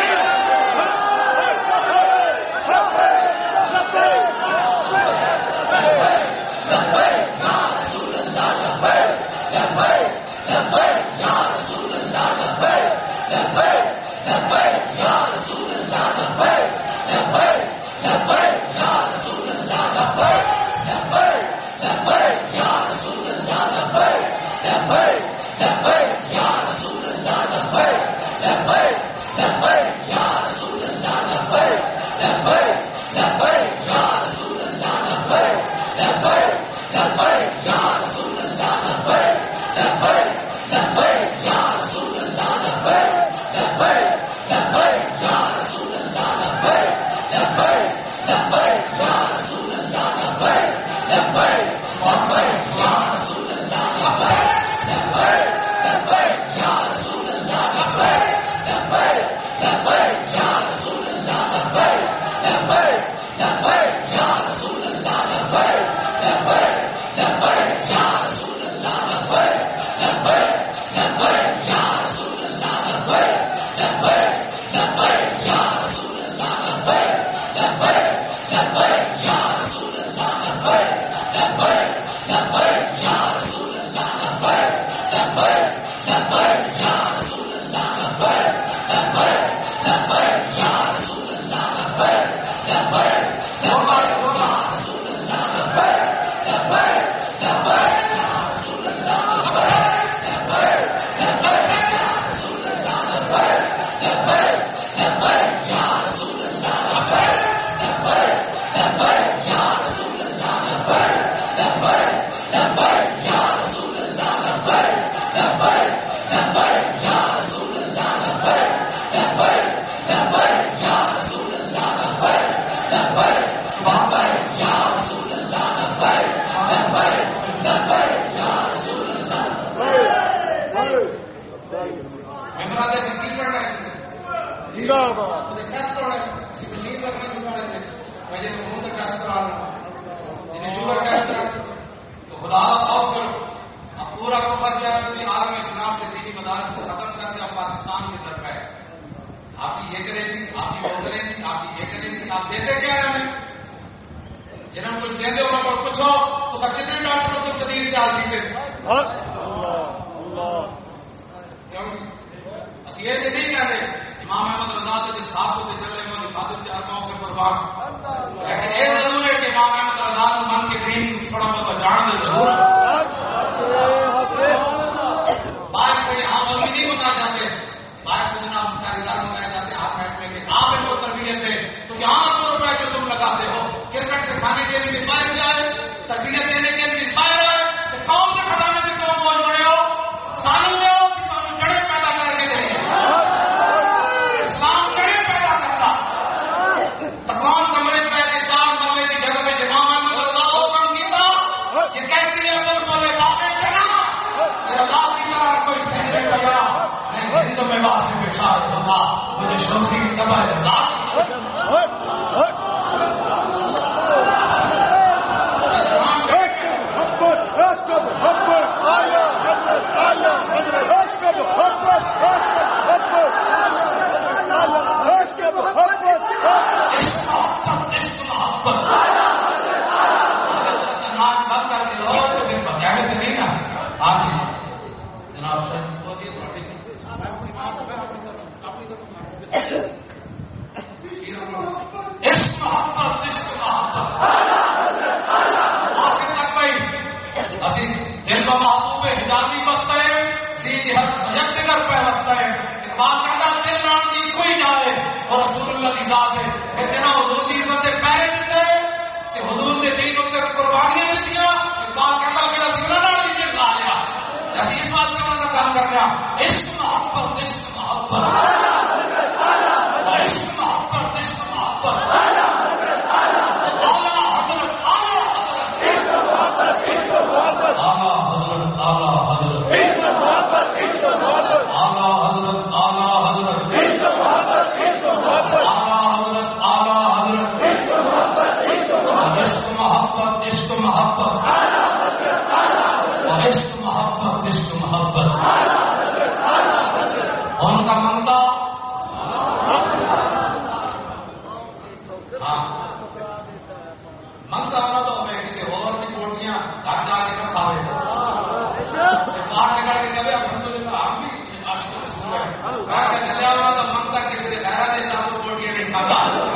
گھر جا کے تو کھاوے باہر نکل کے کبھی الحمدللہ ہم بھی عاشق رسول ہیں میں کہ چلے آؤں تو منگتا کسی سے غیرہ دے چاہتا روٹیاں نہیں کھاتا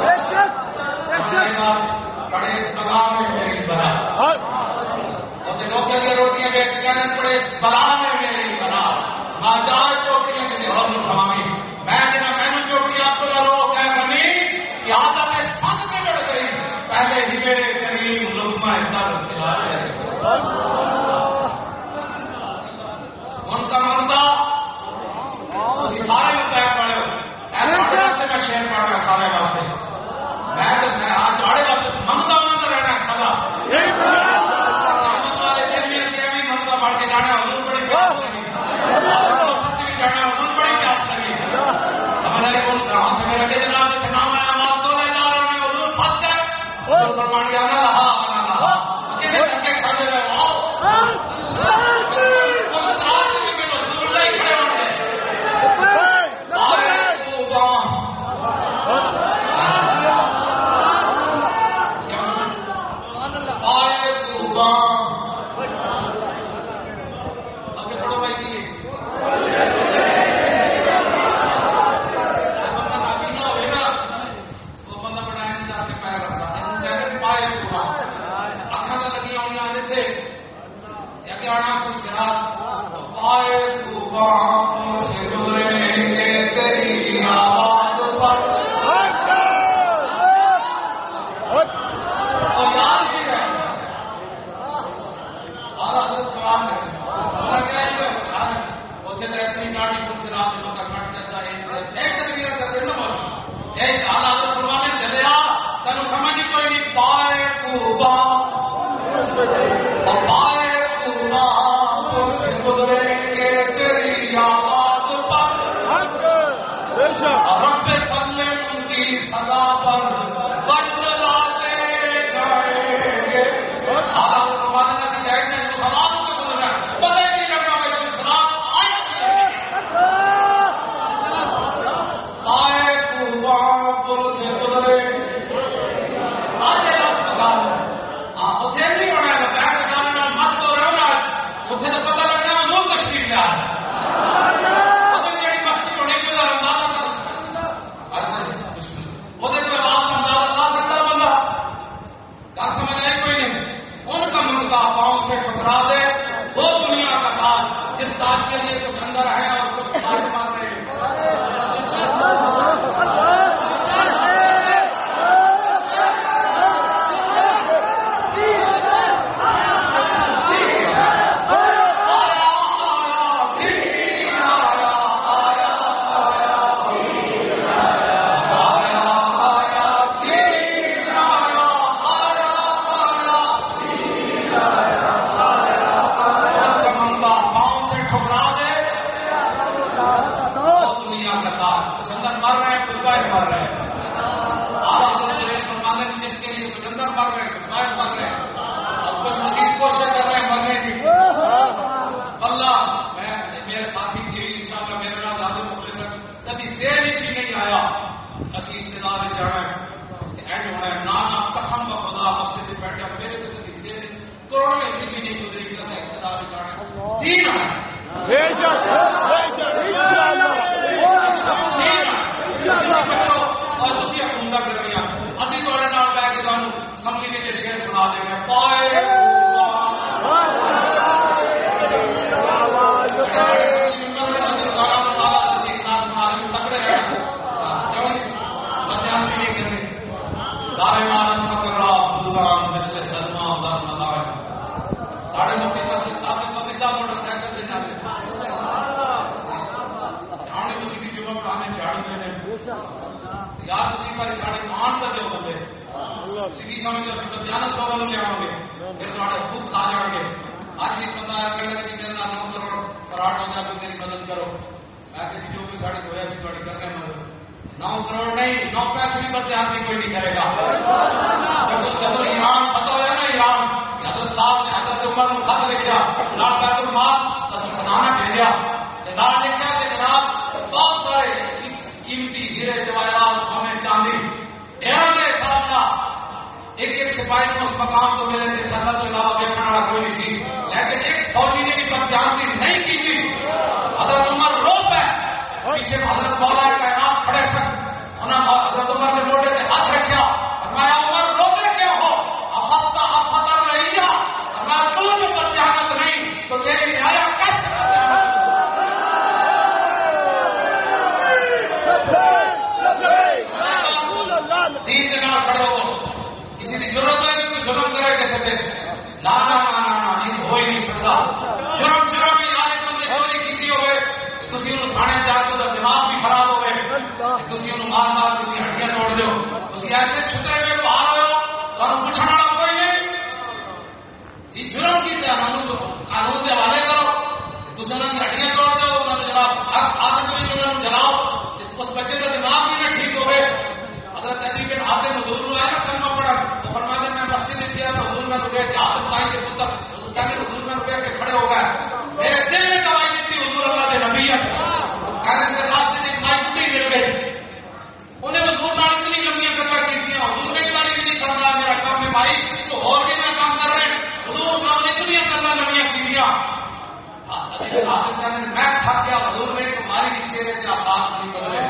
پڑے اس بلا میں میری بلا اور لوگ کے روٹیاں بیچ کر پڑے اس بلا میں میری بلا ناجائز چوٹیاں کسی اور نے کھوائی میں جنہیں میں نے چوٹی آپ کو نہ رو کہہ بنی کہ عادت ہے سب میں بڑھ گئی پہلے ہی میرے کریم لقمہ احتار کھلا ہے ان کا منتا سارے مطلب پڑھے ایسا سے میں شیر پڑھ رہا سارے واسطے میں آج آڑے واسطے منگتا رہنا سدا والے دن میں سے بھی منگتا پڑھ کے جانا حضور بڑی پیاس لگی جانا حضور بڑی پیاس لگی سمجھ رہے کون کہاں سے میرے کے جناب سے نام ہے نماز دو لے جا رہے ہیں حضور پھنس گئے فرمان کیا نہ رہا کتنے دھکے کھانے رہے ہو ایک ایک سپاہی نے اس مقام کو ملے تھے، سزا کے علاوہ دیکھنے والا کوئی نہیں سی، لیکن ایک فوجی نے بھی بدجانتی نہیں کی تھی. حضرت عمر رو پہ پیچھے حضرت مولا کائنات کھڑے سن، حضرت عمر نے موڑے سے ہاتھ رکھا، فرمایا عمر روتے کیوں ہو؟ افتا افطر رہیا، فرمایا تو جو بدجانت نہیں تو تیری نہایا کیسے؟ تین جگہ کھڑے ہو، کسی کی ضرورت ہے کہ کوئی ظلم کرے کیسے سے؟ نا نا نا نا یہ ہو ہی نہیں سکتا. جرم ہی آئے بندے چوری کی ہوئے، تھی انہوں تھانے جا کے دماغ بھی خراب ہو گئے، تھی انہوں مار مار کے ہڈیاں توڑ دو، تھی ایسے چھٹے ہوئے باہر ہو تمہیں پوچھنا والا کوئی نہیں. جی جرم کی قانون کے حوالے کرو، تصے انہوں کی ہڈیاں توڑ دو، انہوں نے جناب آدمی کو جلاؤ، اس بچے کا دماغ بھی نہ ٹھیک ہوئے. حضرت علی بن حاتم حضور آئے نا کرنا پڑا، تو فرماتے میں مسجد میں کیا تو حضور میں رکے کہ حاتم بھائی کے پتر کہتے حضور میں رکے کے کھڑے ہو گئے، میرے دل میں دوائی دیتی حضور اللہ کے نبی ہے، کہتے میرے راستے سے ایک مائی ٹوٹی مل گئی، انہیں حضور نے اتنی لمبیاں کتر کی تھی، حضور نے ایک بار بھی نہیں کرنا میرا کام ہے بھائی تو اور بھی میں کام کر رہے ہیں، حضور کام نے اتنی کرنا لمبیاں کی دیا. میں تھک گیا، حضور نے تمہاری چہرے سے آسان نہیں کر رہے،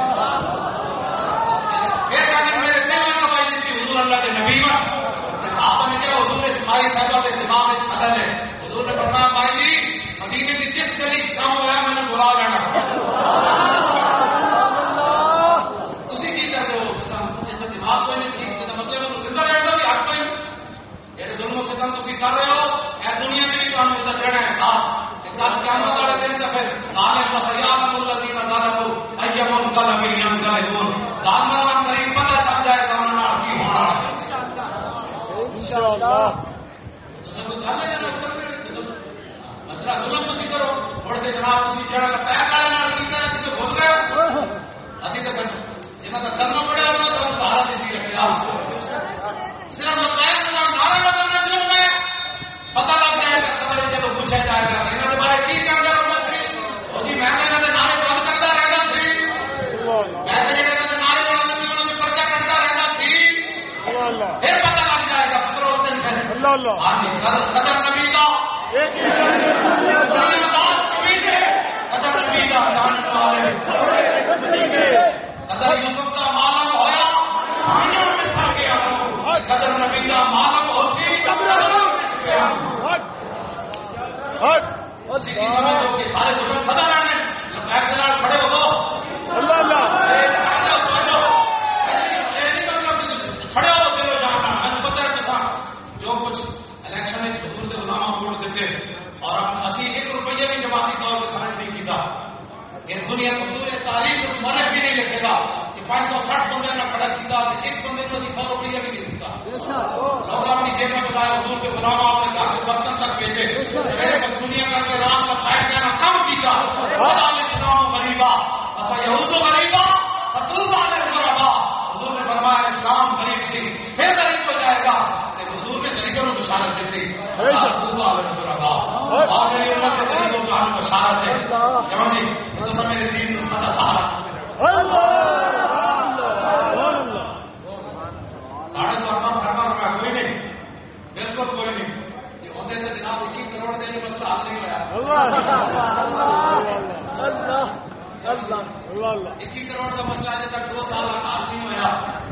میرے دل میں کمائی دیتی حضور اللہ کے نبی میں. صحابہ نے کیا حضور اسماعیل صاحبہ کے دماغ میں خطر ہے، حضور نے فرمایا بھائی جی مدینے کی جس گلی کام ہوا ہے میں نے بلا لینا. تھی کی کرتے ہو جس کا دماغ کوئی نہیں ٹھیک مطلب زندہ رہنا بھی حق کوئی یہ ظلم و ستم تھی کر رہے ہو، اے دنیا میں بھی تمہیں زندہ رہنا ہے صاحب. کل قیامت والے دن تو پھر ظالم وسیات الذین ظلموا ایہم القلب ینقلبون، ظالمان کریم پتہ چل جائے گا انہوں نے کی ہونا انشاءاللہ. مطلب ظلم تھی کرو مڑ کے جناب تھی جڑا کا پیر والے نال کیتا ہے تو بھول گئے اسی تو جنہاں کا کرنا پڑے انہوں نے سہارا دیتی رکھے صرف پیر نال نعرہ لگانا جو میں پتہ لگ جائے گا خبر ہے جب پوچھا جائے گا انہوں نے بارے کی کیا ضرورت تھی وہ جی میں نے نعرے بند کرتا رہتا تھی، میں نے نعرے بند کرتے انہوں نے پرچہ کرتا رہتا تھی، پھر پتہ لگ جائے گا پتر اس دن سے قدر نبی کا قدر نبی کا جاننے والے قدر یوسف کا معلوم ہوا پانیوں میں سر گیا، قدر نبی کا معلوم ہو سی سارے دنوں سدا رہنے کھڑے ہو اللہ کھڑے ہو دل جانا. میں نے پتا ہے جو کچھ الیکشن میں حضور کے غلامہ ووٹ دیتے اور اسی 1 روپیہ بھی جماعتی طور پر خرچ نہیں کیتا. یہ دنیا حضور تاریخ مرک بھی نہیں لکھے گا کہ 560 بندے نے کھڑا کیا، ایک بندے کو 100 روپیہ بھی نہیں دیتا. لوگ اپنی جیب میں چلائے حضور کے غلامہ اپنے گھر کے برتن تک بیچے، میرے کو دنیا کر کے رات کا پھیل جانا کم کیتا. اسلام غریبا ایسا یہود غریبا فتوب علی الغربا، حضور نے فرمایا اسلام غریب سی پھر غریب ہو جائے گا. حضور نے غریبوں کو بشارت دیتی فتوب علی الغربا، اور میری امت کے غریبوں کو بشارت ہے کیوں جی تو سب میرے دین میں سدا سہارا ساڑھے 2 روپیہ کوئی نہیں، بالکل کوئی نہیں. یہ ہوتے تھے جناب 21 کروڑ دے کے مسئلہ حل نہیں ہوا. 21 کروڑ کا مسئلہ آج تک 2 سال حل نہیں ہوا.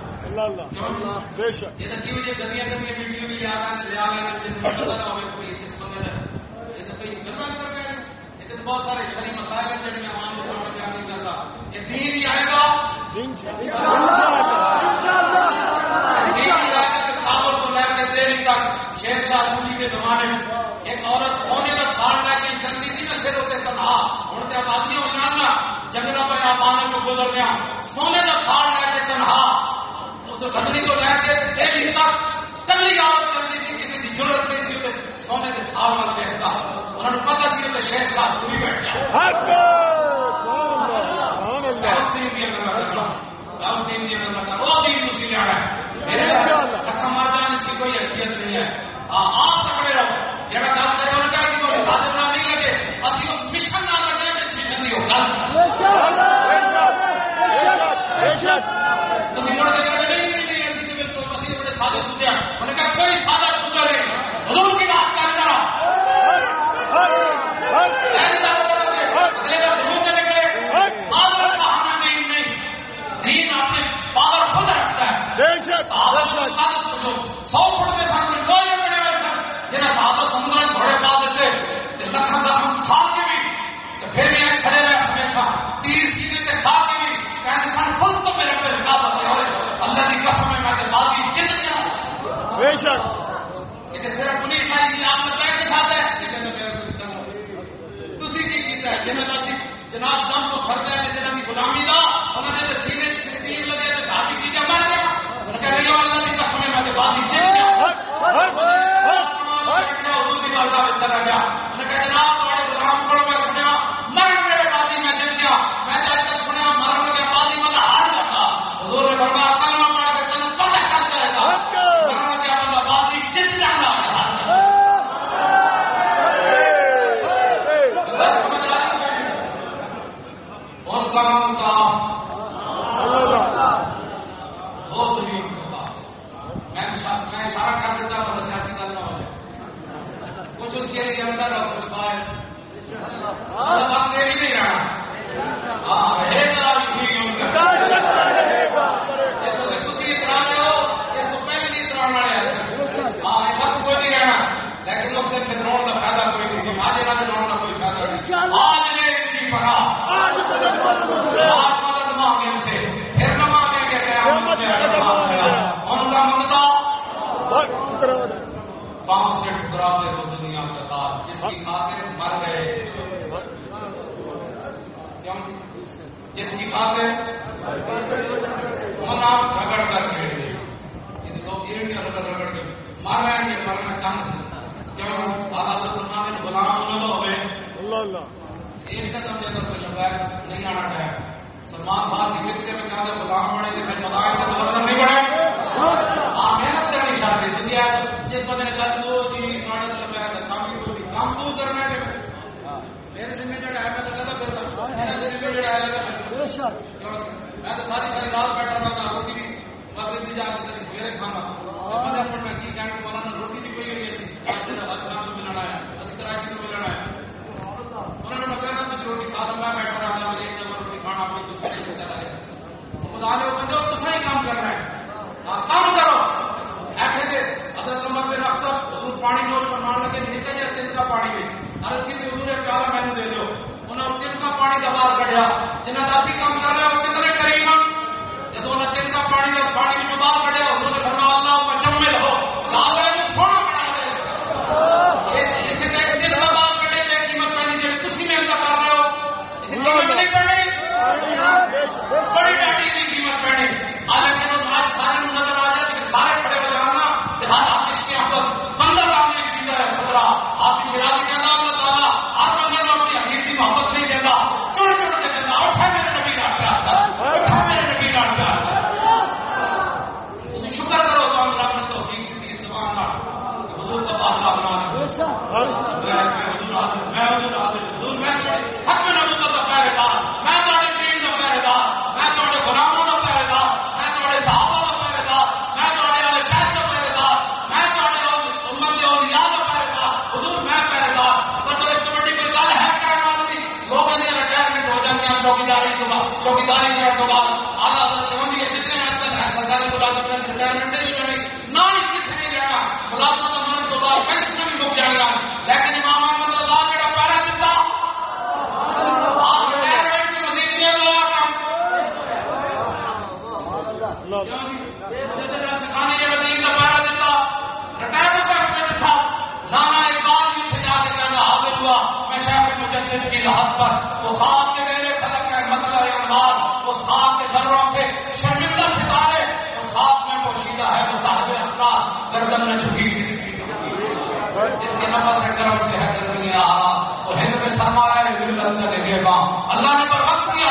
یہ تو کیوں یہ گدیاں گدیاں ویڈیو بھی لے آ رہے جس میں پتہ نہ ہوئے کوئی جس بندے نے یہ تو کوئی گرما کر رہے ہیں. یہ تو بہت سارے شرعی مسائل ہیں جن میں عوام کے سامنے بیان نہیں کرتا. یہ دین ہی آئے گا کابل کو لے کے دہلی تک شیر شاہ سوری کے زمانے میں ایک عورت سونے کا تھاڑ لے کے چلتی تھی نا پھر ہوتے تنہا ہوں تو آبادی ہو جانا جنگل پہ آبانے کو گزر گیا سونے کا تھاڑ لے کے تنہا تو بجلی کو لے کے دہلی تک کلی عورت چلتی تھی، کسی کی ضرورت نہیں تھی سونے کے تھاڑ میں بیٹھتا. انہوں نے پتا سی تو شیر شاہ سوری بیٹھ گیا. رقم آ جانے کی کوئی حیثیت نہیں ہے. آپ پکڑے رہو جڑا گل کرے ان کا کہ کوئی حاضر نہ نہیں لگے اسی اس مشن نہ لگے جس مشن کی ہو گل تھی مڑ کے کہتے نہیں بالکل اسی بڑے سادے سوچے بے شک کہ صرف پولیس آئی جی آپ نے پیسے دکھاتا ہے تھی کی کیتا ہے جناب دم کو فرد ہے جنہوں کی غلامی دا انہوں نے سینے تیر لگے دھاتی کی جب مر گیا کہہ رہی ہوں اللہ کی قسم ہے میں بازی جیت گیا حضور کی بازار میں چلا گیا انہوں نے کہا جناب تمہارے غلام کو میں سنیا مرن میرے بازی میں جیت گیا میں جب تک سنیا مرن کے بازی میں ہار جاتا حضور نے فرمایا کلمہ پڑھ کے تمہیں پتہ چل جائے گا مرن کے بندہ بازی جیت جانا ہے اس کام کا بہت ہی میں اشارہ کر دیتا ہوں سیاسی کرنا ہو جائے کچھ اس کے لیے اندر اور کچھ باہر بات دے بھی نہیں رہا ہاں رہے گا بھی تھی اترا ہو اس کو پہلے نہیں اترانا ہے ہاں یہ وقت کوئی نہیں رہنا لیکن اس دن سے روڈ کا فائدہ کوئی نہیں آج نہ روڈ کا کوئی فائدہ نہیں آج نے کی پڑھا آج مدد مانگے ان سے پھر نہ مانگے کہ ان کا منگتا 5 سے ٹکرا دے تو دنیا کا تار جس کی خاطر مر گئے جس کی خاطر منا رگڑ کر کے لوگ یہ رگڑ کے مر رہے ہیں مرنا چند کیوں حضرت عثمان غلام نہ ہوئے ایک قسم سے تو لگا نہیں آنا ہے سلمان خان کی کتے میں کہا غلام بنے تھے میں بتایا تھا تو غلام نہیں بنے محنت کرنی چاہتے دنیا جس بندے نے کہا تو جی ساڑھے تک لگایا تھا کام کی کوئی کام تو کرنا ہے میرے دن میں جڑا ہے میں تو کہتا پھرتا میرے دن میں جڑا ہے میں تو ساری رات بیٹھا رہا تھا روٹی بھی مسجد بھی جا کے سویرے کھانا میں کی کہنا مولانا روٹی بھی کوئی نہیں اسلام کو ملانا ہے اس کراچی کو ملانا ہے انہوں نے کہنا کچھ روٹی کھا تو میں بیٹھا رہا تھا ایک جب روٹی کھانا اپنی دوسرے سے چلا گیا خدا نے وہ بندے تو صحیح کام کرنا ہے کام کرو ایسے تھے حضرت عمر بن خطاب حضور پانی نوش فرمان لگے نکل جائے تین کا پانی بچ عرض کی تھی حضور ایک پیالہ میں نے دے دو انہوں نے تین کا پانی کا باہر کٹیا جنہیں داسی کام کر رہے ہیں وہ کتنے کریم جب انہوں نے تین کا پانی میں باہر کٹیا حضور نے فرمایا اللہ کو جمل ہو لال ہے سونا بنا دے اسے تین کا باہر کٹے تھے قیمت پہنی جب تسی میں انتا کر رہے ہو اسے قیمت نہیں پڑھنی بڑی ڈاٹی کی قیمت پہنی حالانکہ آج سارے نظر آ جائے کہ سارے کھڑے ہو جانا لہٰذا آپ اس کے اندر 15 لاکھ میں چیز ہے 15 آپ کی شرابی کہنا اللہ تعالیٰ ہر بندے کو اپنی حقیقی محبت نہیں دیتا چڑ چڑ کے دیتا اٹھا میرے نبی ڈانٹ پہ آتا اٹھا میرے نبی ڈانٹ پہ آتا شکر کرو تو اللہ نے توفیق دی زبان نہ حضور کا بات بنا میں حضور حضور میں حق میں نبوت کا پہرے دار میں تمہارے دین کا پہرے دار میں تمہارے غلاموں کا پہرے دار میں تمہارے صحابہ کا پہرے دار میں تمہارے اہل بیت کا پہرے دار میں تمہارے امت اولیاء کا پہرے دار حضور میں پہرے دار پر تو اس سے بڑی کوئی گل ہے کہنے والی لوگوں نے ریٹائرمنٹ ہو جاتی ہیں چوکیداری کے بعد اعلیٰ حضرت ہوندی ہے جتنے آج کل سرکاری ملازمت میں ریٹائرمنٹ نہیں ہو جانی نہ اس کسی نہیں لینا ملازمت ہونے کے بعد پینشن بھی مک جائے گا لیکن امام احمد رضا جڑا پہرا دیتا آپ ریٹائرمنٹ کی مزید دے لو کھانے کے وزیر کا پہرا دیتا ریٹائرمنٹ کا حکم تھا نانا اقبال بھی سے جا کے کہنا حاضر ہوا میں شیخ مجدد کی راحت پر وہ خواب کے میرے فلک ہے مسئلہ انوار اس خواب کے ذروں سے شرمندہ ستارے اس خواب میں پوشیدہ ہے وہ صاحب اسرار گردن میں جھکی کسی کی جس کے نفس سے کرم سے ہے دنیا آ وہ ہند میں سرمایہ ملت چلے گے گا اللہ نے پر وقت کیا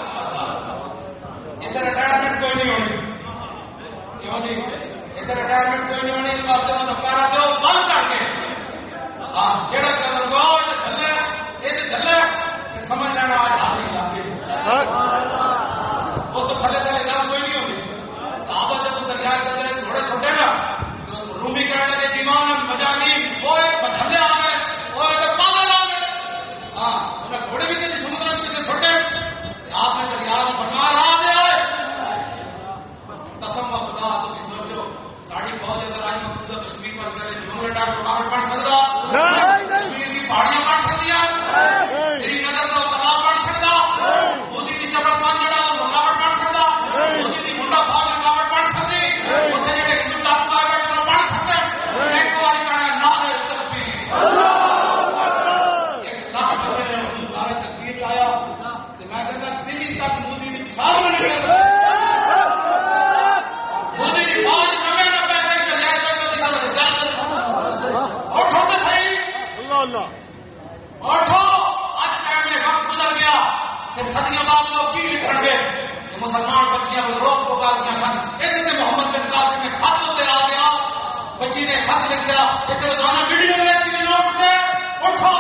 ادھر ریٹائرمنٹ کوئی نہیں ہونی کیوں جی ادھر ریٹائرمنٹ کوئی نہیں ہونی اس واسطے مطلب پیرا دو بند کر کے ہاں جڑا کلر گو چلے یہ چلے سمجھ لینا آج حاضر لاتے وہ تو تھلے تھلے گل کوئی نہیں ہوتی صحابہ جب دریا کے اندر گھوڑے چھوٹے نا رومی کہنے لگے دیوان مجانی وہ بھنڈے آ گئے وہ پاگل آ گئے ہاں انہیں گھوڑے بھی کسی سمندر میں کسی چھوٹے آپ نے دریا میں فرمایا راہ دے آئے قسم و خدا تسی سوچو ساڑی فوج اگر آج مقصود کشمیر پر چلے جو نمبر ڈاکٹر بن سکتا کشمیر کی پہاڑیوں پھر صدیوں بعد لوگ کی لکھن گے کہ مسلمان بچیاں روز پکار دیا سن ایک محمد بن قاسم نے خط ہوتے آ گیا بچی نے خط لکھا ایک روزانہ ویڈیو میں لوٹتے اٹھو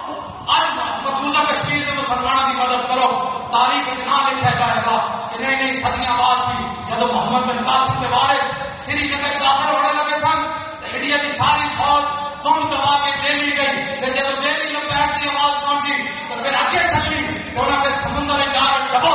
آج مقبوضہ کشمیر میں مسلمانوں کی مدد کرو تاریخ اتنا لکھا جائے گا کہ نہیں صدیاں بعد بھی جب محمد بن قاسم کے وارث سری نگر داخل ہونے لگے سن تو انڈیا کی ساری فوج تم دبا کے دہلی گئی جب دہلی میں پیٹ کی آواز پہنچی تو پھر اگے چلی تو انہوں نے سمندر میں جا کر ڈبو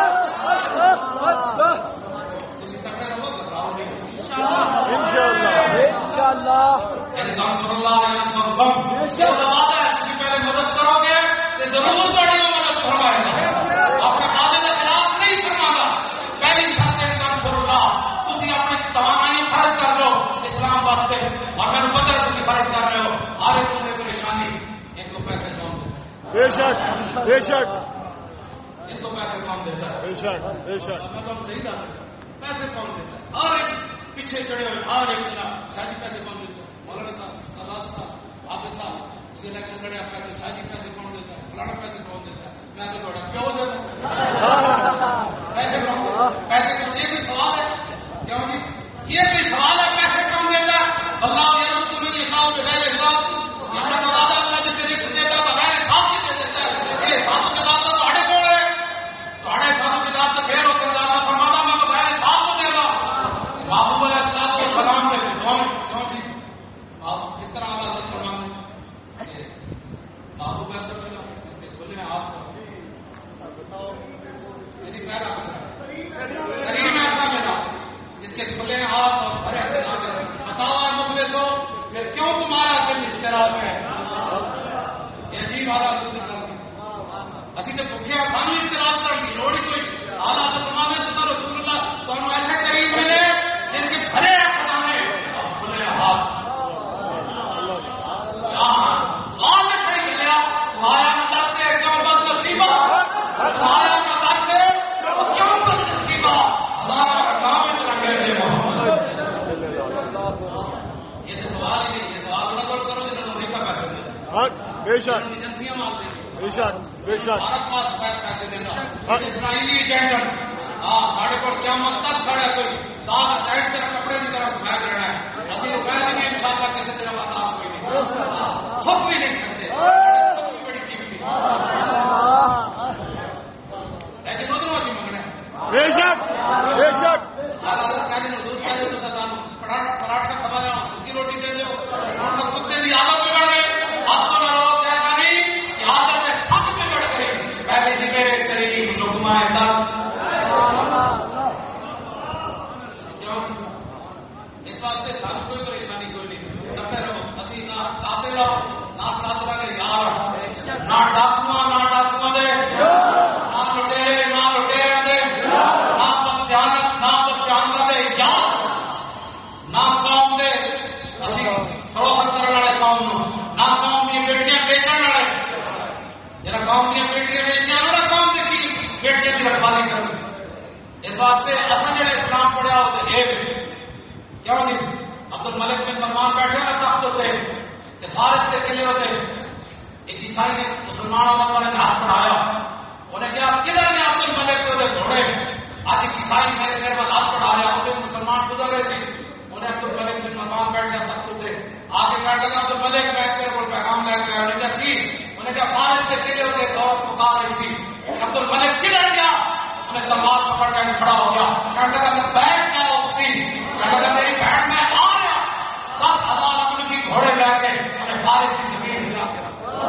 انشاءاللہ اور میں نے پتا ہے تم خرچ کر رہے ہو، ہر ایک تمہیں پریشانی، ان کو پیسے کون دیتا ہے؟ بے شک بے شک ان کو پیسے کون دیتا ہے؟ بے شک بے شک میں تو صحیح بات ہے، پیسے کون دیتا ہے؟ ہر ایک پیچھے چڑھے ہوئے ہر ایک بنا شاہی پیسے کون دیتا ہے؟ مولانا صاحب، سراد صاحب، حافظ صاحب، اس الیکشن لڑے پیسے شاہی پیسے کون دیتا ہے؟ فلانا پیسے کون دیتا ہے؟ میں تو تھوڑا کیوں دیتا ہوں پیسے کون؟ پیسے کون؟ یہ کوئی سوال ہے؟ کیوں جی یہ کوئی سوال ہے؟ پیسے کون دیتا ہے؟ اللہ تمہیں یہ کام جو ہے جسے رکھ دیتا ہے بغیر حساب کے دے دیتا ہے، یہ حساب کے ساتھ تو ہڑے کون ہے؟ تھوڑے حساب کے ساتھ تو پھر ہوتے زیادہ فرمانا میں بغیر حساب کو دے گا۔ محبوب علیہ السلام کو سلام دے کیوں جی کس طرح اللہ فرمان محبوب ایسا ملا اس کے کھلے ہاتھ پہلا کریم ایسا ملا جس کے کھلے ہاتھ اور بھرے بتاؤ مجھے تو پھر کیوں تمہارا دل اس طرح ہے؟ یہ عجیب حالات اسی تو بھوکے کھانی اختلاف کر دی لوڑی کوئی حالات سمانے تو رسول اللہ تو ایسے کریم ملے جن کے بھرے کھانے اور کھلے ہاتھ ملیا تمہارا مطلب کہ کیوں بد نصیبہ، تمہارا مطلب کہ کیوں بد نصیبہ ہمارا کام لگے تھے یہ تو سوال ہی نہیں، یہ سوال نہ کرو جنہوں نے امریکہ پیسے دے بے شک ایجنسیاں مانتے ہیں بے شک بے شک بھارت پاس پیسے دینا اسرائیلی ایجنٹ ہاں ساڑھے کو کیا مت کھڑا کوئی داغ ٹائٹ کر کپڑے کی طرح سفید رہنا ہے ابھی روپئے نہیں ان شاء اللہ کسی طرح بتا کوئی نہیں خود بھی نہیں کرتے بڑی قیمتی لیکن ادھر اچھی منگنا بے شک بے شک پراٹھا کھا رہا ہوں سکی روٹی دے دو کتے بھی عادت بگڑ گئے ہاتھوں میں رو کہہ نہیں عادت میں سب بگڑ گئی پہلے ذکر کریم لقمہ دس اس واسطے سب کوئی پریشانی کوئی نہیں کرتے رہو اسی نہ کھاتے رہو نہ کھاتے رہے یار نہ ڈاکو دے نہ لٹیرے دے نہ بدجانہ دے یار نہ قوم دے اسی فروخت کرنے والے قوم نہ قوم کی بیٹیاں بیچنے والے جہاں قوم کی بیٹیاں بیچنے والا قوم دیکھی بیٹیاں کی رکھوالی کر اس واسطے اصل جڑے اسلام پڑھا ہوتے ایک کیوں جی عبد الملک بن مروان بیٹھے ہوئے تخت ہوتے فارس کے قلعے ہوتے ایک عیسائی نے مسلمانوں نے ہاتھ بڑھایا انہیں کیا کدھر نے عبد الملک کے گھوڑے آج ایک عیسائی میرے پر ہاتھ بڑھایا اسے مسلمان گزر رہے تھے انہیں عبد الملک بن مروان بیٹھے تخت ہوتے آگے بیٹھ لگا عبد الملک بیٹھ کر وہ پیغام لے کے انہیں کیا کی انہیں کیا فارس کے قلعے ہوتے دور پکار رہی تھی عبد الملک کدھر گیا انہیں تلوار پکڑ کر کھڑا ہو گیا کہنے لگا میں بیٹھ گیا کہنے لگا میری بہن میں آ گیا 10,000 اپنے کی گھوڑے لے کے انہیں فارس کی زمین ملا کے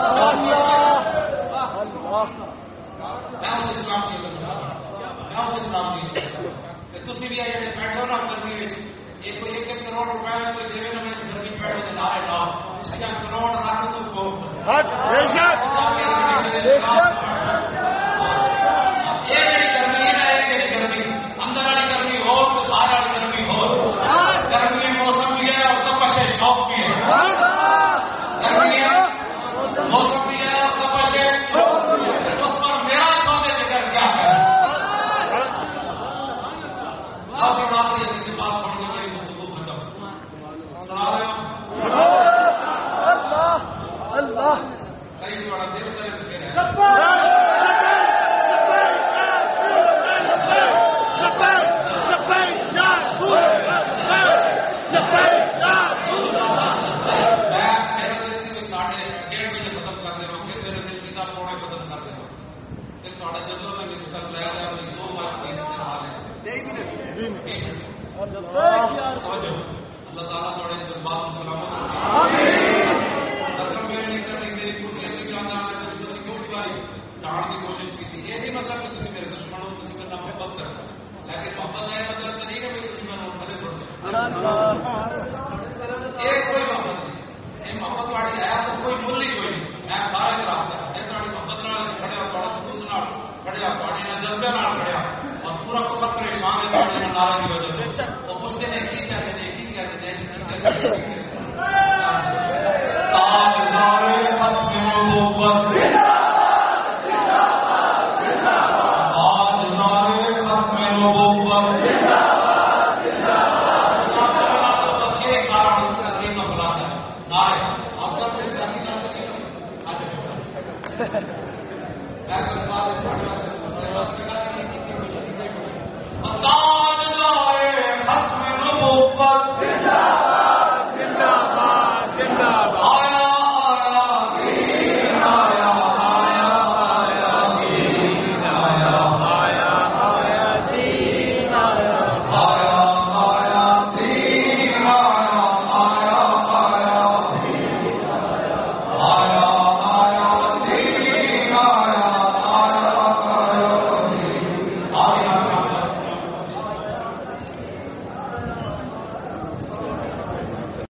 میں اسے اسلام کی میں اسے اسلام کی تھی بھی آئیے بیٹھو نا گرمی ایک کروڑ روپئے میں کوئی دے نا میں گرمی بیٹھو لائے لاؤ اس کا کروڑ رکھ تو کو یہ گرمی ہے ایک گرمی اندر والی گرمی ہو تو باہر والی گرمی ہو گرمی موسم بھی ہے اور تپش شوق بھی ہے گرمی موسم بھی ہے اور تپش اس پر میرا سونے ذکر کیا ہے کافی بات ہے جس سے بات سن کے میری گفتگو ختم سنا رہے ہو اللہ کئی بڑا دل کرے اللہ تعالیٰ بڑے جذبات کو سلامت رقم میری کرسی ڈانٹ کی کوشش کی تھی یہ نہیں مطلب کہ میرے دشمن ہو کسی کا محبت کرنا لیکن محبت ہے مطلب تو نہیں کہ میرے دشمن ہو کھڑے ایک کوئی محبت نہیں یہ محبت والی ہے تو کوئی مل ہی کوئی نہیں میں سارے کرا یہ تاری محبت نال کھڑے ہو بڑا خلوص نال کھڑے ہو تاری نال جذبے نال کھڑے ہو اور پورا فخر پریشان ہے تاری نال نعرے کی وجہ سے وہ پوچھتے ہیں کی کہتے ہیں کی کہتے ہیں تاج لائے ختم نبوت